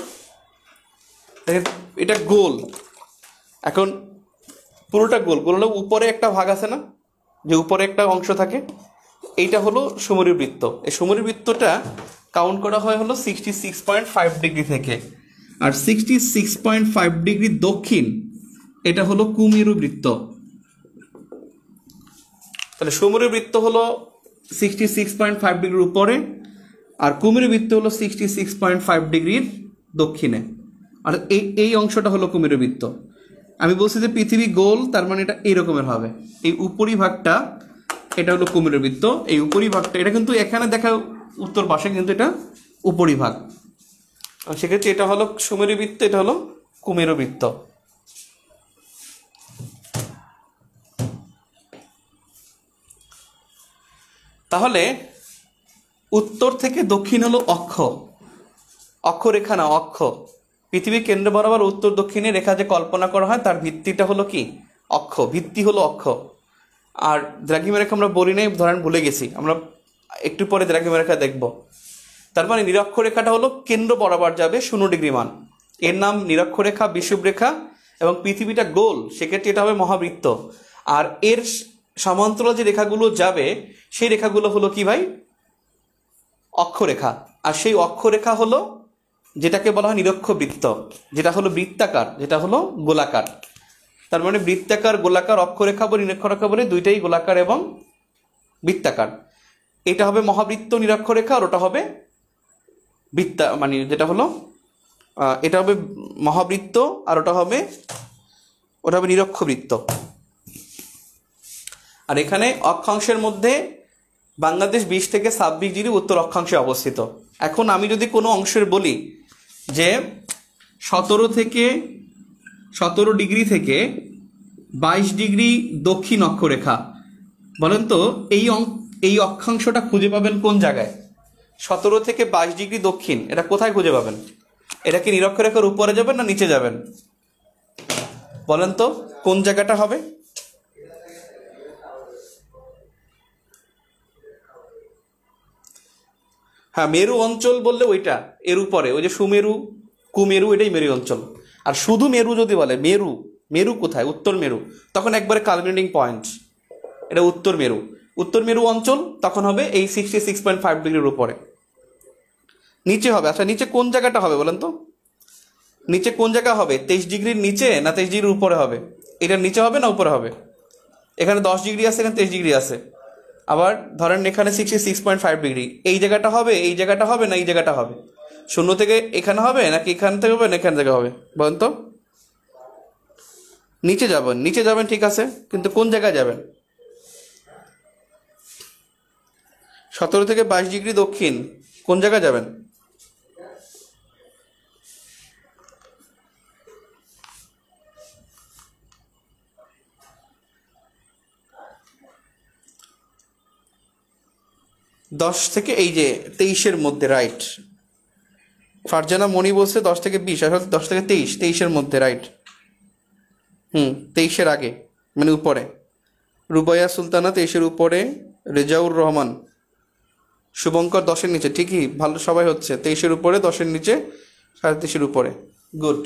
দেখেন এটা গোল, এখন পুরোটা গোল, গোলের উপরে একটা ভাগ আছে না, যে উপরে একটা অংশ থাকে, এইটা হলো সুমেরু বৃত্ত। এই সুমেরু বৃত্তটা কাউন্ট করা হয় হলো sixty six point five degree থেকে। আর sixty six point five degree দক্ষিণ, এটা হলো কুমেরু বৃত্ত। তাহলে সুমেরু বৃত্ত হলো সিক্সটি সিক্স পয়েন্ট ফাইভ ডিগ্রির উপরে, আর কুমেরু বৃত্ত হলো সিক্সটি সিক্স পয়েন্ট ফাইভ ডিগ্রির দক্ষিণে। আর এই এই অংশটা হলো কুমেরু বৃত্ত। আমি বলছি যে পৃথিবী গোল, তার মানে এটা এইরকমের হবে। এই উপরিভাগটা এটা হলো কুমেরু বৃত্ত, এই উপরিভাগটা এটা কিন্তু এখানে দেখা উত্তর পাশে, কিন্তু এটা উপরিভাগ। সেক্ষেত্রে এটা হলো সুমেরু বৃত্ত, এটা হলো কুমেরু বৃত্ত। তাহলে উত্তর থেকে দক্ষিণ হলো অক্ষ, অক্ষরেখা না অক্ষ। পৃথিবীর কেন্দ্র বরাবর উত্তর দক্ষিণে রেখা যে কল্পনা করা হয় তার ভিত্তিটা হলো কি অক্ষ, ভিত্তি হলো অক্ষ। আর দ্রাঘিমা রেখা আমরা বলি নাই, ধরেন ভুলে গেছি, আমরা একটু পরে দ্রাঘিমা রেখা দেখব। তার মানে নিরক্ষরেখাটা হলো কেন্দ্র বরাবর যাবে শূন্য ডিগ্রি মান, এর নাম নিরক্ষরেখা, বিষুবরেখা। এবং পৃথিবীটা গোল, সেক্ষেত্রে এটা হবে মহাবৃত্ত। আর এর সমান্তরাল যে রেখাগুলো যাবে সেই রেখাগুলো হলো কি ভাই, অক্ষরেখা। আর সেই অক্ষরেখা হলো যেটাকে বলা হয় নিরক্ষ বৃত্ত, যেটা হলো বৃত্তাকার, যেটা হলো গোলাকার। তার মানে বৃত্তাকার, গোলাকার, অক্ষরেখা বলে নিরক্ষরেখা বলে দুইটাই গোলাকার এবং বৃত্তাকার। এটা হবে মহাবৃত্ত নিরক্ষরেখা, আর ওটা হবে বৃত্তা মানে যেটা হলো এটা হবে মহাবৃত্ত, আর ওটা হবে ওটা হবে নিরক্ষবৃত্ত। আর এখানে অক্ষাংশের মধ্যে বাংলাদেশ বিশ থেকে ছাব্বিশ ডিগ্রি উত্তর অক্ষাংশে অবস্থিত। এখন আমি যদি কোনো অংশের বলি যে সতেরো থেকে সতেরো ডিগ্রি থেকে বাইশ ডিগ্রি দক্ষিণ অক্ষরেখা, বলেন তো এই এই অক্ষাংশটা খুঁজে পাবেন কোন জায়গায়? সতেরো থেকে বাইশ ডিগ্রি দক্ষিণ, এটা কোথায় খুঁজে পাবেন? এটা কি নিরক্ষরেখার উপরে যাবেন না নিচে যাবেন? বলেন তো কোন জায়গাটা হবে? হ্যাঁ, মেরু অঞ্চল বললে ওইটা এর উপরে, ওই যে সুমেরু, কুমেরু, এটাই মেরু অঞ্চল। আর শুধু মেরু যদি বলে, মেরু মেরু কোথায়? উত্তর মেরু, তখন একবারে কালমিনেটিং পয়েন্ট, এটা উত্তর মেরু। উত্তর মেরু অঞ্চল তখন হবে এই সিক্সটি সিক্স পয়েন্ট ফাইভ ডিগ্রির উপরে। নিচে হবে, আচ্ছা নিচে কোন জায়গাটা হবে বলেন তো? নিচে কোন জায়গা হবে? তেইশ ডিগ্রির নিচে না তেইশ ডিগ্রির উপরে হবে? এটার নিচে হবে না উপরে হবে? এখানে দশ ডিগ্রি আছে, এখানে তেইশ ডিগ্রি আছে। আবার ধরেন এখানে sixty six point five degree, এই জায়গাটা হবে, এই জায়গাটা হবে না এই জায়গাটা হবে? শূন্য থেকে এখানে হবে নাকি এখান থেকে হবে না এখান থেকে হবে? বলেন তো। নিচে যাবেন, নিচে যাবেন, ঠিক আছে, কিন্তু কোন জায়গায় যাবেন? সতেরো থেকে বাইশ ডিগ্রি দক্ষিণ কোন জায়গায় যাবেন? দশ থেকে এই যে তেইশের মধ্যে, রাইট। ফারজানা মণি বলছে দশ থেকে বিশ, আসলে দশ থেকে তেইশ, তেইশের মধ্যে, রাইট। হুম, তেইশের আগে মানে উপরে। রুবাইয়া সুলতানা তেইশের উপরে, রেজাউর রহমান, শুভঙ্কর দশের নিচে, ঠিকই, ভালো, সবাই হচ্ছে তেইশের উপরে, দশের নিচে, সাড়ে তেইশের উপরে, গুড।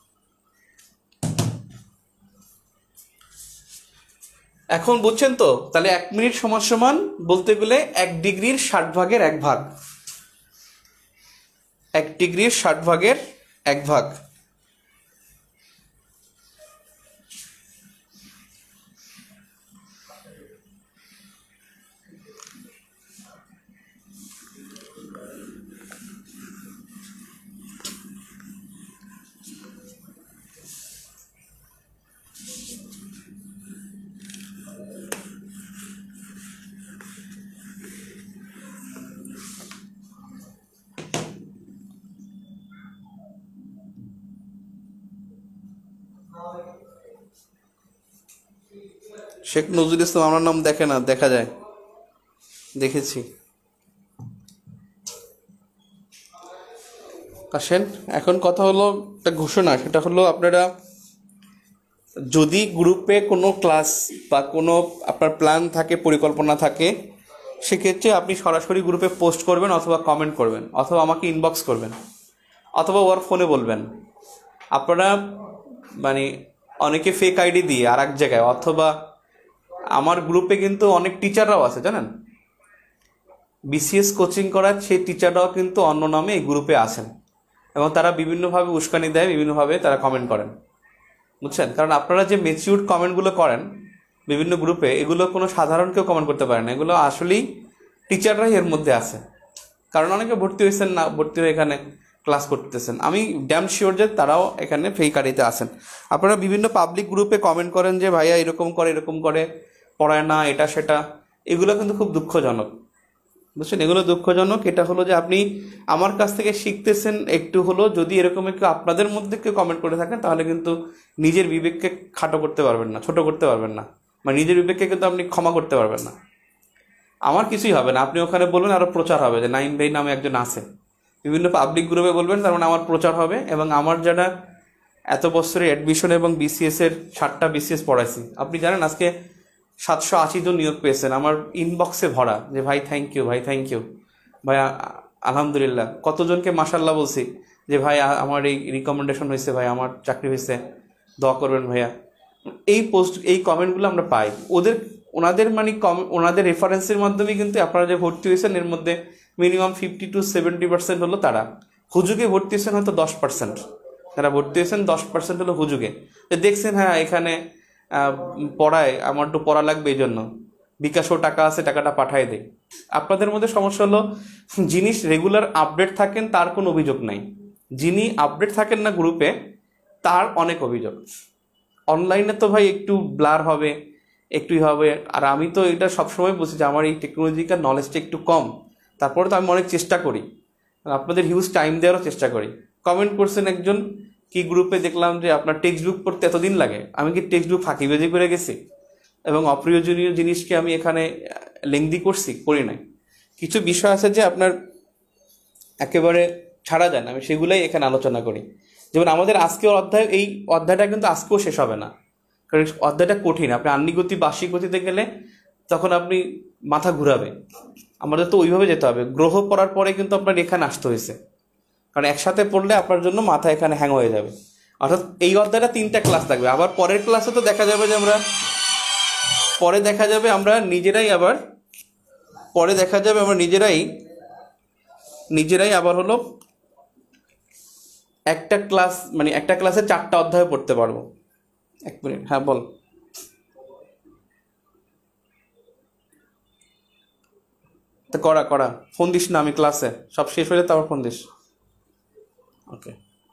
এখন বুঝছেন তো? তাহলে এক মিনিট সমান সমান বলতে গেলে এক ডিগ্রির ষাট ভাগের এক ভাগ, এক ডিগ্রির ষাট ভাগের এক ভাগ। শেখ নজরুল ইসলাম আমার নাম দেখে না, দেখা যায়, দেখেছি। আসেন, এখন কথা হলো একটা ঘোষণা, সেটা হলো আপনারা যদি গ্রুপে কোনো ক্লাস বা কোনো আপনার প্ল্যান থাকে, পরিকল্পনা থাকে, সেক্ষেত্রে আপনি সরাসরি গ্রুপে পোস্ট করবেন, অথবা কমেন্ট করবেন, অথবা আমাকে ইনবক্স করবেন, অথবা ওর ফোনে বলবেন। আপনারা মানে অনেকে ফেক আইডি দিয়ে আর এক জায়গায়, অথবা আমার গ্রুপে কিন্তু অনেক টিচাররাও আছে জানেন, বিসিএস কোচিং করার সেই টিচাররাও কিন্তু অন্য নামে এই গ্রুপে আসেন, এবং তারা বিভিন্নভাবে উস্কানি দেয়, বিভিন্নভাবে তারা কমেন্ট করেন, বুঝছেন? কারণ আপনারা যে ম্যাচিউরড কমেন্টগুলো করেন বিভিন্ন গ্রুপে, এগুলো কোনো সাধারণ কেউ কমেন্ট করতে পারে না, এগুলো আসলেই টিচাররাই এর মধ্যে আছে। কারণ অনেকে ভর্তি হয়েছেন না, ভর্তি হয়ে এখানে ক্লাস করতেছেন। আমি ড্যাম শিওর যে তারাও এখানে ফেক আইডিতে আসেন। আপনারা বিভিন্ন পাবলিক গ্রুপে কমেন্ট করেন যে ভাইয়া এরকম করে এরকম করে পড়ায় না, এটা সেটা, এগুলো কিন্তু খুব দুঃখজনক, বুঝছেন? এগুলো দুঃখজনক। এটা হলো যে আপনি আমার কাছ থেকে শিখতেছেন একটু হলো, যদি এরকম একটু আপনাদের মধ্যে কেউ কমেন্ট করে থাকেন তাহলে কিন্তু নিজের বিবেককে খাটো করতে পারবেন না, ছোট করতে পারবেন না, মানে নিজের বিবেককে কিন্তু আপনি ক্ষমা করতে পারবেন না। আমার কিছুই হবে না, আপনি ওখানে বলবেন, আরও প্রচার হবে যে নাইম ভাই নামে একজন আছে, বিভিন্ন পাবলিক গ্রুপে বলবেন, তার মানে আমার প্রচার হবে। এবং আমার যারা এত বছরের অ্যাডমিশন এবং বিসিএস এর ষাটটা বিসিএস পড়াইছি, আপনি জানেন আজকে সাতশো আশি জন নিয়োগ পেয়েছেন, আমার ইনবক্সে ভরা যে ভাই থ্যাংক ইউ, ভাই থ্যাংক ইউ, ভাই আলহামদুলিল্লাহ। কতজনকে মাশাল্লাহ বলছি যে ভাই আমার এই রিকমেন্ডেশন হয়েছে, ভাই আমার চাকরি হয়েছে, দোয়া করবেন ভাইয়া। এই পোস্ট এই কমেন্টগুলো আমরা পাই, ওদের ওনাদের মানে কম ওনাদের রেফারেন্সের মাধ্যমে কিন্তু আপনারা যে ভর্তি হয়েছেন এর মধ্যে minimum fifty two seventy percent হলো তারা হুজুগে ভর্তি হয়েছেন, হয়তো দশ পার্সেন্ট যারা ভর্তি হয়েছেন, দশ পার্সেন্ট হলো হুজুগে, যে দেখছেন হ্যাঁ এখানে পড়ায়, আমার একটু পড়া লাগবে, এই জন্য বিকাশও টাকা আছে, টাকাটা পাঠায় দেয়। আপনাদের মধ্যে সমস্যা হলো জিনিস রেগুলার আপডেট থাকেন তার কোনো অভিযোগ নাই, যিনি আপডেট থাকেন না গ্রুপে তার অনেক অভিযোগ। অনলাইনে তো ভাই একটু ব্লার হবে, একটুই হবে। আর আমি তো এটা সবসময় বলছি যে আমার এই টেকনোলজিক্যাল নলেজটা একটু কম, তারপরে তো আমি অনেক চেষ্টা করি, আপনাদের হিউজ টাইম দেওয়ারও চেষ্টা করি। কমেন্ট করছেন একজন কি গ্রুপে, দেখলাম যে আপনার টেক্সট বুক পড়তে এতদিন লাগে। আমি কি টেক্সট বুক ফাঁকিবাজি করে গেছি এবং অপ্রয়োজনীয় জিনিসকে আমি এখানে লেংদি করছি? করি নাই। কিছু বিষয় আছে যে আপনার একেবারে ছাড়া যায় না, আমি সেগুলাই এখানে আলোচনা করি। যেমন আমাদের আজকের অধ্যায়, এই অধ্যায়টা কিন্তু আজকেও শেষ হবে না, কারণ অধ্যায়টা কঠিন। আপনি আন্নিগতি বার্ষি গতিতে গেলে তখন আপনি মাথা ঘুরাবে। আমাদের তো ওইভাবে যেতে হবে, গ্রহ পড়ার পরে কিন্তু আপনার এখানে আসতে হয়েছে, কারণ একসাথে পড়লে আপনার জন্য মাথা এখানে হ্যাং হয়ে যাবে। অর্থাৎ এই অধ্যায়টা তিনটা ক্লাস থাকবে, আবার পরের ক্লাসে তো দেখা যাবে যে আমরা পরে দেখা যাবে আমরা নিজেরাই আবার পরে দেখা যাবে আমরা নিজেরাই নিজেরাই আবার হলো একটা ক্লাস, মানে একটা ক্লাসে চারটা অধ্যায় পড়তে পারবো। এক মিনিট, হ্যাঁ বল। তো করা করা ফোন দিস না, আমি ক্লাসে সব শেষ হয়ে তারপর ফোন দিস। ওকে,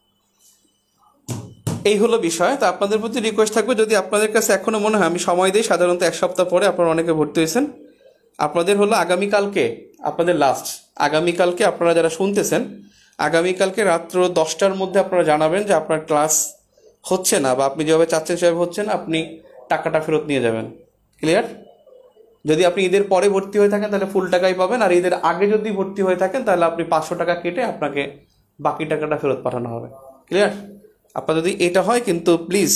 এই হলো বিষয়। তো আপনাদের প্রতি রিকোয়েস্ট থাকবে, যদি আপনাদের কাছে এখনো মনে হয়, আমি সময় দিই সাধারণত এক সপ্তাহ পরে, আপনারা অনেকে ভর্তি হয়েছেন, আপনাদের হলো আগামীকালকে আপনাদের লাস্ট, আগামীকালকে আপনারা যারা শুনতেছেন আগামীকালকে রাত্র দশটার মধ্যে আপনারা জানাবেন যে আপনার ক্লাস হচ্ছে না, বা আপনি যেভাবে চাচ্ছেন সেভাবে হচ্ছে না, আপনি টাকাটা ফেরত নিয়ে যাবেন। ক্লিয়ার? যদি আপনি ঈদের পরে ভর্তি হয়ে থাকেন তাহলে ফুল টাকাই পাবেন, আর ঈদের আগে যদি ভর্তি হয়ে থাকেন তাহলে আপনি পাঁচশো টাকা কেটে আপনাকে বাকি টাকাটা ফেরত পাঠানো হবে। ক্লিয়ার? আপনার যদি এটা হয় কিন্তু প্লিজ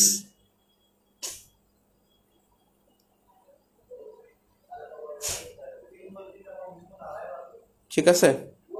ঠিক আছে?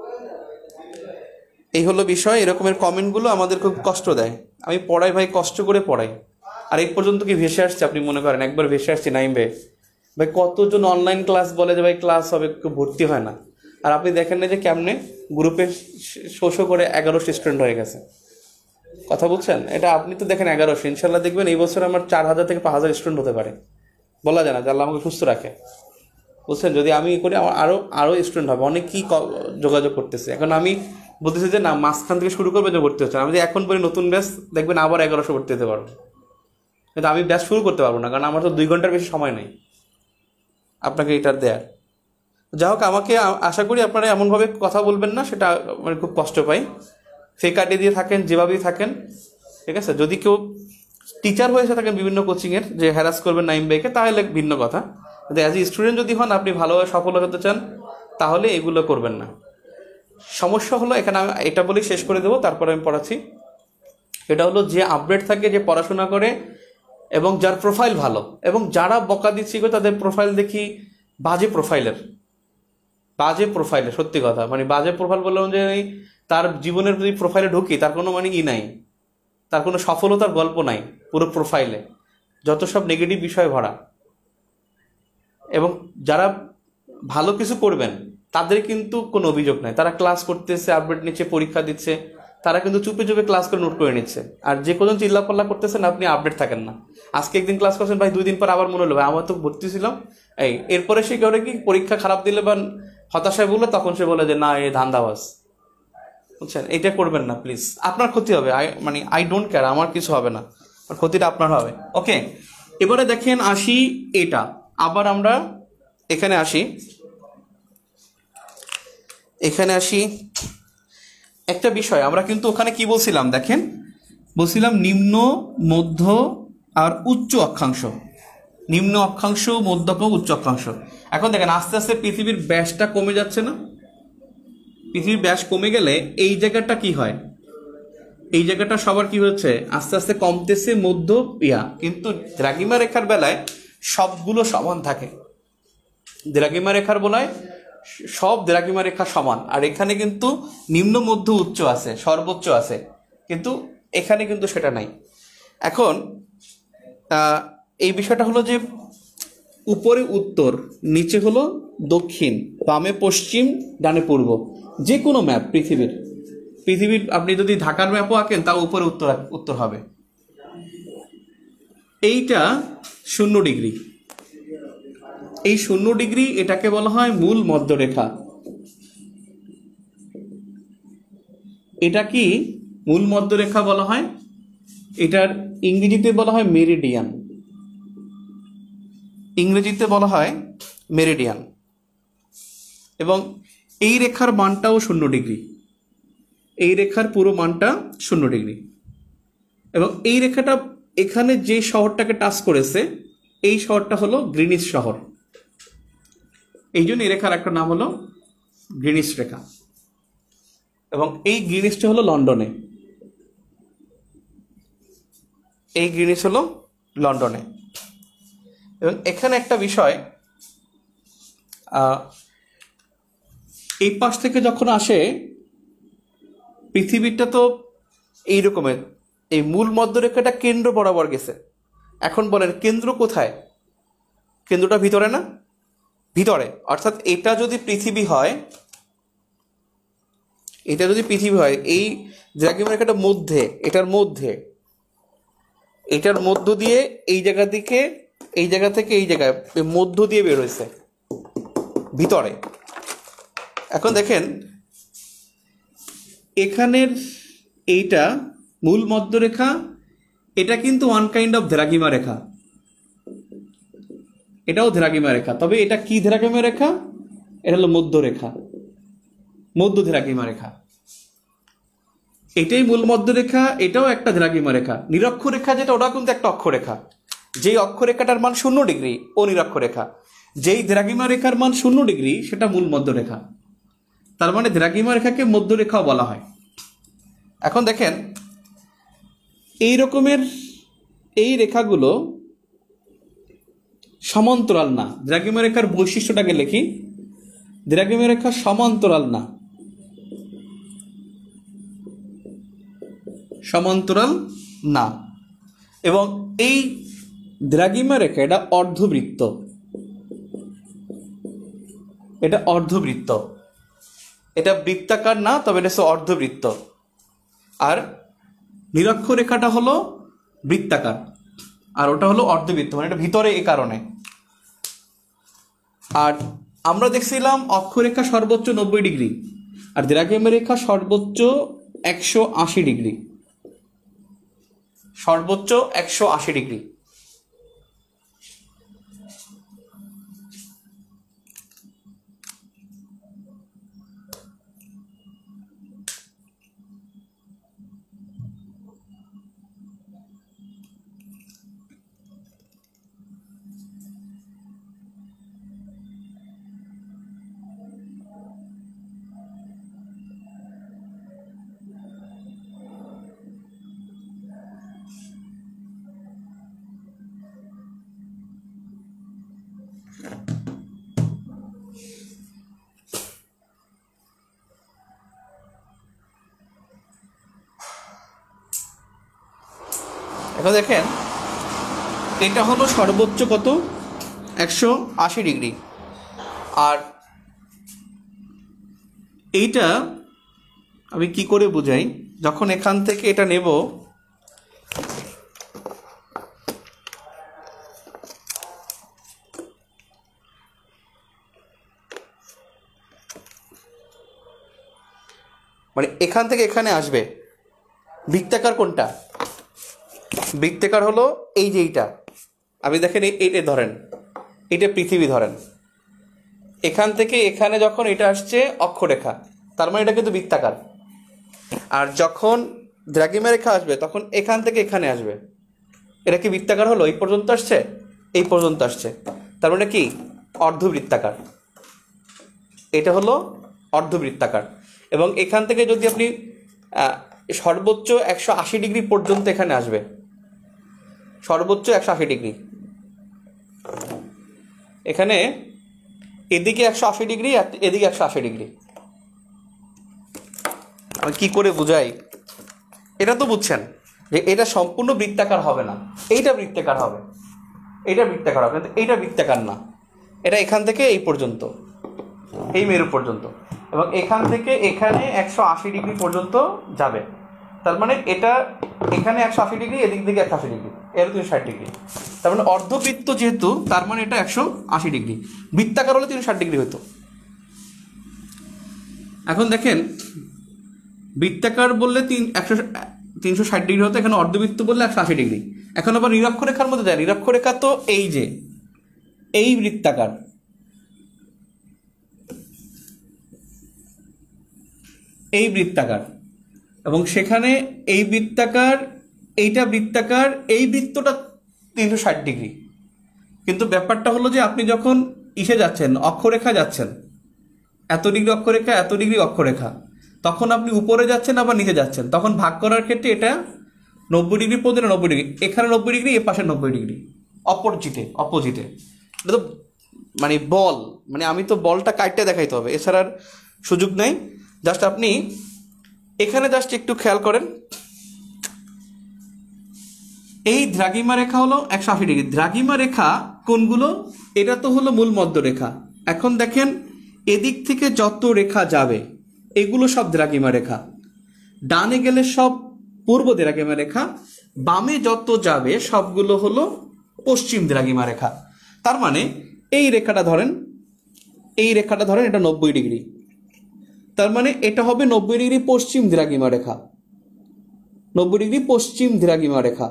এই হলো বিষয়। এরকমের কমেন্টগুলো আমাদের খুব কষ্ট দেয়। আমি পড়াই ভাই, কষ্ট করে পড়াই, আর এই পর্যন্ত কি ভেসে আসছে আপনি মনে করেন? একবার ভেসে আসছি নাইম ভাই। ভাই কতজন অনলাইন ক্লাস বলে যে ভাই ক্লাস হবে, কেউ ভর্তি হয় না, আর আপনি দেখেন না যে কেমনে গ্রুপে শো করে এগারোশো স্টুডেন্ট হয়ে গেছে। কথা বলছেন? এটা আপনি তো দেখেন এগারোশো, ইনশাল্লাহ দেখবেন এই বছর আমার চার হাজার থেকে পাঁচ হাজার স্টুডেন্ট হতে পারে, বলা যায় না, যে আল্লাহ আমাকে সুস্থ রাখে। বুঝছেন? যদি আমি করি আমার আরও আরও স্টুডেন্ট হবে, অনেক কি যোগাযোগ করতেছে। এখন আমি বলতেছি যে না, মাঝখান থেকে শুরু করবে যে ভর্তি হচ্ছে, আমি যে এখন পরে নতুন ব্যাচ দেখবেন আবার এগারোশো ভর্তি হতে পারবো, কিন্তু আমি ব্যাচ শুরু করতে পারবো না, কারণ আমার তো দুই ঘন্টার বেশি সময় নেই আপনাকে এটার দেয়ার। যাই হোক, আমাকে আশা করি আপনারা এমনভাবে কথা বলবেন না, সেটা মানে খুব কষ্ট পাই। ফেক আইডি দিয়ে থাকেন, যেভাবেই থাকেন, ঠিক আছে? যদি কেউ টিচার হয়েছে থাকেন বিভিন্ন কোচিংয়ের, যে হ্যারাস করবেন নাইম ভাইকে, তাহলে ভিন্ন কথা। কিন্তু অ্যাজ এ স্টুডেন্ট যদি হন, আপনি ভালোভাবে সফল হতে চান, তাহলে এগুলো করবেন না। সমস্যা হলো এখানে, আমি এটা বলেই শেষ করে দেবো, তারপরে আমি পড়াচ্ছি। এটা হলো যে আপডেট থাকে, যে পড়াশোনা করে, এবং যার প্রোফাইল ভালো, এবং যারা বকা দিচ্ছি তাদের প্রোফাইল দেখি বাজে প্রোফাইলের, বাজে প্রোফাইলে, সত্যি কথা, মানে বাজে প্রোফাইল বললাম যে তার জীবনের যদি প্রোফাইলে ঢুকি তার কোনো মানে ই নাই, তার কোনো সফলতার গল্প নাই পুরো প্রোফাইলে, যত সব নেগেটিভ বিষয় ভরা। এবং যারা ভালো কিছু করবেন তাদের কিন্তু কোনো অভিযোগ নাই, তারা ক্লাস করতেছে, আপডেট নিচ্ছে, পরীক্ষা দিচ্ছে, তারা কিন্তু চুপে চুপে ক্লাস করে নোট করে নিচ্ছে। আর যে কোনো চিল্লাপাল্লা করতেছেন আপনি আপডেট থাকেন না। আজকে একদিন ক্লাস করছেন ভাই, দুই দিন পর আবার মনে হলো ভাই আমার তো ভর্তি ছিলাম এই, এরপরে সে করে কি পরীক্ষা খারাপ দিলে বা হতাশায় বললে তখন সে বলে যে না এ ধান্দাবাজ। বুঝছেন? এটা করবেন না প্লিজ, আপনার ক্ষতি হবে। আই মানে আই ডোন্ট কেয়ার, আমার কিছু হবে না, ক্ষতিটা আপনার হবে। ওকে, এবারে দেখেন আসি এটা, আবার আমরা এখানে আসি এখানে আসি একটা বিষয়। আমরা কিন্তু ওখানে কি বলছিলাম দেখেন, বলছিলাম নিম্ন, মধ্য আর উচ্চ অক্ষাংশ। নিম্ন অক্ষাংশ, মধ্য অক্ষাংশ, উচ্চ অক্ষাংশ। এখন দেখেন আস্তে আস্তে পৃথিবীর ব্যাসটা কমে যাচ্ছে না? পৃথিবীর ব্যাস কমে গেলে এই জায়গাটা কি হয়, এই জায়গাটা সবার কি হচ্ছে, আস্তে আস্তে কমতেছে মধ্য ইয়া। কিন্তু দ্রাঘিমা রেখার বেলায় সবগুলো সমান থাকে। দ্রাঘিমা রেখার বেলায় সব দ্রাঘিমা রেখা সমান, আর এখানে কিন্তু নিম্ন, মধ্য, উচ্চ আছে, সর্বোচ্চ আছে, কিন্তু এখানে কিন্তু সেটা নাই। এখন এই বিষয়টা হলো যে উপরে উত্তর, নিচে হলো দক্ষিণ, বামে পশ্চিম, ডানে পূর্ব। যে কোনো ম্যাপ পৃথিবীর পৃথিবীর আপনি যদি ঢাকার ম্যাপও আঁকেন তাও উপরে উত্তর উত্তর হবে। এইটা শূন্য ডিগ্রি, এই শূন্য ডিগ্রি এটাকে বলা হয় মূল মধ্যরেখা। এটা কি মূল মধ্যরেখা বলা হয়, এটার ইংরেজিতে বলা হয় মেরিডিয়ান। ইংরেজিতে বলা হয় মেরিডিয়ান। এবং এই রেখার মানটাও শূন্য ডিগ্রি, এই রেখার পুরো মানটা শূন্য ডিগ্রি। এবং এই রেখাটা এখানে যে শহরটাকে টাচ করেছে এই শহরটা হলো গ্রিনিচ শহর। এই জন্য এই রেখার একটা নাম হলো গ্রিনিচ রেখা। এবং এই গ্রিনিচটা হলো লন্ডনে, এই গ্রিনিচ হলো লন্ডনে। এবং এখানে একটা বিষয়, এই পাশ থেকে যখন আসে পৃথিবীটা তো এই রকমের, এই মূল মধ্যরেখাটা কেন্দ্র বরাবর গেছে। এখন বলেন কেন্দ্র কোথায়? কেন্দ্রটা ভিতরে না? ভিতরে। অর্থাৎ এটা যদি পৃথিবী হয়, এটা যদি পৃথিবী হয়, এই দ্রাঘিমা রেখাটা মধ্যে, এটার মধ্যে, এটার মধ্য দিয়ে এই জায়গা দিকে, এই জায়গা থেকে এই জায়গায় মধ্য দিয়ে বের হয়েছে ভিতরে। এখন দেখেন এখানের এইটা মূল মধ্যরেখা, এটা কিন্তু ওয়ান কাইন্ড অফ দ্রাঘিমা রেখা, এটাও দ্রাঘিমা রেখা। তবে এটা কি দ্রাঘিমা রেখা? এটা হলো মধ্যরেখা, মধ্য দ্রাঘিমা রেখা। এটাই মূল মধ্যরেখা, এটাও একটা দ্রাঘিমা রেখা। নিরক্ষরেখা যেটা, ওটা কিন্তু একটা অক্ষরেখা। যেই অক্ষরেখাটার মান শূন্য ডিগ্রি ও নিরক্ষরেখা, যেই দ্রাঘিমা রেখার মান শূন্য ডিগ্রি সেটা মূল মধ্যরেখা। তার মানে দ্রাঘিমা রেখাকে মধ্যরেখাও বলা হয়। এখন দেখেন এই রকমের এই রেখাগুলো সমান্তরাল না। দ্রাঘিমা রেখার বৈশিষ্ট্যটাকে লিখি, দ্রাঘিমা রেখা সমান্তরাল না, সমান্তরাল না। এবং এই দ্রাঘিমা রেখা এটা অর্ধবৃত্ত, এটা অর্ধবৃত্ত, এটা বৃত্তাকার না, তবে এটা হচ্ছে অর্ধবৃত্ত। আর নিরক্ষরেখাটা হলো বৃত্তাকার, আর ওটা হলো অর্ধবৃত্ত, মানে এটা ভিতরে। এই কারণে আর আমরা দেখছিলাম অক্ষরেখা সর্বোচ্চ নব্বই ডিগ্রি আর দ্রাঘিমা রেখা সর্বোচ্চ একশো আশি ডিগ্রি, সর্বোচ্চ একশো আশি ডিগ্রি। এখন দেখেন এটা হলো সর্বোচ্চ কত, একশো আশি ডিগ্রি। আর এইটা আমি কি করে বুঝাই, যখন এখান থেকে এটা নেব, মানে এখান থেকে এখানে আসবে। বৃত্তাকার কোনটা? বৃত্তাকার হলো এই যে এইটা, আপনি দেখেন এইটা ধরেন, এটা পৃথিবী ধরেন, এখান থেকে এখানে যখন এটা আসছে অক্ষরেখা, তার মানে এটা কিন্তু বৃত্তাকার। আর যখন দ্রাঘিমা রেখা আসবে তখন এখান থেকে এখানে আসবে, এটা কি বৃত্তাকার হলো? এই পর্যন্ত আসছে, এই পর্যন্ত আসছে, তার মানে কি অর্ধবৃত্তাকার। এটা হলো অর্ধবৃত্তাকার। এবং এখান থেকে যদি আপনি সর্বোচ্চ একশো আশি ডিগ্রি পর্যন্ত এখানে আসবে, সর্বোচ্চ একশো আশি ডিগ্রি, এখানে এদিকে একশো আশি ডিগ্রি, এদিকে একশো আশি ডিগ্রি। আমি কি করে বুঝাই? এটা তো বুঝছেন যে এটা সম্পূর্ণ বৃত্তাকার হবে না, এইটা বৃত্তাকার হবে, এইটা বৃত্তাকার হবে, কিন্তু এইটা বৃত্তাকার না। এটা এখান থেকে এই পর্যন্ত, এই মেরু পর্যন্ত, এবং এখান থেকে এখানে একশো আশি ডিগ্রি পর্যন্ত যাবে। তার মানে এটা এখানে একশো আশি ডিগ্রি, এদিক দিকে একশো আশি ডিগ্রি, এর তিনশো ষাট ডিগ্রি। তার মানে অর্ধবৃত্ত যেহেতু, তার মানে এটা একশো আশি ডিগ্রি। বৃত্তাকার হলে তিনশো ষাট ডিগ্রি হতো। এখন দেখেন, বৃত্তাকার বললে তিন একশো তিনশো ষাট ডিগ্রি হতো, এখানে অর্ধবৃত্ত বললে একশো আশি ডিগ্রি। এখন আবার নিরক্ষরেখার মধ্যে যায়, নিরক্ষরেখা তো এই যে এই বৃত্তাকার, এই বৃত্তাকার, এবং সেখানে এই বৃত্তাকার, এইটা বৃত্তাকার, এই বৃত্তটা তিনশো ষাট ডিগ্রি। কিন্তু ব্যাপারটা হলো যে আপনি যখন ইসে যাচ্ছেন, অক্ষরেখা যাচ্ছেন, এত ডিগ্রি অক্ষরেখা, এত ডিগ্রি অক্ষরেখা, তখন আপনি উপরে যাচ্ছেন আবার নিচে যাচ্ছেন, তখন ভাগ করার ক্ষেত্রে এটা নব্বই ডিগ্রি পর্যন্ত, নব্বই ডিগ্রি, এখানে নব্বই ডিগ্রি, এ পাশে নব্বই ডিগ্রি, অপোজিটে অপোজিটে। এটা তো মানে বল, মানে আমি তো বলটা কাটতে দেখাইতে হবে, এছাড়া সুযোগ নাই। জাস্ট আপনি এখানে জাস্ট একটু খেয়াল করেন, এই দ্রাঘিমা রেখা হলো একশো আশি ডিগ্রি। দ্রাঘিমা রেখা কোনগুলো? এটা তো হলো মূল মধ্য রেখা। এখন দেখেন এদিক থেকে যত রেখা যাবে এগুলো সব দ্রাঘিমা রেখা। ডানে গেলে সব পূর্ব দ্রাঘিমা রেখা, বামে যত যাবে সবগুলো হলো পশ্চিম দ্রাঘিমা রেখা। তার মানে এই রেখাটা ধরেন, এই রেখাটা ধরেন, এটা নব্বই ডিগ্রি, তার মানে এটা হবে নব্বই ডিগ্রি পশ্চিম দ্রাঘিমা রেখা, নব্বই ডিগ্রি পশ্চিম দ্রাঘিমা রেখা।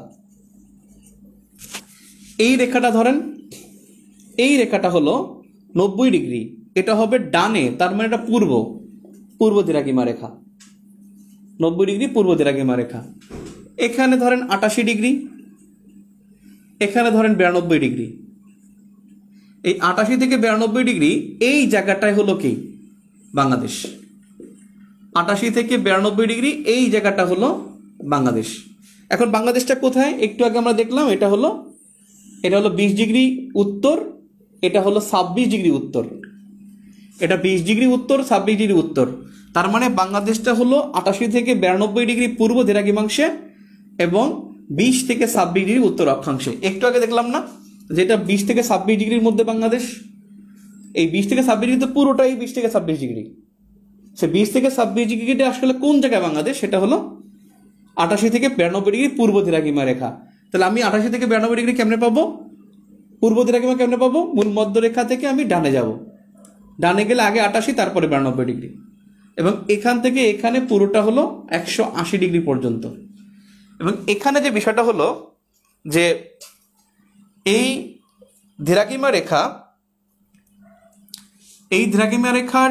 এই রেখাটা ধরেন, এই রেখাটা হলো নব্বই ডিগ্রি, এটা হবে ডানে, তার মানে এটা পূর্ব, পূর্ব দ্রাঘিমা রেখা, নব্বই ডিগ্রি পূর্ব দ্রাঘিমা রেখা। এখানে ধরেন আটাশি ডিগ্রি, এখানে ধরেন বিরানব্বই ডিগ্রি। এই আটাশি থেকে বিরানব্বই ডিগ্রি এই জায়গাটায় হলো কি বাংলাদেশ। আটাশি থেকে বিরানব্বই ডিগ্রি এই জায়গাটা হলো বাংলাদেশ। এখন বাংলাদেশটা কোথায়? একটু আগে আমরা দেখলাম, এটা হলো এটা হলো বিশ ডিগ্রি উত্তর, এটা হলো ছাব্বিশ ডিগ্রি উত্তর, এটা বিশ ডিগ্রি উত্তর, ছাব্বিশ ডিগ্রি উত্তর। তার মানে বাংলাদেশটা হলো আটাশি থেকে বিরানব্বই ডিগ্রি পূর্ব দ্রাঘিমাংশে এবং বিশ থেকে ছাব্বিশ ডিগ্রি উত্তর অক্ষাংশে। একটু আগে দেখলাম না যেটা বিশ থেকে ছাব্বিশ ডিগ্রির মধ্যে বাংলাদেশ। এই বিশ থেকে ছাব্বিশ ডিগ্রি তো পুরোটাই বিশ থেকে ছাব্বিশ ডিগ্রি। সে বিশ থেকে ছাব্বিশ ডিগ্রিটা আসলে কোন জায়গায় বাংলাদেশ? সেটা হলো আটাশি থেকে বিরানব্বই ডিগ্রি পূর্ব দ্রাঘিমা রেখা। তাহলে আমি আটাশি থেকে বিরানব্বই ডিগ্রি কেমনে পাবো? পূর্ব দ্রাঘিমা কেমনে পাবো? মূল মধ্য রেখা থেকে আমি ডানে যাব, ডানে গেলে আগে আটাশি, তারপরে বিরানব্বই ডিগ্রি, এবং এখান থেকে এখানে পুরোটা হলো একশো আশি ডিগ্রি পর্যন্ত। এবং এখানে যে বিষয়টা হলো যে এই দ্রাঘিমা রেখা, এই দ্রাঘিমা রেখার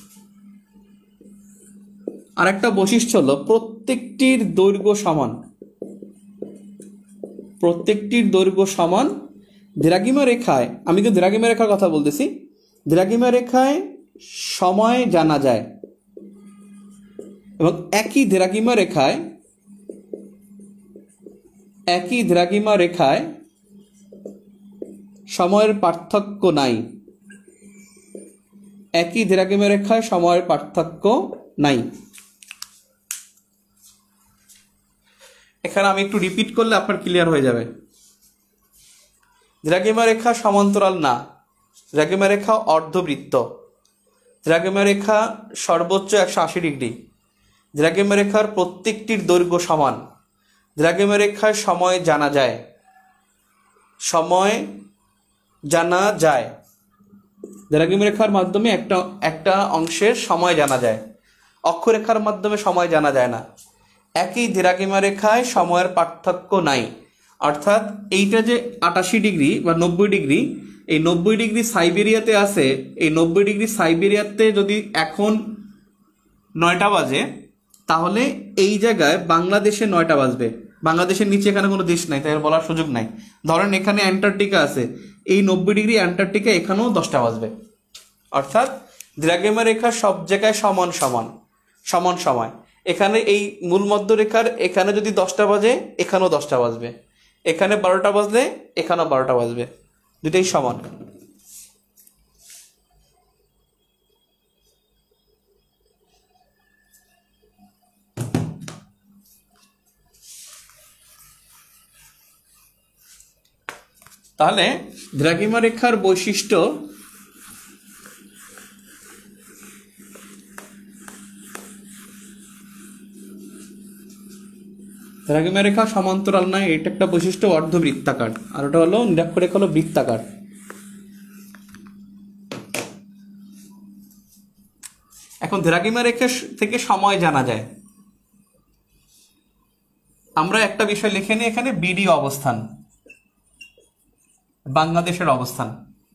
আর একটা বৈশিষ্ট্য হলো প্রত্যেকটির দৈর্ঘ্য সমান, প্রত্যেকটির দৈর্ঘ্য সমান। দ্রাঘিমা রেখায়, আমি তো দ্রাঘিমা রেখার কথা বলতেছি, দ্রাঘিমা রেখায় সময় জানা যায়, এবং একই দ্রাঘিমা রেখায়, একই দ্রাঘিমা রেখায় সময়ের পার্থক্য নাই, একই দ্রাঘিমা রেখায় সময়ের পার্থক্য নাই। এখানে আমি একটু রিপিট করলে আপনার ক্লিয়ার হয়ে যাবে। দ্রাঘিমা রেখা সমান্তরাল না, দ্রাঘিমা রেখা অর্ধবৃত্ত, দ্রাঘিমা রেখা সর্বোচ্চ একশো আশি ডিগ্রি, দ্রাঘিমা রেখার প্রত্যেকটির দৈর্ঘ্য সমান, দ্রাঘিমা রেখায় সময় জানা যায়, সময় জানা যায়, দ্রাঘিমা রেখার মাধ্যমে একটা একটা অংশের সময় জানা যায়। অক্ষরেখার মাধ্যমে সময় জানা যায় না। একই দ্বিরাগিমা রেখায় সময়ের পার্থক্য নাই। অর্থাৎ এইটা যে আটাশি ডিগ্রি বা নব্বই ডিগ্রি, এই নব্বই ডিগ্রি সাইবেরিয়াতে আছে, এই নব্বই ডিগ্রি সাইবেরিয়াতে যদি এখন নয়টা বাজে, তাহলে এই জায়গায় বাংলাদেশে নয়টা বাজবে। বাংলাদেশের নিচে এখানে কোনো দেশ নাই, তাই বলার সুযোগ নাই। ধরেন এখানে অ্যান্টার্কটিকা আছে, এই নব্বই ডিগ্রি অ্যান্টার্কটিকা এখানেও দশটা বাজবে। অর্থাৎ দ্বিরাগিমা রেখা সব জায়গায় সমান সমান সমান সময়। এখানে এই মূল মধ্যরেখার এখানে যদি দশটা বাজে, এখানেও দশটা বাজবে, এখানে বারোটা বাজলে এখানেও বারোটা বাজবে, দুটাই সমান। তাহলে দ্রাঘিমা রেখার বৈশিষ্ট্য দ্রাঘিমা রেখা সমান্তরাল নয়, এটা একটা বৈশিষ্ট্য, অর্ধবৃত্তাকার, আর ওটা হলো নিরক্ষরেখা হলো বৃত্তাকার। এখন দ্রাঘিমা রেখা থেকে সময় জানা যায়। আমরা একটা বিষয় লিখে নিই এখানে, বিডি অবস্থান, বাংলাদেশের অবস্থান।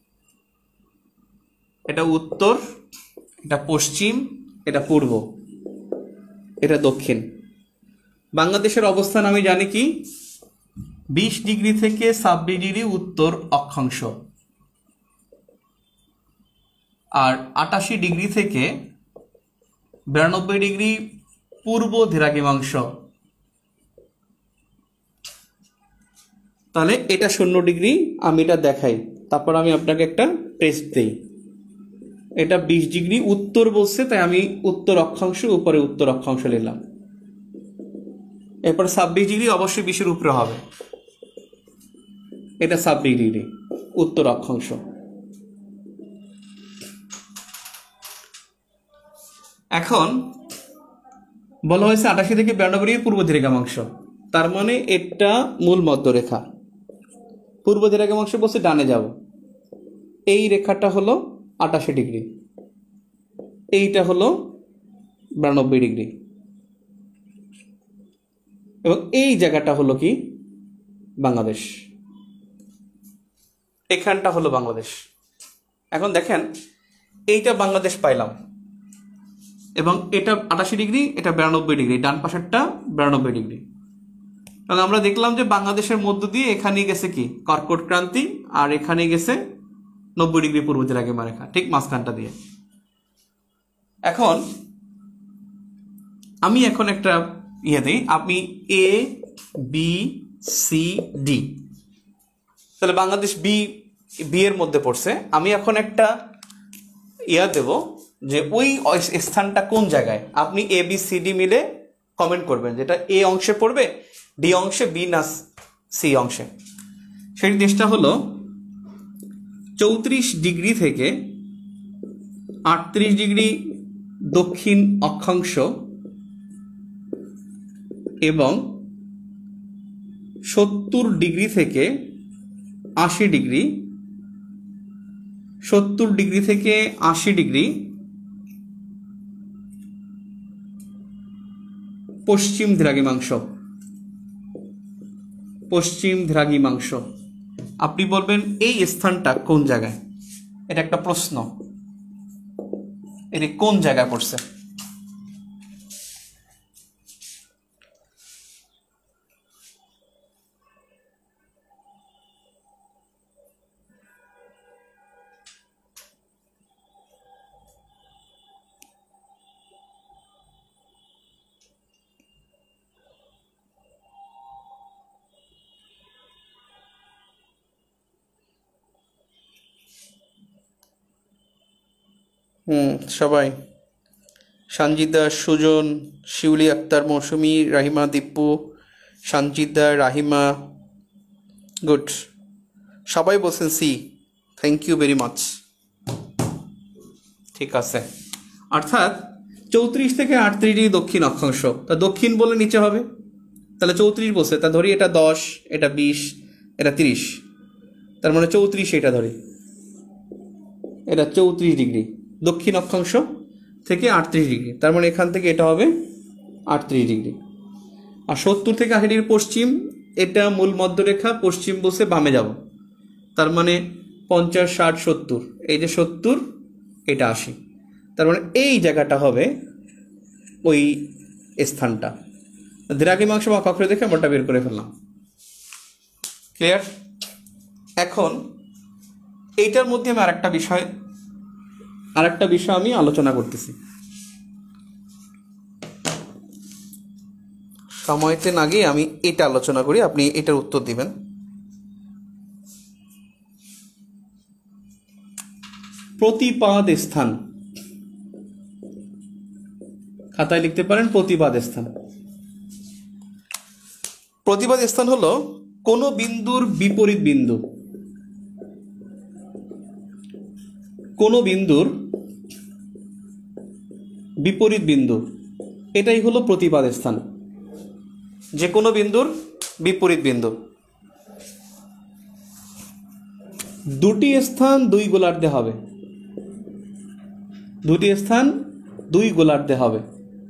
এটা উত্তর, এটা পশ্চিম, এটা পূর্ব, এটা দক্ষিণ। বাংলাদেশের অবস্থান আমি জানি কি, বিশ ডিগ্রি থেকে ছাব্বিশ ডিগ্রি উত্তর অক্ষাংশ, আর আটাশি ডিগ্রি থেকে বিরানব্বই ডিগ্রি পূর্ব দ্রাঘিমাংশ। তাহলে এটা শূন্য ডিগ্রি, আমি এটা দেখাই, তারপর আমি আপনাকে একটা টেস্ট দিই। এটা বিশ ডিগ্রি উত্তর বলছে, তাই আমি উত্তর অক্ষাংশ, উপরে উত্তর অক্ষাংশ নিলাম। এরপর ছাব্বিশ ডিগ্রি অবশ্যই বিশের উপরে হবে, এটা ছাব্বিশ ডিগ্রি উত্তর অক্ষাংশ। এখন বলা হয়েছে আটাশি থেকে বিরানব্বই ডিগ্রি পূর্ব দ্রাঘিমাংশ, তার মানে এটা মূল মধ্যরেখা। পূর্ব দ্রাঘিমাংশ বলছে ডানে যাব, এই রেখাটা হলো আটাশি ডিগ্রি, এইটা হলো বিরানব্বই ডিগ্রি, এবং এই জায়গাটা হলো কি বাংলাদেশ, এখানটা হলো বাংলাদেশ। এখন দেখেন এইটা বাংলাদেশ পাইলাম, এবং এটা আটাশি ডিগ্রি, এটা বিরানব্বই ডিগ্রি, ডান পাশেরটা বিরানব্বই ডিগ্রি। তাহলে আমরা দেখলাম যে বাংলাদেশের মধ্য দিয়ে এখানে গেছে কি কর্কট ক্রান্তি, আর এখানে গেছে নব্বই ডিগ্রি পূর্ব দ্রাঘিমা রেখা, ঠিক মাঝখানটা দিয়ে। এখন আমি এখন একটা ইয়ে দিই, আপনি এ বি সি ডি, তাহলে বাংলাদেশ বি বি এর মধ্যে পড়ছে। আমি এখন একটা ইয়া দেব যে ওই স্থানটা কোন জায়গায়। আপনি এ বি সি ডি মিলে কমেন্ট করবেন, যেটা এ অংশে পড়বে, ডি অংশে, বি না সি অংশে। সেই দেশটা হলো চৌত্রিশ ডিগ্রি থেকে আটত্রিশ ডিগ্রি দক্ষিণ অক্ষাংশ এবং সত্তর ডিগ্রি থেকে আশি ডিগ্রি, সত্তর ডিগ্রি থেকে আশি ডিগ্রি পশ্চিম দ্রাঘিমাংশ, পশ্চিম দ্রাঘিমাংশ। আপনি বলবেন এই স্থানটা কোন জায়গায়, এটা একটা প্রশ্ন, এটা কোন জায়গায় পড়ছে। হুম সবাই, সঞ্জিদা, সুজন, শিউলি আক্তার, মৌসুমী, রাহিমা, দীপু, সঞ্জিদা, রাহিমা, গুড, সবাই বলছেন C, thank you very much. ঠিক আছে, অর্থাৎ চৌত্রিশ থেকে আটত্রিশ ডিগ্রি দক্ষিণ অক্ষাংশ, তা দক্ষিণ বলে নিচে হবে, তাহলে চৌত্রিশ বলছে, তা ধরি এটা দশ, এটা বিশ, এটা তিরিশ, তার মানে চৌত্রিশ, এটা ধরি এটা চৌত্রিশ ডিগ্রি দক্ষিণ অক্ষাংশ, থেকে আটত্রিশ ডিগ্রি, তার মানে এখান থেকে এটা হবে আটত্রিশ ডিগ্রি। আর সত্তর থেকে আশি ডিগ্রি পশ্চিম, এটা মূল মধ্যরেখা, পশ্চিম বসে বামে যাব, তার মানে পঞ্চাশ ষাট সত্তর, এই যে সত্তর, এটা আশি, তার মানে এই জায়গাটা হবে ওই স্থানটা। দ্রাঘিমাংশ বা অক্ষাংশ দেখে আমারটা বের করে ফেললাম। ক্লিয়ার? এখন এইটার মধ্যে আমি আরেকটা বিষয় আরেকটা বিষয় আমি আলোচনা করতেছি। সময়তে না গিয়ে আমি এটা আলোচনা করি, আপনি এটার উত্তর দিবেন। প্রতিপাদ স্থান, খাতায় লিখতে পারেন প্রতিপাদ স্থান। প্রতিপাদ স্থান হলো কোন বিন্দুর বিপরীত বিন্দু, কোন বিন্দুর বিপরীত বিন্দু, এটাই হলো প্রতিপাদ স্থান। যে কোনো বিন্দুর বিপরীত বিন্দু। দুটি স্থান দুই গোলার্ধে হবে, দুটি স্থান দুই গোলার্ধে হবে।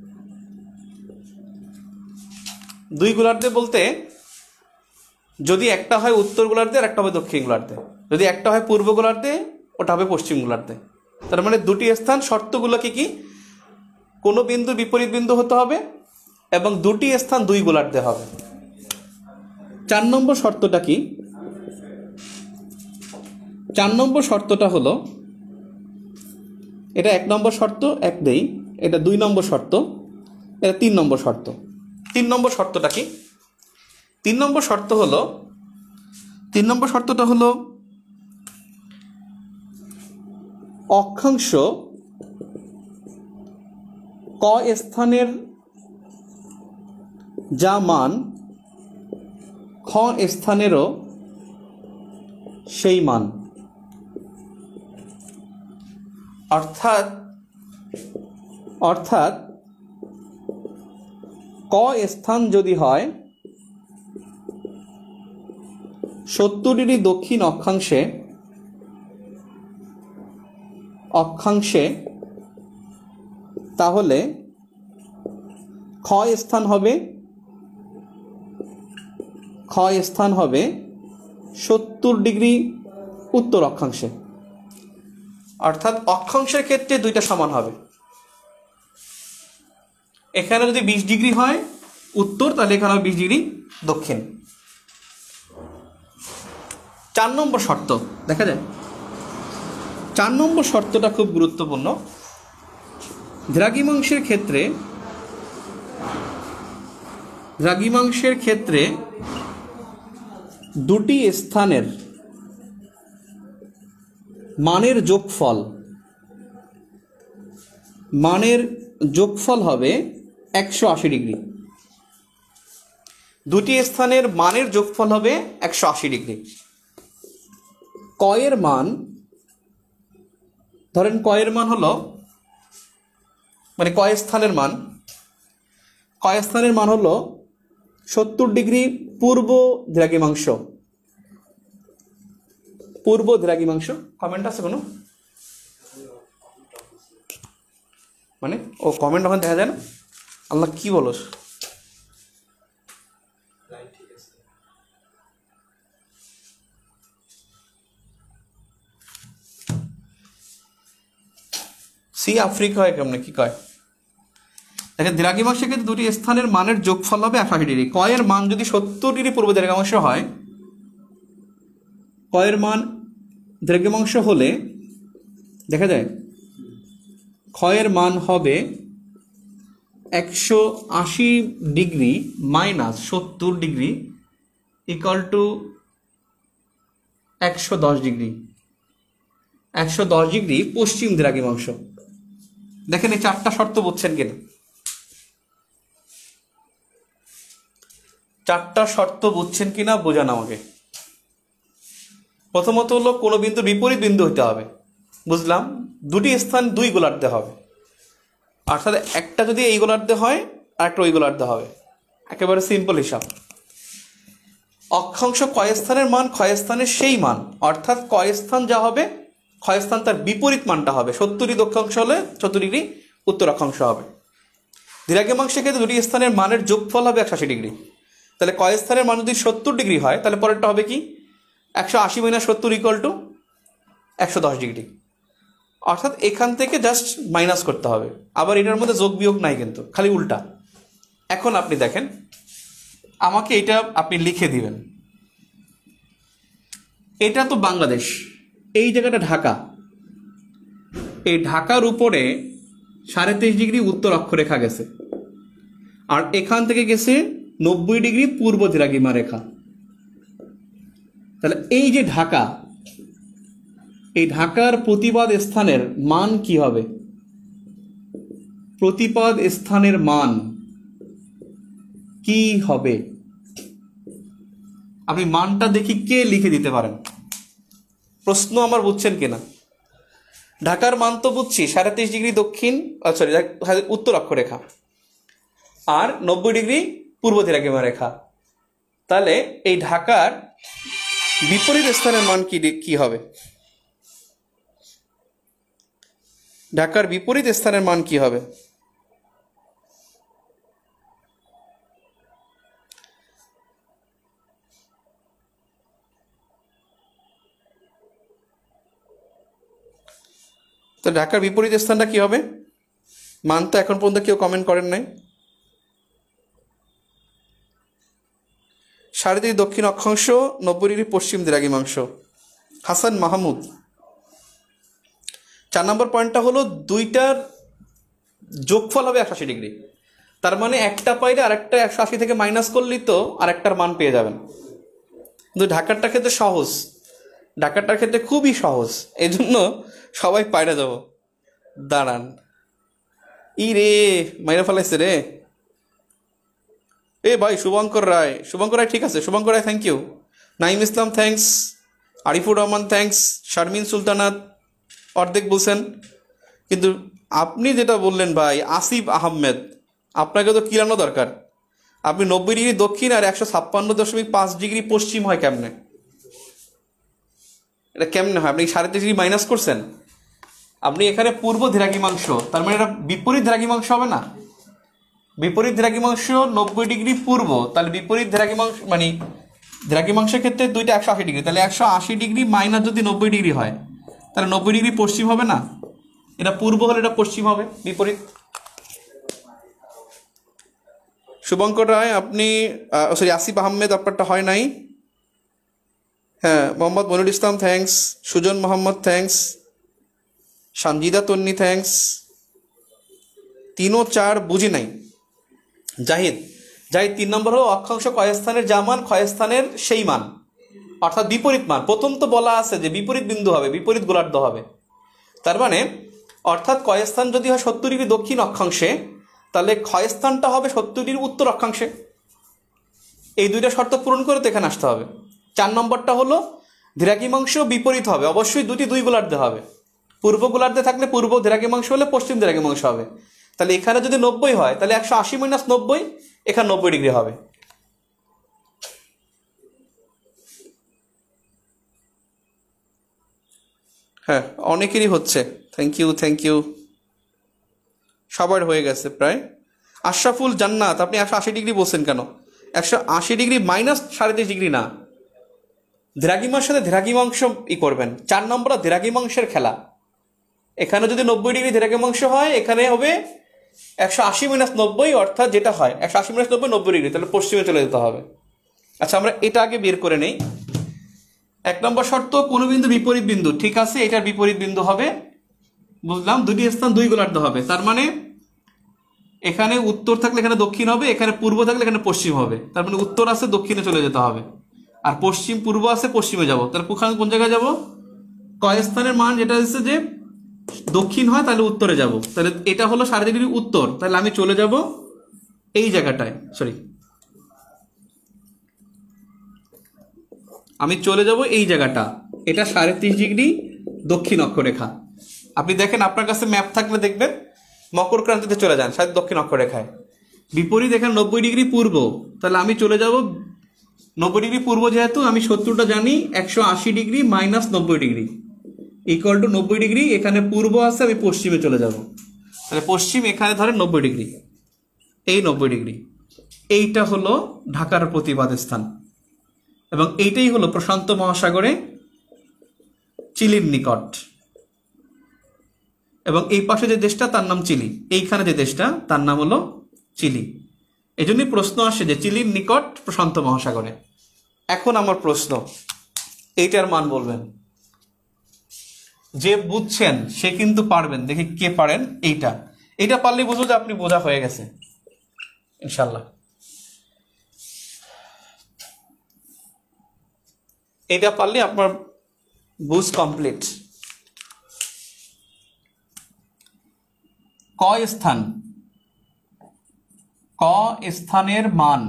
দুই গোলার্ধে বলতে যদি একটা হয় উত্তর গোলার্ধে আর একটা হবে দক্ষিণ গোলার্ধে, যদি একটা হয় পূর্ব গোলার্ধে ওটা হবে পশ্চিম গোলার্ধে। তার মানে দুটি স্থান, শর্তগুলো কি কি? কোনো বিন্দু বিপরীত বিন্দু হতে হবে এবং দুটি স্থান দুই গোলার্ধে হবে। চার নম্বর শর্তটা কি? চার নম্বর শর্তটা হলো, এটা এক নম্বর শর্ত, এক দেই, এটা দুই নম্বর শর্ত, এটা তিন নম্বর শর্ত। তিন নম্বর শর্তটা কি? তিন নম্বর শর্ত হলো তিন নম্বর শর্তটা হলো অক্ষাংশ ক স্থানের যা মান খ স্থানেরও সেই মান। অর্থাৎ অর্থাৎ ক স্থান যদি হয় সত্তর ডিগ্রি দক্ষিণ অক্ষাংশে অক্ষাংশে তাহলে খ স্থান হবে খ স্থান হবে সত্তর ডিগ্রি উত্তর অক্ষাংশে। অর্থাৎ অক্ষাংশের ক্ষেত্রে দুইটা সমান হবে। এখানে যদি বিশ ডিগ্রি হয় উত্তর, তাহলে এখানে হবে বিশ ডিগ্রি দক্ষিণ। চার নম্বর শর্ত দেখা যায়, চার নম্বর শর্তটা খুব গুরুত্বপূর্ণ। দ্রাঘিমাংশের ক্ষেত্রে দ্রাঘিমাংশের ক্ষেত্রে দুটি স্থানের মানের যোগফল মানের যোগফল হবে একশো আশি ডিগ্রি। দুটি স্থানের মানের যোগফল হবে একশো আশি ডিগ্রি। কয়ের মান, ধরেন কয়ের মান হলো, মানে কয় স্থানের মান কয় স্থানের মান হলো সত্তর ডিগ্রি পূর্ব দ্রাঘিমাংশ। পূর্ব দ্রাঘিমাংশ কমেন্ট আছে কোনো? মানে ও কমেন্ট ওখানে দেখা যায় না? আল্লাহ কি বলস? সি আফ্রিকা হয় কেমনে, কি কয় দেখেন, দ্রাঘিমাংশে কিন্তু দুটি স্থানের মানের যোগফল হবে একশো আশি ডিগ্রি। কয়ের মান যদি সত্তর ডিগ্রি পূর্ব দ্রাঘিমাংশ হয়, কয়ের মান দ্রাঘিমাংশ হলে দেখা যায় ক্ষয়ের মান হবে একশো আশি ডিগ্রি মাইনাস সত্তর ডিগ্রি ইকুয়াল টু একশো দশ ডিগ্রি। একশো দশ ডিগ্রি পশ্চিম দ্রাঘিমাংশ। দেখেন এই চারটা শর্ত বুঝছেন কিনা? চারটা শর্ত বুঝছেন কিনা বোঝান আমাকে। প্রথমত হলো কোনো বিন্দু বিপরীত বিন্দু হতে হবে, বুঝলাম। দুটি স্থান দুই গোলার্ধে হবে, অর্থাৎ একটা যদি এই গোলার্ধে হয় আর একটা ওই গোলার্ধে হবে, একেবারে সিম্পল হিসাব। অক্ষাংশ কয় স্থানের মান ক্ষয় স্থানের সেই মান, অর্থাৎ কয় স্থান যা হবে ক্ষয় স্থান তার বিপরীত মানটা হবে। সত্তর ডিগ্রি দক্ষাংশ হলে সত্তর ডিগ্রি উত্তর অক্ষাংশ হবে। দ্বিরাগিমাংশের ক্ষেত্রে দুটি স্থানের মানের যোগফল হবে একশো আশি ডিগ্রি। তাহলে কয় স্থানের মান যদি সত্তর ডিগ্রি হয় তাহলে পরেরটা হবে কি, একশো আশি মাইনাস সত্তর ইকুয়াল টু একশো দশ ডিগ্রি। অর্থাৎ এখান থেকে জাস্ট মাইনাস করতে হবে, আবার এটার মধ্যে যোগ বিয়োগ নাই কিন্তু, খালি উল্টা। এখন আপনি দেখেন, আমাকে এটা আপনি লিখে দিবেন, এটা তো বাংলাদেশ, এই জায়গাটা ঢাকা, এই ঢাকার উপরে সাড়ে তেইশ ডিগ্রি উত্তর অক্ষরেখা গেছে, আর এখান থেকে গেছে নব্বই ডিগ্রি পূর্ব দ্রাঘিমা রেখা। তাহলে এই যে ঢাকা, এই ঢাকার প্রতিপাদ স্থানের মান কি হবে? প্রতিপাদ স্থানের মান কি হবে? আপনি মানটা দেখি কে লিখে দিতে পারেন। প্রশ্ন আমার বুঝছেন কিনা? ঢাকার মান তো বুঝছি, সাড়ে তেইশ ডিগ্রি দক্ষিণ সরি উত্তর অক্ষরেখা আর নব্বই ডিগ্রি পূর্ব দ্রাঘিমা রেখা। তাহলে এই ঢাকার বিপরীত স্থানের মান কি কি হবে? ঢাকার বিপরীত স্থানের মান কি হবে? তো ঢাকার বিপরীত স্থানটা কি হবে? মান তো এখন পর্যন্ত কেউ কমেন্ট করেন নাই। সাড়ে তিন দক্ষিণ অক্ষাংশ, নব্বই ডিগ্রি পশ্চিম দ্রাঘিমাংশ। হাসান মাহমুদ। চার নম্বর পয়েন্টটা হলো দুইটার যোগফল হবে একশো আশি ডিগ্রি। তার মানে একটা পাইলে আরেকটা একশো আশি থেকে মাইনাস করলেই তো আরেকটার মান পেয়ে যাবেন। কিন্তু ঢাকারটার ক্ষেত্রে সহজ, ঢাকারটার ক্ষেত্রে খুবই সহজ, এই জন্য সবাই পাইরা যাব। দাঁড়ান, ই রে মাইরা ফেলাইছে রে। এ ভাই শুভঙ্কর রায়, শুভঙ্কর রায় ঠিক আছে, Shubhankar Roy thank you. Naim Islam thanks, Arifur Rahman thanks, Sharmin Sultanat অর্ধেক বলছেন। কিন্তু আপনি যেটা বললেন ভাই আসিফ আহমেদ, আপনাকে তো কিরানো দরকার। আপনি নব্বই ডিগ্রি দক্ষিণ আর একশো ছাপ্পান্ন দশমিক পাঁচ ডিগ্রি পশ্চিম হয় কেমনে? এটা কেমনে হয়? আপনি সাড়ে তেইশ ডিগ্রি মাইনাস করছেন, আপনি এখানে পূর্ব দ্রাঘিমাংশ, তার মানে এটা বিপরীত দ্রাঘিমাংশ হবে না? বিপরীত দ্রাঘিমাংশ নব্বই ডিগ্রি পূর্ব, তাহলে বিপরীত দ্রাঘিমাংশ মানে দ্রাঘিমাংশের ক্ষেত্রে দুইটা একশো আশি ডিগ্রি, তাহলে একশো আশি ডিগ্রি মাইনাস যদি নব্বই ডিগ্রি হয় তাহলে নব্বই ডিগ্রি পশ্চিম হবে না? এটা পূর্ব হলে এটা পশ্চিম হবে, বিপরীত। শুভঙ্কর রায় আপনি সরি আসিফ আহমেদ আপনারটা হয় নাই। হ্যাঁ, Mohammad Monirul Islam thanks, Sujon Mohammad thanks, Sanjida Tonni thanks. তিন ও চার বুঝি নাই। জাহিদ, জাহিদ তিন নম্বর হলো অক্ষাংশ ক্ষয়স্থানের যা মান ক্ষয়স্থানের সেই মান, অর্থাৎ বিপরীত মান। প্রথম তো বলা আছে যে বিপরীত বিন্দু হবে, বিপরীত গোলার্ধ হবে। তার মানে অর্থাৎ ক্ষয়স্থান যদি হয় সত্তর ডিগ্রি দক্ষিণ অক্ষাংশে, তাহলে ক্ষয়স্থানটা হবে সত্তর ডিগ্রি উত্তর অক্ষাংশে। এই দুইটা শর্ত পূরণ করে তো এখানে আসতে হবে। চার নম্বরটা হলো দ্রাঘিমাংশ বিপরীত হবে, অবশ্যই দুটি দুই গোলার্ধে হবে। পূর্ব গোলার্ধে থাকলে পূর্ব দ্রাঘিমাংশ হলে পশ্চিম দ্রাঘিমাংশ হবে। তাহলে এখানে যদি নব্বই হয় তাহলে একশো আশি মাইনাস নব্বই, এখানে নব্বই ডিগ্রি হবে। হ্যাঁ, অনেকেরই হচ্ছে। থ্যাংক ইউ থ্যাংক ইউ, সবার হয়ে গেছে প্রায়। আশরাফুল জান্নাত, আপনি একশো আশি ডিগ্রি বলছেন কেন? একশো আশি ডিগ্রি মাইনাস সাড়ে তেইশ ডিগ্রি না, দ্রাঘিমার সাথে দ্রাঘিমাংশ ই করবেন। চার নম্বর দ্রাঘিমাংশের খেলা। এখানে যদি নব্বই ডিগ্রি দ্রাঘিমাংশ হয়, এখানে হবে একশো আশি মাইনাস নব্বই, অর্থাৎ যেটা হয় একশো আশি মাইনাস নব্বই নব্বই ডিগ্রি, তাহলে পশ্চিমে চলে যেতে হবে। আচ্ছা, আমরা এটা আগে বের করে নেই। এক নম্বর শর্ত, কোনো বিন্দু বিপরীত বিন্দু, ঠিক আছে, এটার বিপরীত বিন্দু হবে, বুঝলাম। দুটি স্থান দুই গোলার্ধ হবে, তার মানে এখানে উত্তর থাকলে এখানে দক্ষিণ হবে, এখানে পূর্ব থাকলে এখানে পশ্চিম হবে। তার মানে উত্তর আছে দক্ষিণে চলে যেতে হবে, আর পশ্চিম পূর্ব আছে পশ্চিমে যাব। তাহলে কোন জায়গায় যাব? কয় স্থানের মান যেটা হচ্ছে যে দক্ষিণ হয় তাহলে উত্তরে যাব। তাহলে এটা হলো সাড়ে ডিগ্রি উত্তর, তাহলে আমি চলে যাব এই জায়গাটায়, সরি আমি চলে যাব এই জায়গাটা, এটা সাড়ে তিরিশ ডিগ্রি দক্ষিণ অক্ষরেখা। আপনি দেখেন আপনার কাছে ম্যাপ থাকলে দেখবেন মকর ক্রান্তিতে চলে যান সাড়ে দক্ষিণ অক্ষরেখায়। বিপরীত এখানে নব্বই ডিগ্রি পূর্ব, তাহলে আমি চলে যাব নব্বই ডিগ্রি পূর্ব, যেহেতু আমি সত্তরটা জানি, একশো আশি ডিগ্রি মাইনাস নব্বই ডিগ্রি ইকুয়াল টু নব্বই ডিগ্রি। এখানে পূর্ব আছে, আমি পশ্চিমে চলে যাব। তাহলে পশ্চিম এখানে ধরেন নব্বই ডিগ্রি, এই নব্বই ডিগ্রি, এইটা হলো ঢাকার প্রতিবাদ স্থান, এবং এইটাই হলো প্রশান্ত মহাসাগরে চিলির নিকট, এবং এই পাশে যে দেশটা তার নাম চিলি, এইখানে যে দেশটা তার নাম হলো চিলি। এই জন্যই প্রশ্ন আসে যে চিলির নিকট প্রশান্ত মহাসাগরে। এখন আমার প্রশ্ন, এইটার মান বলবেন, যে বুঝছেন সে কিন্তু পারবেন, দেখি কে পারেন। এইটা এইটা পারলে বুঝবো যে আপনি বোঝা হয়ে গেছে ইনশাল্লাহ। এটা পারলে আপনার বুঝ কমপ্লিট। ক স্থান, ক স্থানের মান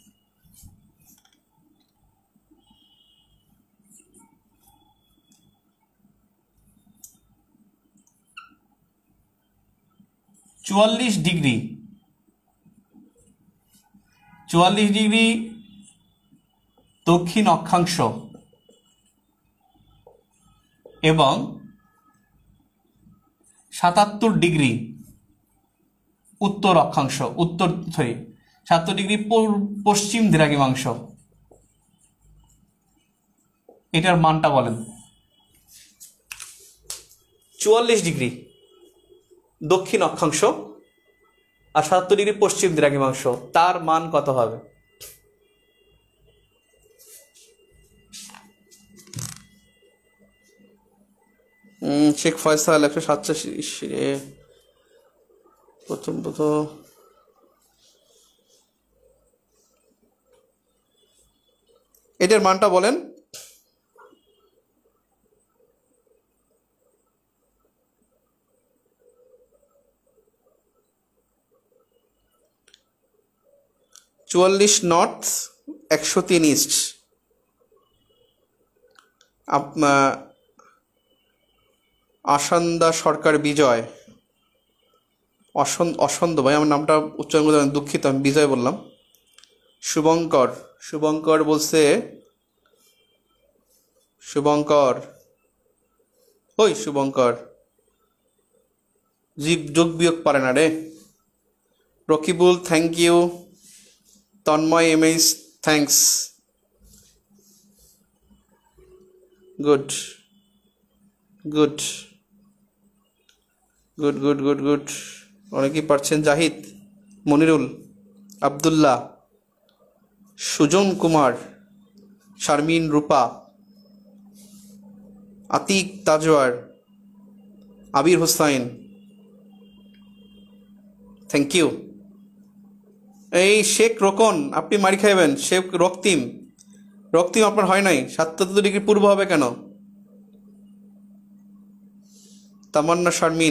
চুয়াল্লিশ ডিগ্রি, চুয়াল্লিশ ডিগ্রি দক্ষিণ অক্ষাংশ এবং সাতাত্তর ডিগ্রি উত্তর অক্ষাংশ, উত্তর সরি সাতাত্তর ডিগ্রি পশ্চিম দ্রাঘিমাংশ, এটার মানটা বলেন। চুয়াল্লিশ ডিগ্রি দক্ষিণ অক্ষাংশ আর সাতাত্তর ডিগ্রি পশ্চিম দ্রাঘিমাংশ, তার মান কত হবে? শেখ ফয়সাল একশো সাতচাশি, প্রথম প্রথম এটার মানটা বলেন। চুয়াল্লিশ নর্থ, একশো তিন ইস্ট। আসান্দা সরকার বিজয়, অসন্দ ভাই আমার নামটা উচ্চারণ করতে দুঃখিত, আমি বিজয় বললাম। শুভঙ্কর, শুভঙ্কর বলছে, শুভঙ্কর ওই শুভঙ্কর জীব যোগ বিয়োগ পারে না রে। Rakibul thank you, Tonmoy MS thanks, good good good good good good অনেকেই পারছেন। Zahid, Monirul, Abdullah, Sujon Kumar, Sharmin Rupa, Atik Tajwar, Abir Hossain, thank you. এই শেখ রোকন, আপনি মারি খাইবেন। শেখ রক্তিম, রক্তিম আপনার হয় নাই, সাতাত্তর ডিগ্রি পূর্ব হবে কেন? তামান্না শারমিন,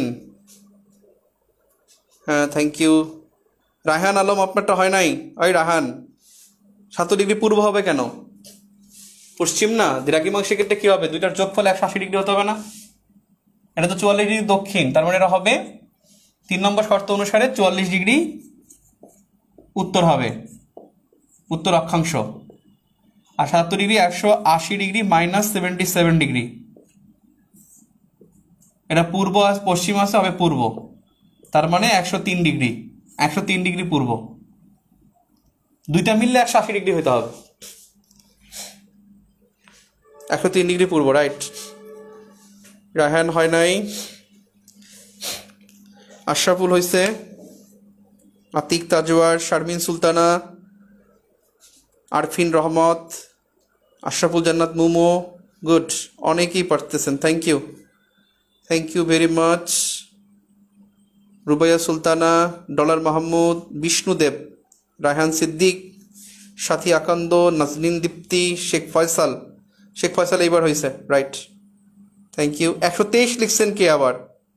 হ্যাঁ থ্যাংক ইউ। রায়হান আলম, আপনারটা হয় নাই। ওই রায়হান, সাতাত্তর ডিগ্রি পূর্ব হবে কেন? পশ্চিম না, দ্রাঘিমাংশ ক্ষেত্রে কি হবে? দুইটার যোগফল একশো আশি ডিগ্রি হতে হবে না? এটা তো চুয়াল্লিশ ডিগ্রি দক্ষিণ, তার মানে এটা হবে তিন নম্বর শর্ত অনুসারে চুয়াল্লিশ ডিগ্রি উত্তর হবে, উত্তর অক্ষাংশ। আর সাতাত্তর ডিগ্রি একশো আশি degree minus seventy seven degree, এটা পূর্ব পশ্চিম আছে, হবে পূর্ব, তার মানে একশো তিন ডিগ্রি, একশো তিন ডিগ্রি পূর্ব, দুইটা মিললে একশো আশি ডিগ্রি হতে হবে, একশো তিন ডিগ্রি পূর্ব, রাইট। রায়হান হয় নাই, আশরাফুল হয়েছে, আতিক তাজওয়ার, শারমিন সুলতানা, আরফিন রহমত, আশরাফুল জান্নাত মুমো, গুড, অনেকেই পারতেছেন, thank you, thank you very much. Rubaiya Sultana, Dolar Mahmud, Bishnudeb, Raihan Siddique, Sathi Akand, Naznin দীপ্তি, শেখ ফয়সাল, শেখ ফয়সাল এইবার হয়েছে, রাইট, থ্যাংক ইউ। একশো তেইশ লিখছেন কে আবার?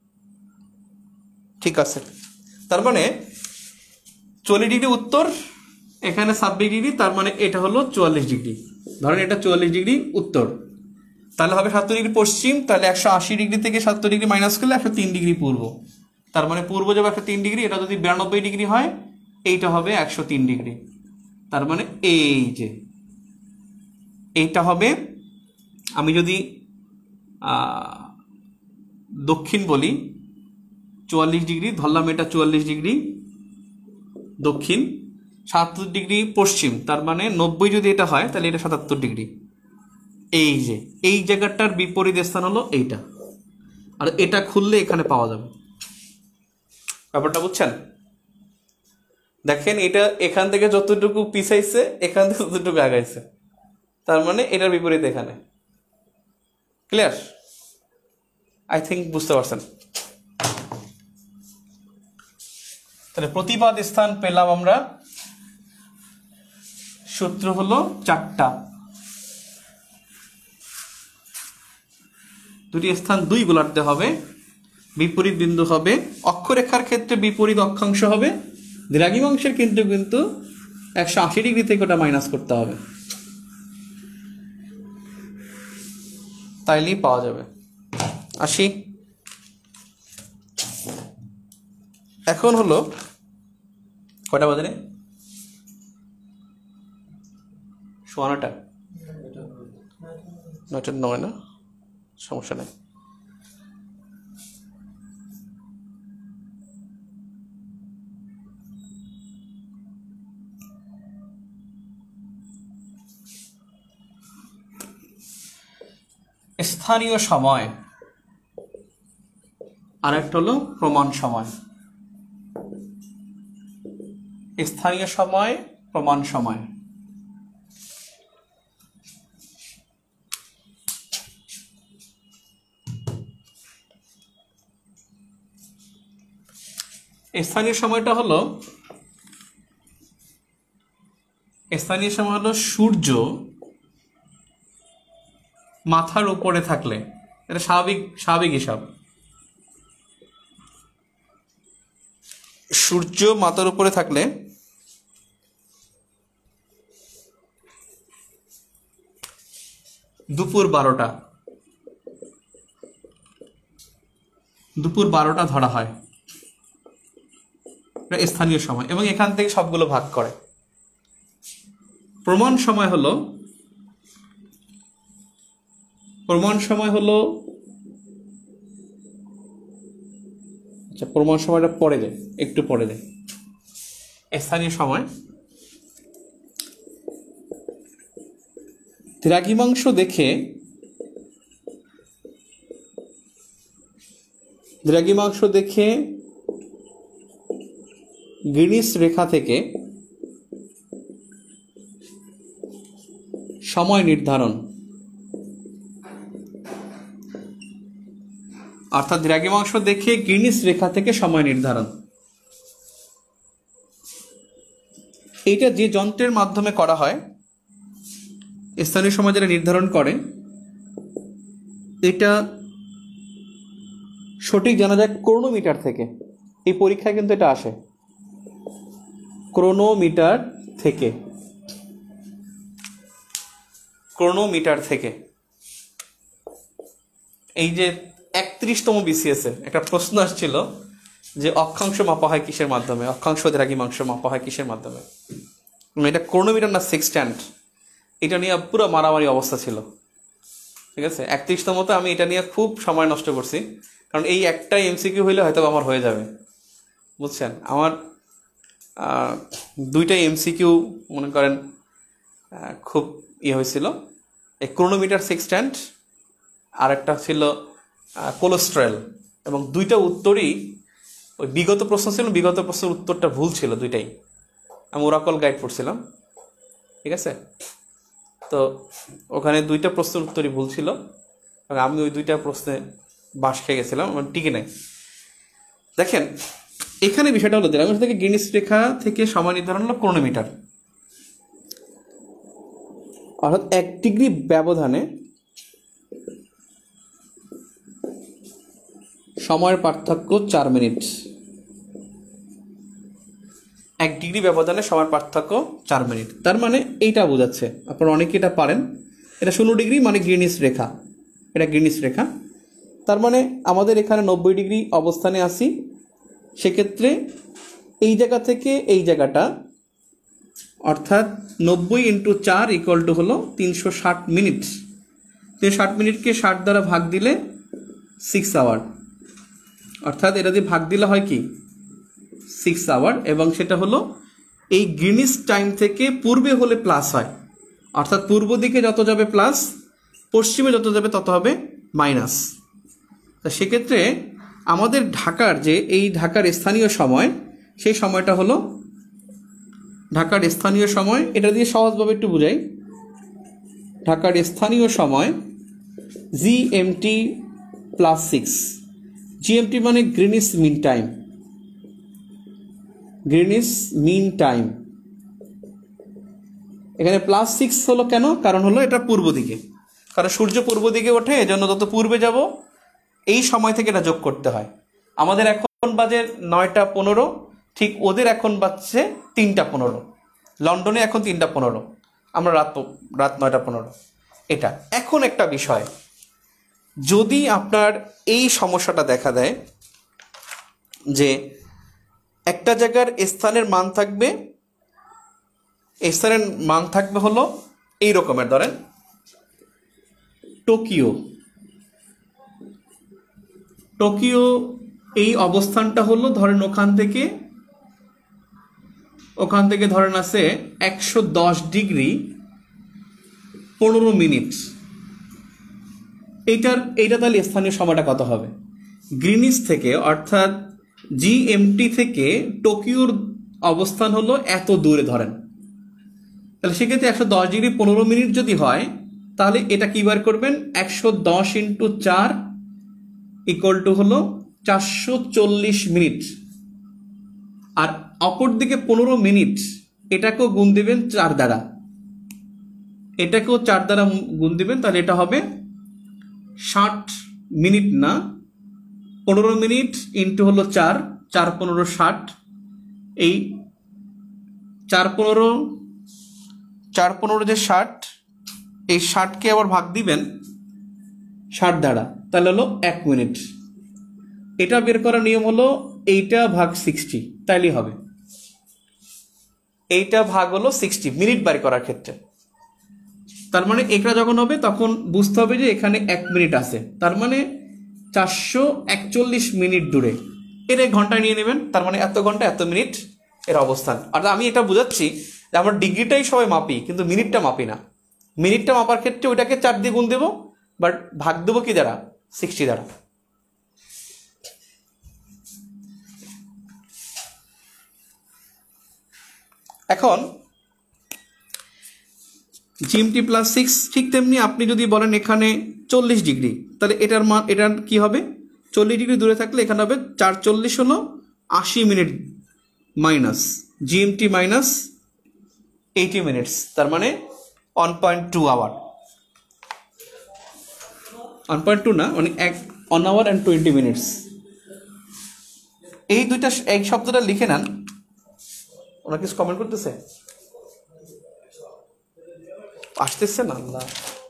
ঠিক আছে, তার মানে চল্লিশ ডিগ্রি উত্তর, এখানে ছাব্বিশ ডিগ্রি, তার মানে এটা হলো চুয়াল্লিশ ডিগ্রি। ধরেন এটা চুয়াল্লিশ ডিগ্রি উত্তর, তাহলে হবে সাতাত্তর ডিগ্রি পশ্চিম, তাহলে একশো আশি ডিগ্রি থেকে সাতাত্তর ডিগ্রি মাইনাস করলে একশো তিন ডিগ্রি পূর্ব, তার মানে পূর্ব যাবে একশো তিন ডিগ্রি, এটা যদি বিরানব্বই ডিগ্রি হয় এইটা হবে একশো তিন ডিগ্রি, তার মানে এই যে এইটা হবে, আমি যদি দক্ষিণ বলি চুয়াল্লিশ ডিগ্রি ধরলাম, এটা চুয়াল্লিশ ডিগ্রি দক্ষিণ, সাতাত্তর ডিগ্রি পশ্চিম, তার মানে নব্বই যদি এটা হয় তাহলে এটা সাতাত্তর ডিগ্রি। এই যে এই জায়গাটার বিপরীত স্থান হলো এইটা, আর এটা খুললে এখানে পাওয়া যাবে। ব্যাপারটা বুঝছেন? দেখেন এটা এখান থেকে যতটুকু পিছাইছে, এখান থেকে যতটুকু আগাইছে, তার মানে এটার বিপরীত এখানে। ক্লিয়ার? আই থিঙ্ক বুঝতে পারছেন। তাহলে প্রতিপাদ স্থান পেলাম আমরা, সূত্র হলো চারটা, দুটি স্থান দুই গোলার্ধে হবে, বিপরীত বিন্দু হবে, অক্ষরেখার ক্ষেত্রে বিপরীত অক্ষাংশ হবে, দ্রাঘিমাংশের কিন্তু কিন্তু একশো আশি ডিগ্রি থেকে ওটা মাইনাস করতে হবে, তাইলেই পাওয়া যাবে। আসি এখন হলো কয়টা বাজে রে? সোয়া নটা, নয়টা নয় না, সমস্যা নেই। স্থানীয় সময় আর একটা হলো প্রমাণ সময়। স্থানীয় সময়, প্রমাণ সময়। স্থানীয় সময়টা হলো স্থানীয় সময় হলো সূর্য মাথার উপরে থাকলে, এটা স্বাভাবিক স্বাভাবিক হিসাব। সূর্য মাথার উপরে থাকলে দুপুর বারোটা দুপুর বারোটা ধরা হয়, এটা স্থানীয় সময়, এবং এখান থেকে সবগুলো ভাগ করে। প্রমাণ সময় হলো প্রমাণ সময় হলো আচ্ছা প্রমাণ সময়টা পরে দেয়, একটু পরে দেয়। স্থানীয় সময় দ্রাঘিমাংশ দেখে দ্রাঘিমাংশ দেখে গ্রিনিচ রেখা থেকে সময় নির্ধারণ, অর্থাৎ দ্রাঘিমাংশ দেখে গ্রিনিচ রেখা থেকে সময় নির্ধারণ। এইটা যে যন্ত্রের মাধ্যমে করা হয়, স্থানীয় সময় যেটা নির্ধারণ করে, এটা সঠিক জানা যায় ক্রোনোমিটার থেকে। এই পরীক্ষায় কিন্তু এটা আসে ক্রোনোমিটার থেকে ক্রোনোমিটার থেকে এই যে একত্রিশতম বিসিএস এ একটা প্রশ্ন আসছিল যে অক্ষাংশ মাপা হয় কিসের মাধ্যমে, অক্ষাংশ দ্রাঘিমাংশ মাপা হয় কিসের মাধ্যমে। এটা ক্রোনোমিটার না সেক্সট্যান্ট, এটা নিয়ে পুরো মারামারি অবস্থা ছিল। ঠিক আছে, একত্রিশতমতে আমি এটা নিয়ে খুব সময় নষ্ট করছি, কারণ এই একটাই এমসিকিউ হইলে হয়তো আমার হয়ে যাবে, বুঝছেন। আমার দুইটাই এমসিকিউ মনে করেন খুব ইয়ে হয়েছিল, এই ক্রোনোমিটার সেক্সট্যান্ট আর একটা ছিল কোলেস্ট্রল, এবং দুইটা উত্তরই ওই বিগত প্রশ্ন ছিল, বিগত প্রশ্নের উত্তরটা ভুল ছিল দুইটাই। আমি ওরাকল গাইড পড়ছিলাম, ঠিক আছে, তো ওখানে দুইটা প্রশ্নের উত্তরই ভুল ছিল, আমি ওই দুইটা প্রশ্নে বাস খেয়ে গেছিলাম, আমার টিকে নাই। দেখেন এখানে বিষয়টা হলো দ্রাঘিমাংশ থেকে গ্রিনিচ রেখা থেকে সময় নির্ধারণ হলো ক্রোনোমিটার, অর্থাৎ এক ডিগ্রি ব্যবধানে সময়ের পার্থক্য চার মিনিট। এক ডিগ্রি ব্যবধানে সময়ের পার্থক্য চার মিনিট, তার মানে এইটা বোঝাচ্ছে, আপনারা অনেকে এটা পারেন, এটা ষোলো ডিগ্রি মানে গ্রিনিচ রেখা, এটা গ্রিনিচ রেখা, তার মানে আমাদের এখানে নব্বই ডিগ্রি অবস্থানে আসি, সেক্ষেত্রে এই জায়গা থেকে এই জায়গাটা অর্থাৎ নব্বই ইন্টু চার ইকুয়াল টু হলো তিনশো ষাট মিনিট। তিনশো ষাট মিনিটকে ষাট দ্বারা ভাগ দিলে সিক্স আওয়ার, অর্থাৎ এটা দিয়ে ভাগ দিলে হয় কি সিক্স আওয়ার, এবং সেটা হলো এই গ্রিনিচ টাইম থেকে পূর্বে হলে প্লাস হয়, অর্থাৎ পূর্ব দিকে যত যাবে প্লাস, পশ্চিমে যত যাবে তত হবে মাইনাস। তা সেক্ষেত্রে আমাদের ঢাকার যে এই ঢাকার স্থানীয় সময়, সেই সময়টা হলো ঢাকার স্থানীয় সময়, এটা দিয়ে সহজভাবে একটু বুঝাই। ঢাকার স্থানীয় সময় জিএমটি প্লাস সিক্স, জিএমটি মানে Greenwich mean time, Greenwich mean time. এখানে প্লাস সিক্স হলো কেন? কারণ হলো এটা পূর্ব দিকে, কারণ সূর্য পূর্ব দিকে ওঠে, এজন্য যত পূর্বে যাব এই সময় থেকে এটা যোগ করতে হয়। আমাদের এখন বাজে নয়টা পনেরো, ঠিক ওদের এখন বাজছে তিনটা পনেরো, লন্ডনে এখন তিনটা পনেরো, আমরা রাত রাত নয়টা পনেরো। এটা এখন একটা বিষয়, যদি আপনার এই সমস্যাটা দেখা দেয় যে একটা জায়গার স্থানের মান থাকবে, স্থানের মান থাকবে হলো এই রকমের, ধরেন টোকিও, টোকিও এই অবস্থানটা হলো ধরেন ওখান থেকে ওখান থেকে ধরেন আছে একশো দশ ডিগ্রি পনেরো মিনিট। এইটার এইটা তাহলে স্থানীয় সময়টা কত হবে? গ্রিনিচ থেকে অর্থাৎ জিএমটি থেকে টোকিওর অবস্থান হলো এত দূরে ধরেন, তাহলে সেক্ষেত্রে একশো দশ ডিগ্রি পনেরো মিনিট যদি হয়, তাহলে এটা কি বার করবেন? একশো দশ ইন্টু চার ইকুয়াল টু হলো চারশো চল্লিশ মিনিট। আর অপর দিকে পনেরো মিনিট, এটাকেও গুণ দিবেন চার দ্বারা, এটাকেও চার দ্বারা গুণ দিবেন, তাহলে এটা হবে ষাট মিনিট না, পনেরো মিনিট ইন্টু হলো চার, চার পনেরো ষাট, এই চার পনেরো চার পনেরো যে ষাট, এই ষাটকে আবার ভাগ দিবেন ষাট দ্বারা, তাহলে হলো এক মিনিট। এটা বের করার নিয়ম হলো এইটা ভাগ সিক্সটি, তাইলেই হবে। এইটা ভাগ হলো সিক্সটি মিনিট বাড়ি করার ক্ষেত্রে, তার মানে এটা যখন হবে তখন বুঝতে হবে যে এখানে এক মিনিট আছে, তার মানে চারশো একচল্লিশ মিনিট দূরে। এটা ঘন্টায় নিয়ে নেবেন, তার মানে এত ঘন্টা এত মিনিট এর অবস্থান। আর আমি এটা বুঝাচ্ছি যে আমরা ডিগ্রিটাই সবাই মাপি, কিন্তু মিনিটটা মাপি না। মিনিটটা মাপার ক্ষেত্রে ওইটাকে চার দিয়ে গুণ দেবো, বাট ভাগ দেবো কি দ্বারা? সিক্সটি দ্বারা। এখন জিএমটি প্লাস সিক্স, ঠিক তেমনি আপনি যদি বলেন এখানে চল্লিশ ডিগ্রি, তাহলে এটার মান এটার কি হবে? চল্লিশ ডিগ্রি দূরে থাকলে এখানে হবে চার চল্লিশ হলো আশি minute minus GMT minus eighty minutes, তার মানে one point two hour, one point two না মানে এক one hour and twenty minutes. এই দুইটা এই শব্দটা লিখে নেন। ওনার কিছু কমেন্ট করতেছে? আসতেছে না আল্লাহ।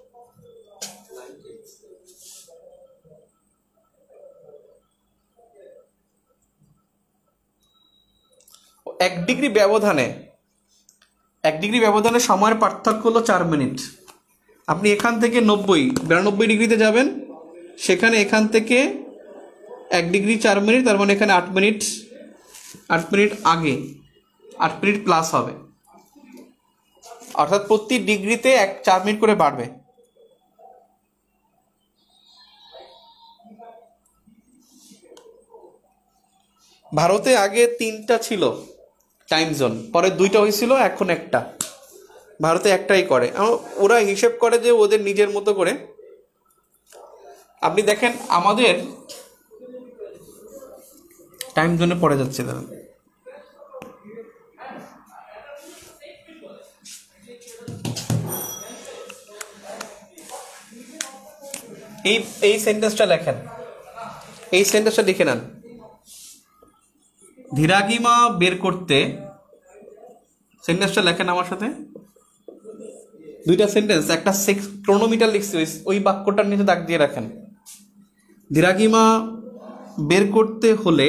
এক ডিগ্রি ব্যবধানে এক ডিগ্রি ব্যবধানে সময়ের পার্থক্য হলো চার মিনিট। আপনি এখান থেকে নব্বই বিরানব্বই ডিগ্রিতে যাবেন, সেখানে এখান থেকে এক ডিগ্রি চার মিনিট, তার মানে এখানে আট মিনিট আট মিনিট আগে আট মিনিট প্লাস হবে, অর্থাৎ প্রতি ডিগ্রিতে এক চার মিনিট করে বাড়বে। ভারতে আগে তিনটা ছিল টাইম জোন, পরে দুইটা হয়েছিল, এখন একটা। ভারতে একটাই করে, ওরা হিসেব করে যে ওদের নিজের মতো করে। আপনি দেখেন আমাদের টাইম জোনে পড়ে যাচ্ছে, দাঁড়ান এই এই সেন্টেন্সটা লেখেন, এই সেন্টেন্সটা লিখে নেন। ধীরাগিমা বের করতে, সেন্টেন্সটা লেখেন আমার সাথে। দুইটা সেন্টেন্স, একটা ক্রোনোমিটার লিখছি, ওই বাক্যটার নিচে দাগ দিয়ে রাখেন। ধীরাগিমা বের করতে হলে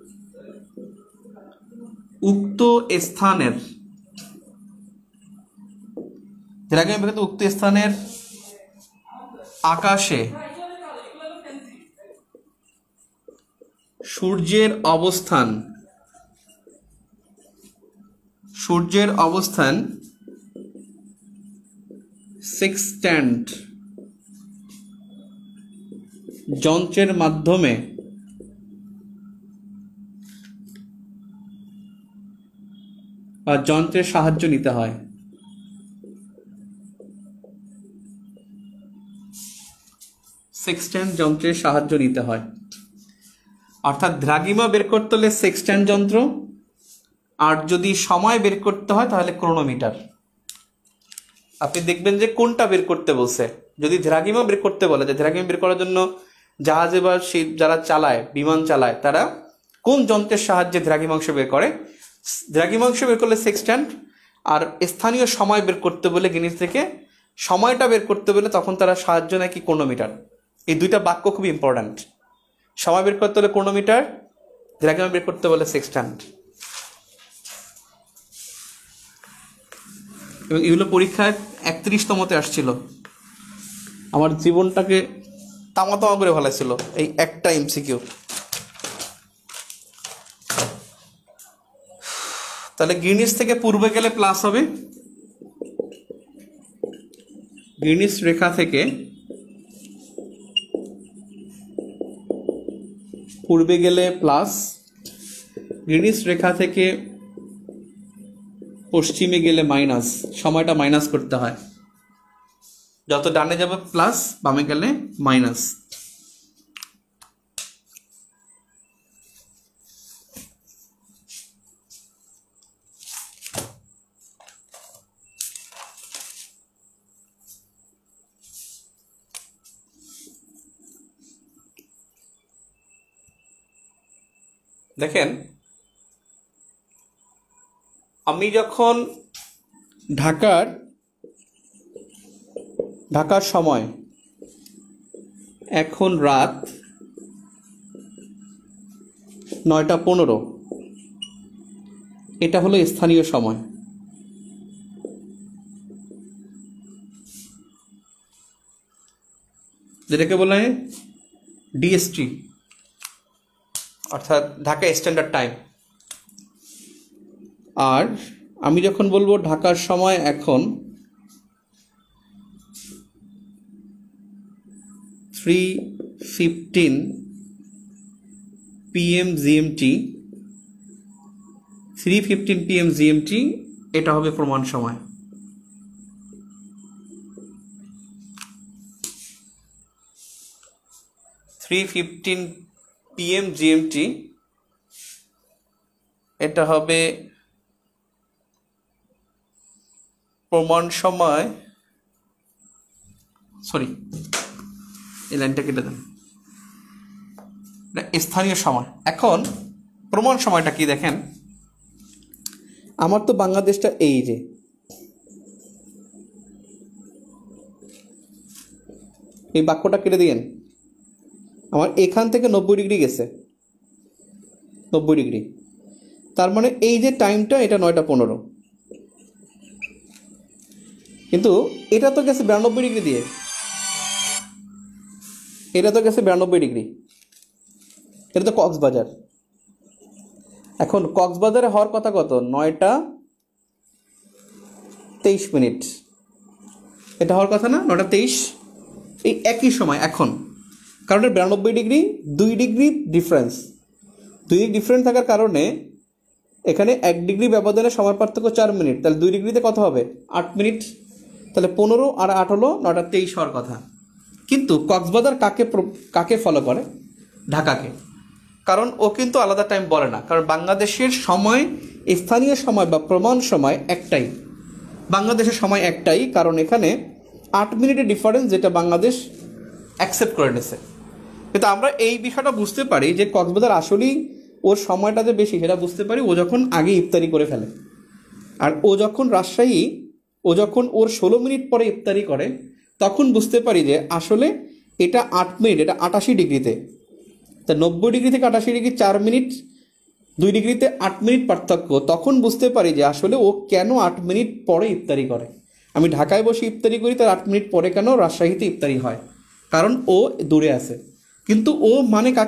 উক্ত স্থানের ধীরাগিমা বের করতে উক্ত স্থানের আকাশে সূর্যের অবস্থান সূর্যের অবস্থান সেক্সট্যান্ট যন্ত্রের মাধ্যমে বা যন্ত্রের সাহায্য নিতে হয়। সেক্সট্যান্ট যন্ত্রের সাহায্য নিতে হয়, অর্থাৎ দ্রাঘিমা বের করতে হলে সেক্সট্যান্ট যন্ত্র, আর যদি সময় বের করতে হয় তাহলে ক্রোনোমিটার। আপনি দেখবেন যে কোনটা বের করতে বলছে। যদি দ্রাঘিমা বের করতে বলে, যে দ্রাঘিমা বের করার জন্য জাহাজে বা শিপ যারা চালায়, বিমান চালায়, তারা কোন যন্ত্রের সাহায্যে দ্রাঘিমাংশ বের করে, দ্রাঘিমাংশ বের করলে সেক্সট্যান্ট, আর স্থানীয় সময় বের করতে বলে গিনিস থেকে সময়টা বের করতে বলে তখন তারা সাহায্য নেয় কি ক্রোনোমিটার। এই দুইটা বাক্য খুব ইম্পর্ট্যান্ট। সময় বের করতে হলে ক্রোনোমিটার, দ্রাঘিমা বের করতে বলে সেক্সট্যান্ট। এবং এগুলো পরীক্ষায় একত্রিশতমতে আসছিল। আমার জীবনটাকে তামা তামা করে ফেলেছিল এই একটা এমসিকিউ। তাহলে গ্রিনিচ থেকে পূর্বে গেলে প্লাস হবে, গ্রিনিচ রেখা থেকে পূর্বে গেলে প্লাস, গ্রিনিচ রেখা থেকে পশ্চিমে গেলে মাইনাস। সময়টা মাইনাস করতে হয়, যত ডানে যাবে প্লাস, বামে গেলে মাইনাস। দেখেন, আমি যখন ঢাকার ঢাকার সময় এখন রাত নয়টা পনেরো, এটা হলো স্থানীয় সময়। যেটাকে বলা হয় ডিএসটি, অর্থাৎ ঢাকা স্ট্যান্ডার্ড টাইম। আর আমি যখন বলবো ঢাকার সময় এখন three fifteen PM GMT, three fifteen PM GMT, এটা হবে প্রমাণ সময়। থ্রি ফিফটিন পিএম জিএমটি, এটা হবে প্রমাণ সময়। সরি, এই লাইনটা কেটে দেন, স্থানীয় সময়। এখন প্রমাণ সময়টা কি দেখেন, আমার তো বাংলাদেশটা এই যে, এই বাক্যটা কেটে দিয়েন, আমার এখান থেকে নব্বই ডিগ্রি গেছে, নব্বই ডিগ্রি, তার মানে এই যে টাইমটা এটা নয়টা পনেরো, কিন্তু এটা তো গেছে বিরানব্বই ডিগ্রি দিয়ে, এটা তো গেছে বিরানব্বই ডিগ্রি, এটা তো কক্সবাজার। এখন কক্সবাজারে হওয়ার কথা কত, নয়টা তেইশ মিনিট, এটা হওয়ার কথা না, নয়টা তেইশ, এই একই সময় এখন, কারণ বিরানব্বই ডিগ্রি, দুই ডিগ্রি ডিফারেন্স, দুই ডিগ্রি ডিফারেন্স থাকার কারণে এখানে এক ডিগ্রি ব্যবধানে সময় পার্থক্য চার মিনিট, তাহলে দুই ডিগ্রিতে কত হবে, আট মিনিট, তাহলে পনেরো আর আট হলো নটা তেইশ হওয়ার কথা। কিন্তু কক্সবাজার কাকে কাকে ফলো করে, ঢাকাকে, কারণ ও কিন্তু আলাদা টাইম বলে না, কারণ বাংলাদেশের সময়, স্থানীয় সময় বা প্রমাণ সময় একটাই, বাংলাদেশের সময় একটাই, কারণ এখানে আট মিনিটের ডিফারেন্স, যেটা বাংলাদেশ অ্যাকসেপ্ট করে নিয়েছে। কিন্তু আমরা এই বিষয়টা বুঝতে পারি যে কক্সবাজার আসলেই ওর সময়টা যে বেশি, সেটা বুঝতে পারি ও যখন আগে ইফতারি করে ফেলে। আর ও যখন রাজশাহী, ও যখন ওর ষোলো মিনিট পরে ইফতারি করে, তখন বুঝতে পারি যে আসলে এটা আট মিনিট, এটা আটাশি ডিগ্রিতে, তা নব্বই ডিগ্রি থেকে আটাশি ডিগ্রি চার মিনিট, দুই ডিগ্রিতে আট মিনিট পার্থক্য। তখন বুঝতে পারি যে আসলে ও কেন আট মিনিট পরে ইফতারি করে। আমি ঢাকায় বসে ইফতারি করি, তার আট মিনিট পরে কেন রাজশাহীতে ইফতারি হয়, কারণ ও দূরে আছে। কিন্তু ও মানে কাকে,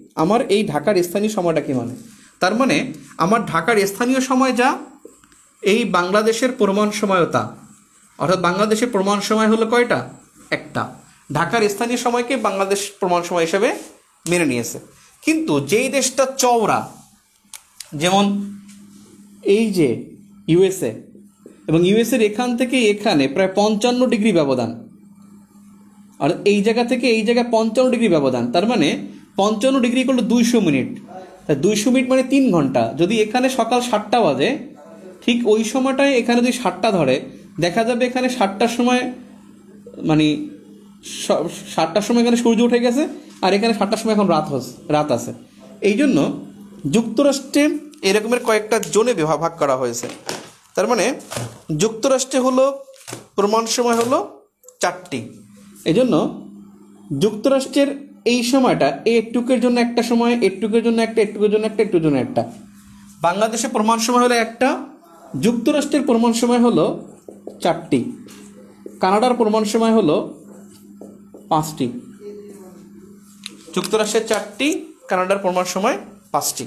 আমার এই ঢাকার স্থানীয় সময়টা কি মানে, তার মানে আমার ঢাকার স্থানীয় সময় যা, এই বাংলাদেশের প্রমাণ সময়ও তা। অর্থাৎ বাংলাদেশের প্রমাণ সময় হলো কয়টা? একটা। ঢাকার স্থানীয় সময়কে বাংলাদেশ প্রমাণ সময় হিসেবে মেনে নিয়েছে। কিন্তু যেই দেশটা চওড়া, যেমন এই যে ইউএসএ, এবং ইউএসএর এখান থেকে এখানে প্রায় পঞ্চান্ন ডিগ্রি ব্যবধান, আর এই জায়গা থেকে এই জায়গায় পঞ্চান্ন ডিগ্রি ব্যবধান, তার মানে পঞ্চান্ন ডিগ্রি করলে দুইশো মিনিট, তা দুইশো মিনিট মানে তিন ঘন্টা। যদি এখানে সকাল সাতটা বাজে, ঠিক ওই সময়টায় এখানে যদি সাতটা ধরে, দেখা যাবে এখানে সাতটার সময় মানে সাতটার সময় এখানে সূর্য উঠে গেছে, আর এখানে সাতটার সময় এখন রাত হচ্ছে, রাত আছে। এই জন্য যুক্তরাষ্ট্রে এরকমের কয়েকটা জোনে ভাগ করা হয়েছে। তার মানে যুক্তরাষ্ট্রে হলো প্রমাণ সময় হলো চারটি। এই জন্য যুক্তরাষ্ট্রের এই সময়টা একটুকের জন্য একটা সময়, একটুকের জন্য একটা, একটুকের জন্য একটা, একটুর জন্য একটা। বাংলাদেশে প্রমাণ সময় হলো একটা, যুক্তরাষ্ট্রের প্রমাণ সময় হলো চারটি, কানাডার প্রমাণ সময় হলো পাঁচটি। যুক্তরাষ্ট্রের চারটি, কানাডার প্রমাণ সময় পাঁচটি।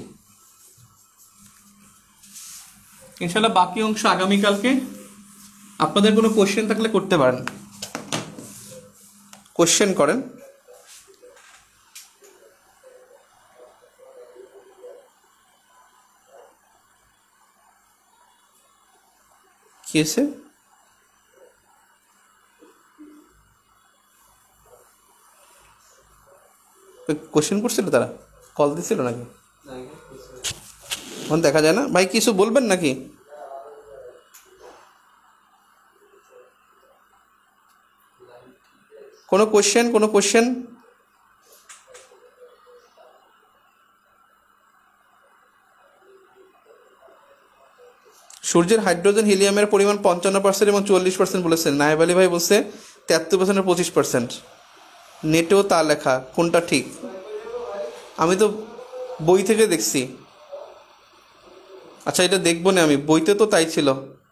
ইনশাল্লাহ বাকি অংশ আগামীকালকে। আপনাদের কোনো কোশ্চেন থাকলে করতে পারেন, কোশ্চেন করেন। কি হয়েছে? কোশ্চেন করছিল তারা, কল দিছিল নাকি? দেখা যায় না ভাই, কিছু বলবেন নাকি? কোনো কোশ্চেন, কোনো কোশ্চেন? সূর্যের হাইড্রোজেন হিলিয়ামের পরিমাণ পঞ্চান্ন পার্সেন্ট এবং চল্লিশ পার্সেন্ট বলেছেন। নায়েব আলী ভাই বলছে তেহাত্তর পার্সেন্ট আর পঁচিশ পার্সেন্ট। নেটেও তা লেখা, কোনটা ঠিক? আমি তো বই থেকে দেখছি। আচ্ছা, এটা দেখবো না আমি, বইতে তো তাই ছিল।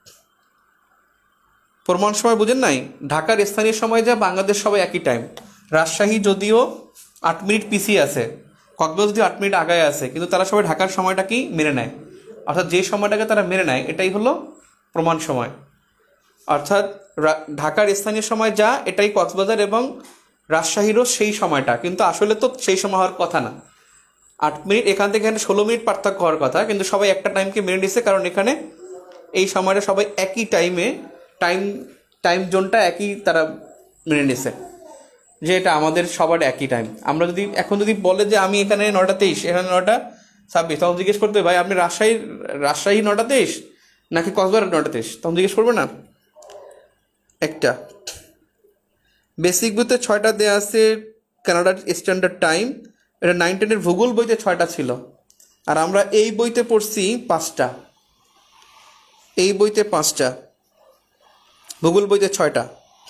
প্রমাণ সময় বুঝেন নাই? ঢাকার স্থানীয় সময় যা, বাংলাদেশ সবাই একই টাইম। রাজশাহী যদিও আট মিনিট পিছিয়ে আছে, কক্সবাজার যদিও আট মিনিট আগায় আছে, কিন্তু তারা সবাই ঢাকার সময়টা কি মেনে নেয়। অর্থাৎ যে সময়টাকে তারা মেনে নেয় এটাই হলো প্রমাণ সময়। অর্থাৎ ঢাকার স্থানীয় সময় যা, এটাই কক্সবাজার এবং রাজশাহীরও সেই সময়টা, কিন্তু আসলে তো সেই সময় হওয়ার কথা না। আট মিনিট এখান থেকে এখানে ষোলো মিনিট পার্থক্য হওয়ার কথা, কিন্তু সবাই একটা টাইমকে মেনে নিচ্ছে, কারণ এখানে এই সময়টা সবাই একই টাইমে, টাইম টাইম জোনটা একই তারা মেনে নিচ্ছে, যে এটা আমাদের সবার একই টাইম। আমরা যদি এখন যদি বলে যে আমি এখানে নটা তেইশ, এখানে নটা ছাব্বিশ, তখন জিজ্ঞেস করতে ভাই আপনি রাজশাহীর রাজশাহী নটা তেইশ নাকি কক্সবাজার নটা তেইশ, তখন জিজ্ঞেস করবে না? একটা বেসিক বইতে ছয়টা দেওয়া আছে কানাডার স্ট্যান্ডার্ড টাইম, এটা নাইন টেনের ভূগোল বইতে ছয়টা ছিল, আর আমরা এই বইতে পড়ছি পাঁচটা। এই বইতে পাঁচটা, ভূগোল বইতে ছয়টা।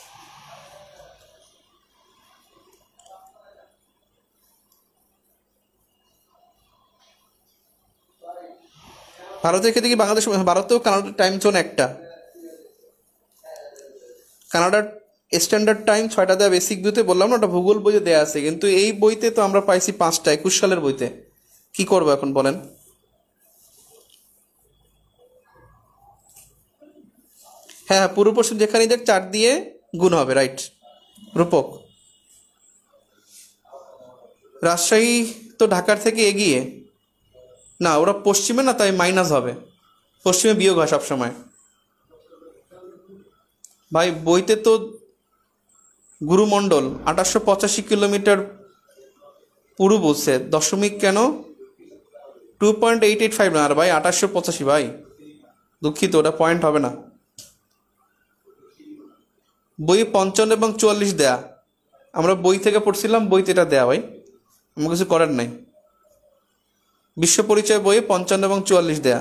ভারতের ক্ষেত্রে কি বাংলাদেশ, ভারতেও কানাডার টাইম জোন একটা। কানাডার স্ট্যান্ডার্ড টাইম ছয়টা দেওয়া বেসিক বইতে, বললাম না ওটা ভূগোল বইতে দেওয়া আছে, কিন্তু এই বইতে তো আমরা পাইছি পাঁচটা, একুশ সালের বইতে। কি করবো এখন বলেন? হ্যাঁ, পূর্ব পশ্চিম যেখানেই দেখ চার দিয়ে গুণ হবে, রাইট রূপক। রাজশাহী তো ঢাকার থেকে এগিয়ে না, ওরা পশ্চিমে না, তাই মাইনাস হবে, পশ্চিমে বিয়োগ হয় সবসময়। ভাই বইতে তো গুরুমণ্ডল আঠাশশো পঁচাশি কিলোমিটার পুরু বলছে, দশমিক কেন two point eight eight five না, আর ভাই আঠাশশো পঁচাশি ভাই, দুঃখিত, ওটা পয়েন্ট হবে না। বই পঞ্চান্ন এবং চুয়াল্লিশ দেয়া, আমরা বই থেকে পড়ছিলাম, বইতে এটা দেয়া ভাই, আমার কিছু করার নাই। বিশ্ব পরিচয় বইয়ে পঞ্চান্ন এবং চুয়াল্লিশ দেয়া।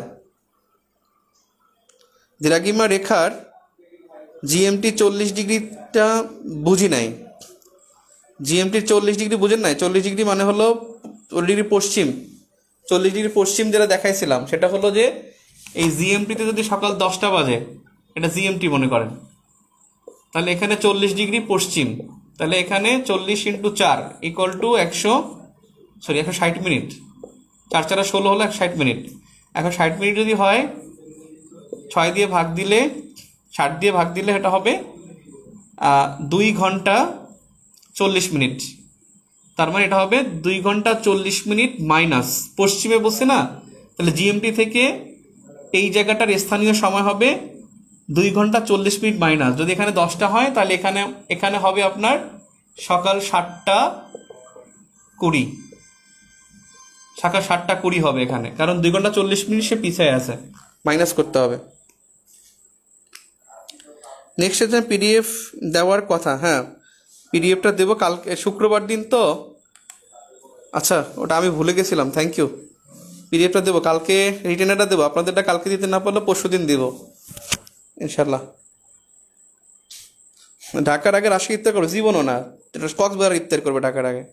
দ্রাঘিমা রেখার জিএমটি চল্লিশ ডিগ্রিটা বুঝি নাই, জিএমটি চল্লিশ ডিগ্রি বুঝেন নাই? চল্লিশ ডিগ্রি মানে হলো চল্লিশ ডিগ্রি পশ্চিম, চল্লিশ ডিগ্রি পশ্চিম যেটা দেখাইছিলাম সেটা হলো যে এই জিএমটিতে যদি সকাল দশটা বাজে, এটা জিএমটি মনে করেন, তাহলে এখানে চল্লিশ ডিগ্রি পশ্চিম, তাহলে এখানে চল্লিশ ইন্টু চার ইকুয়াল টু একশো সরি একশো ষাট মিনিট, চার চারা ষোলো হলো একশো ষাট মিনিট। একশো ষাট মিনিট যদি হয়, ছয় দিয়ে ভাগ দিলে, ষাট দিয়ে ভাগ দিলে এটা হবে দুই ঘন্টা চল্লিশ মিনিট। তার মানে এটা হবে দুই ঘন্টা চল্লিশ মিনিট মাইনাস পশ্চিমে বসে না, তাহলে জিএমটি থেকে এই জায়গাটার স্থানীয় সময় হবে দুই ঘন্টা চল্লিশ মিনিট মাইনাস। যদি এখানে দশটা হয় তাহলে এখানে এখানে হবে আপনার সকাল সাতটা কুড়ি, সকাল সাতটা কুড়ি হবে এখানে, কারণ দুই ঘন্টা চল্লিশ মিনিট সে পিছিয়ে আছে, মাইনাস করতে হবে। নেক্সট হচ্ছে পিডিএফ দেওয়ার কথা। হ্যাঁ, পিডিএফটা দেবো কালকে, শুক্রবার দিন তো। আচ্ছা, ওটা আমি ভুলে গেছিলাম, থ্যাংক ইউ। পিডিএফটা দেবো কালকে, রিটেনারটা দেবো আপনাদেরটা কালকে দিতে না পারলে পরশু দিন দেবো ইনশাল্লাহ। ঢাকার আগে রাশি ইফতার করবে, জীবনও না, এটা কক্সবাজার ইফতার করবে ঢাকার আগে।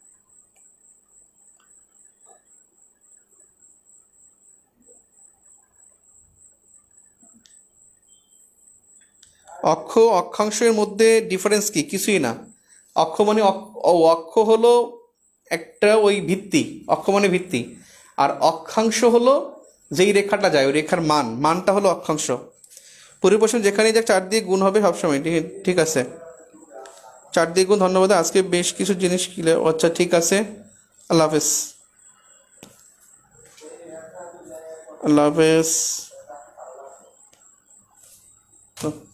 অক্ষ অক্ষাংশের মধ্যে ডিফারেন্স কি? কিছুই না। অক্ষ মানে অক্ষ হলো একটা ওই ভিত্তি, অক্ষ মানে ভিত্তি, আর অক্ষাংশ হলো যেই রেখাটা যায় ওই রেখার মান, মানটা হলো অক্ষাংশ। পরিবেশন যেখানেই যাক চার দিয়ে গুণ হবে সবসময়, ঠিক আছে? চার দিয়ে গুণ। ধন্যবাদ, আজকে বেশ কিছু জিনিস কিলে। আচ্ছা ঠিক আছে, আল্লাহ হাফেজ। আল্লাহ হাফেজ।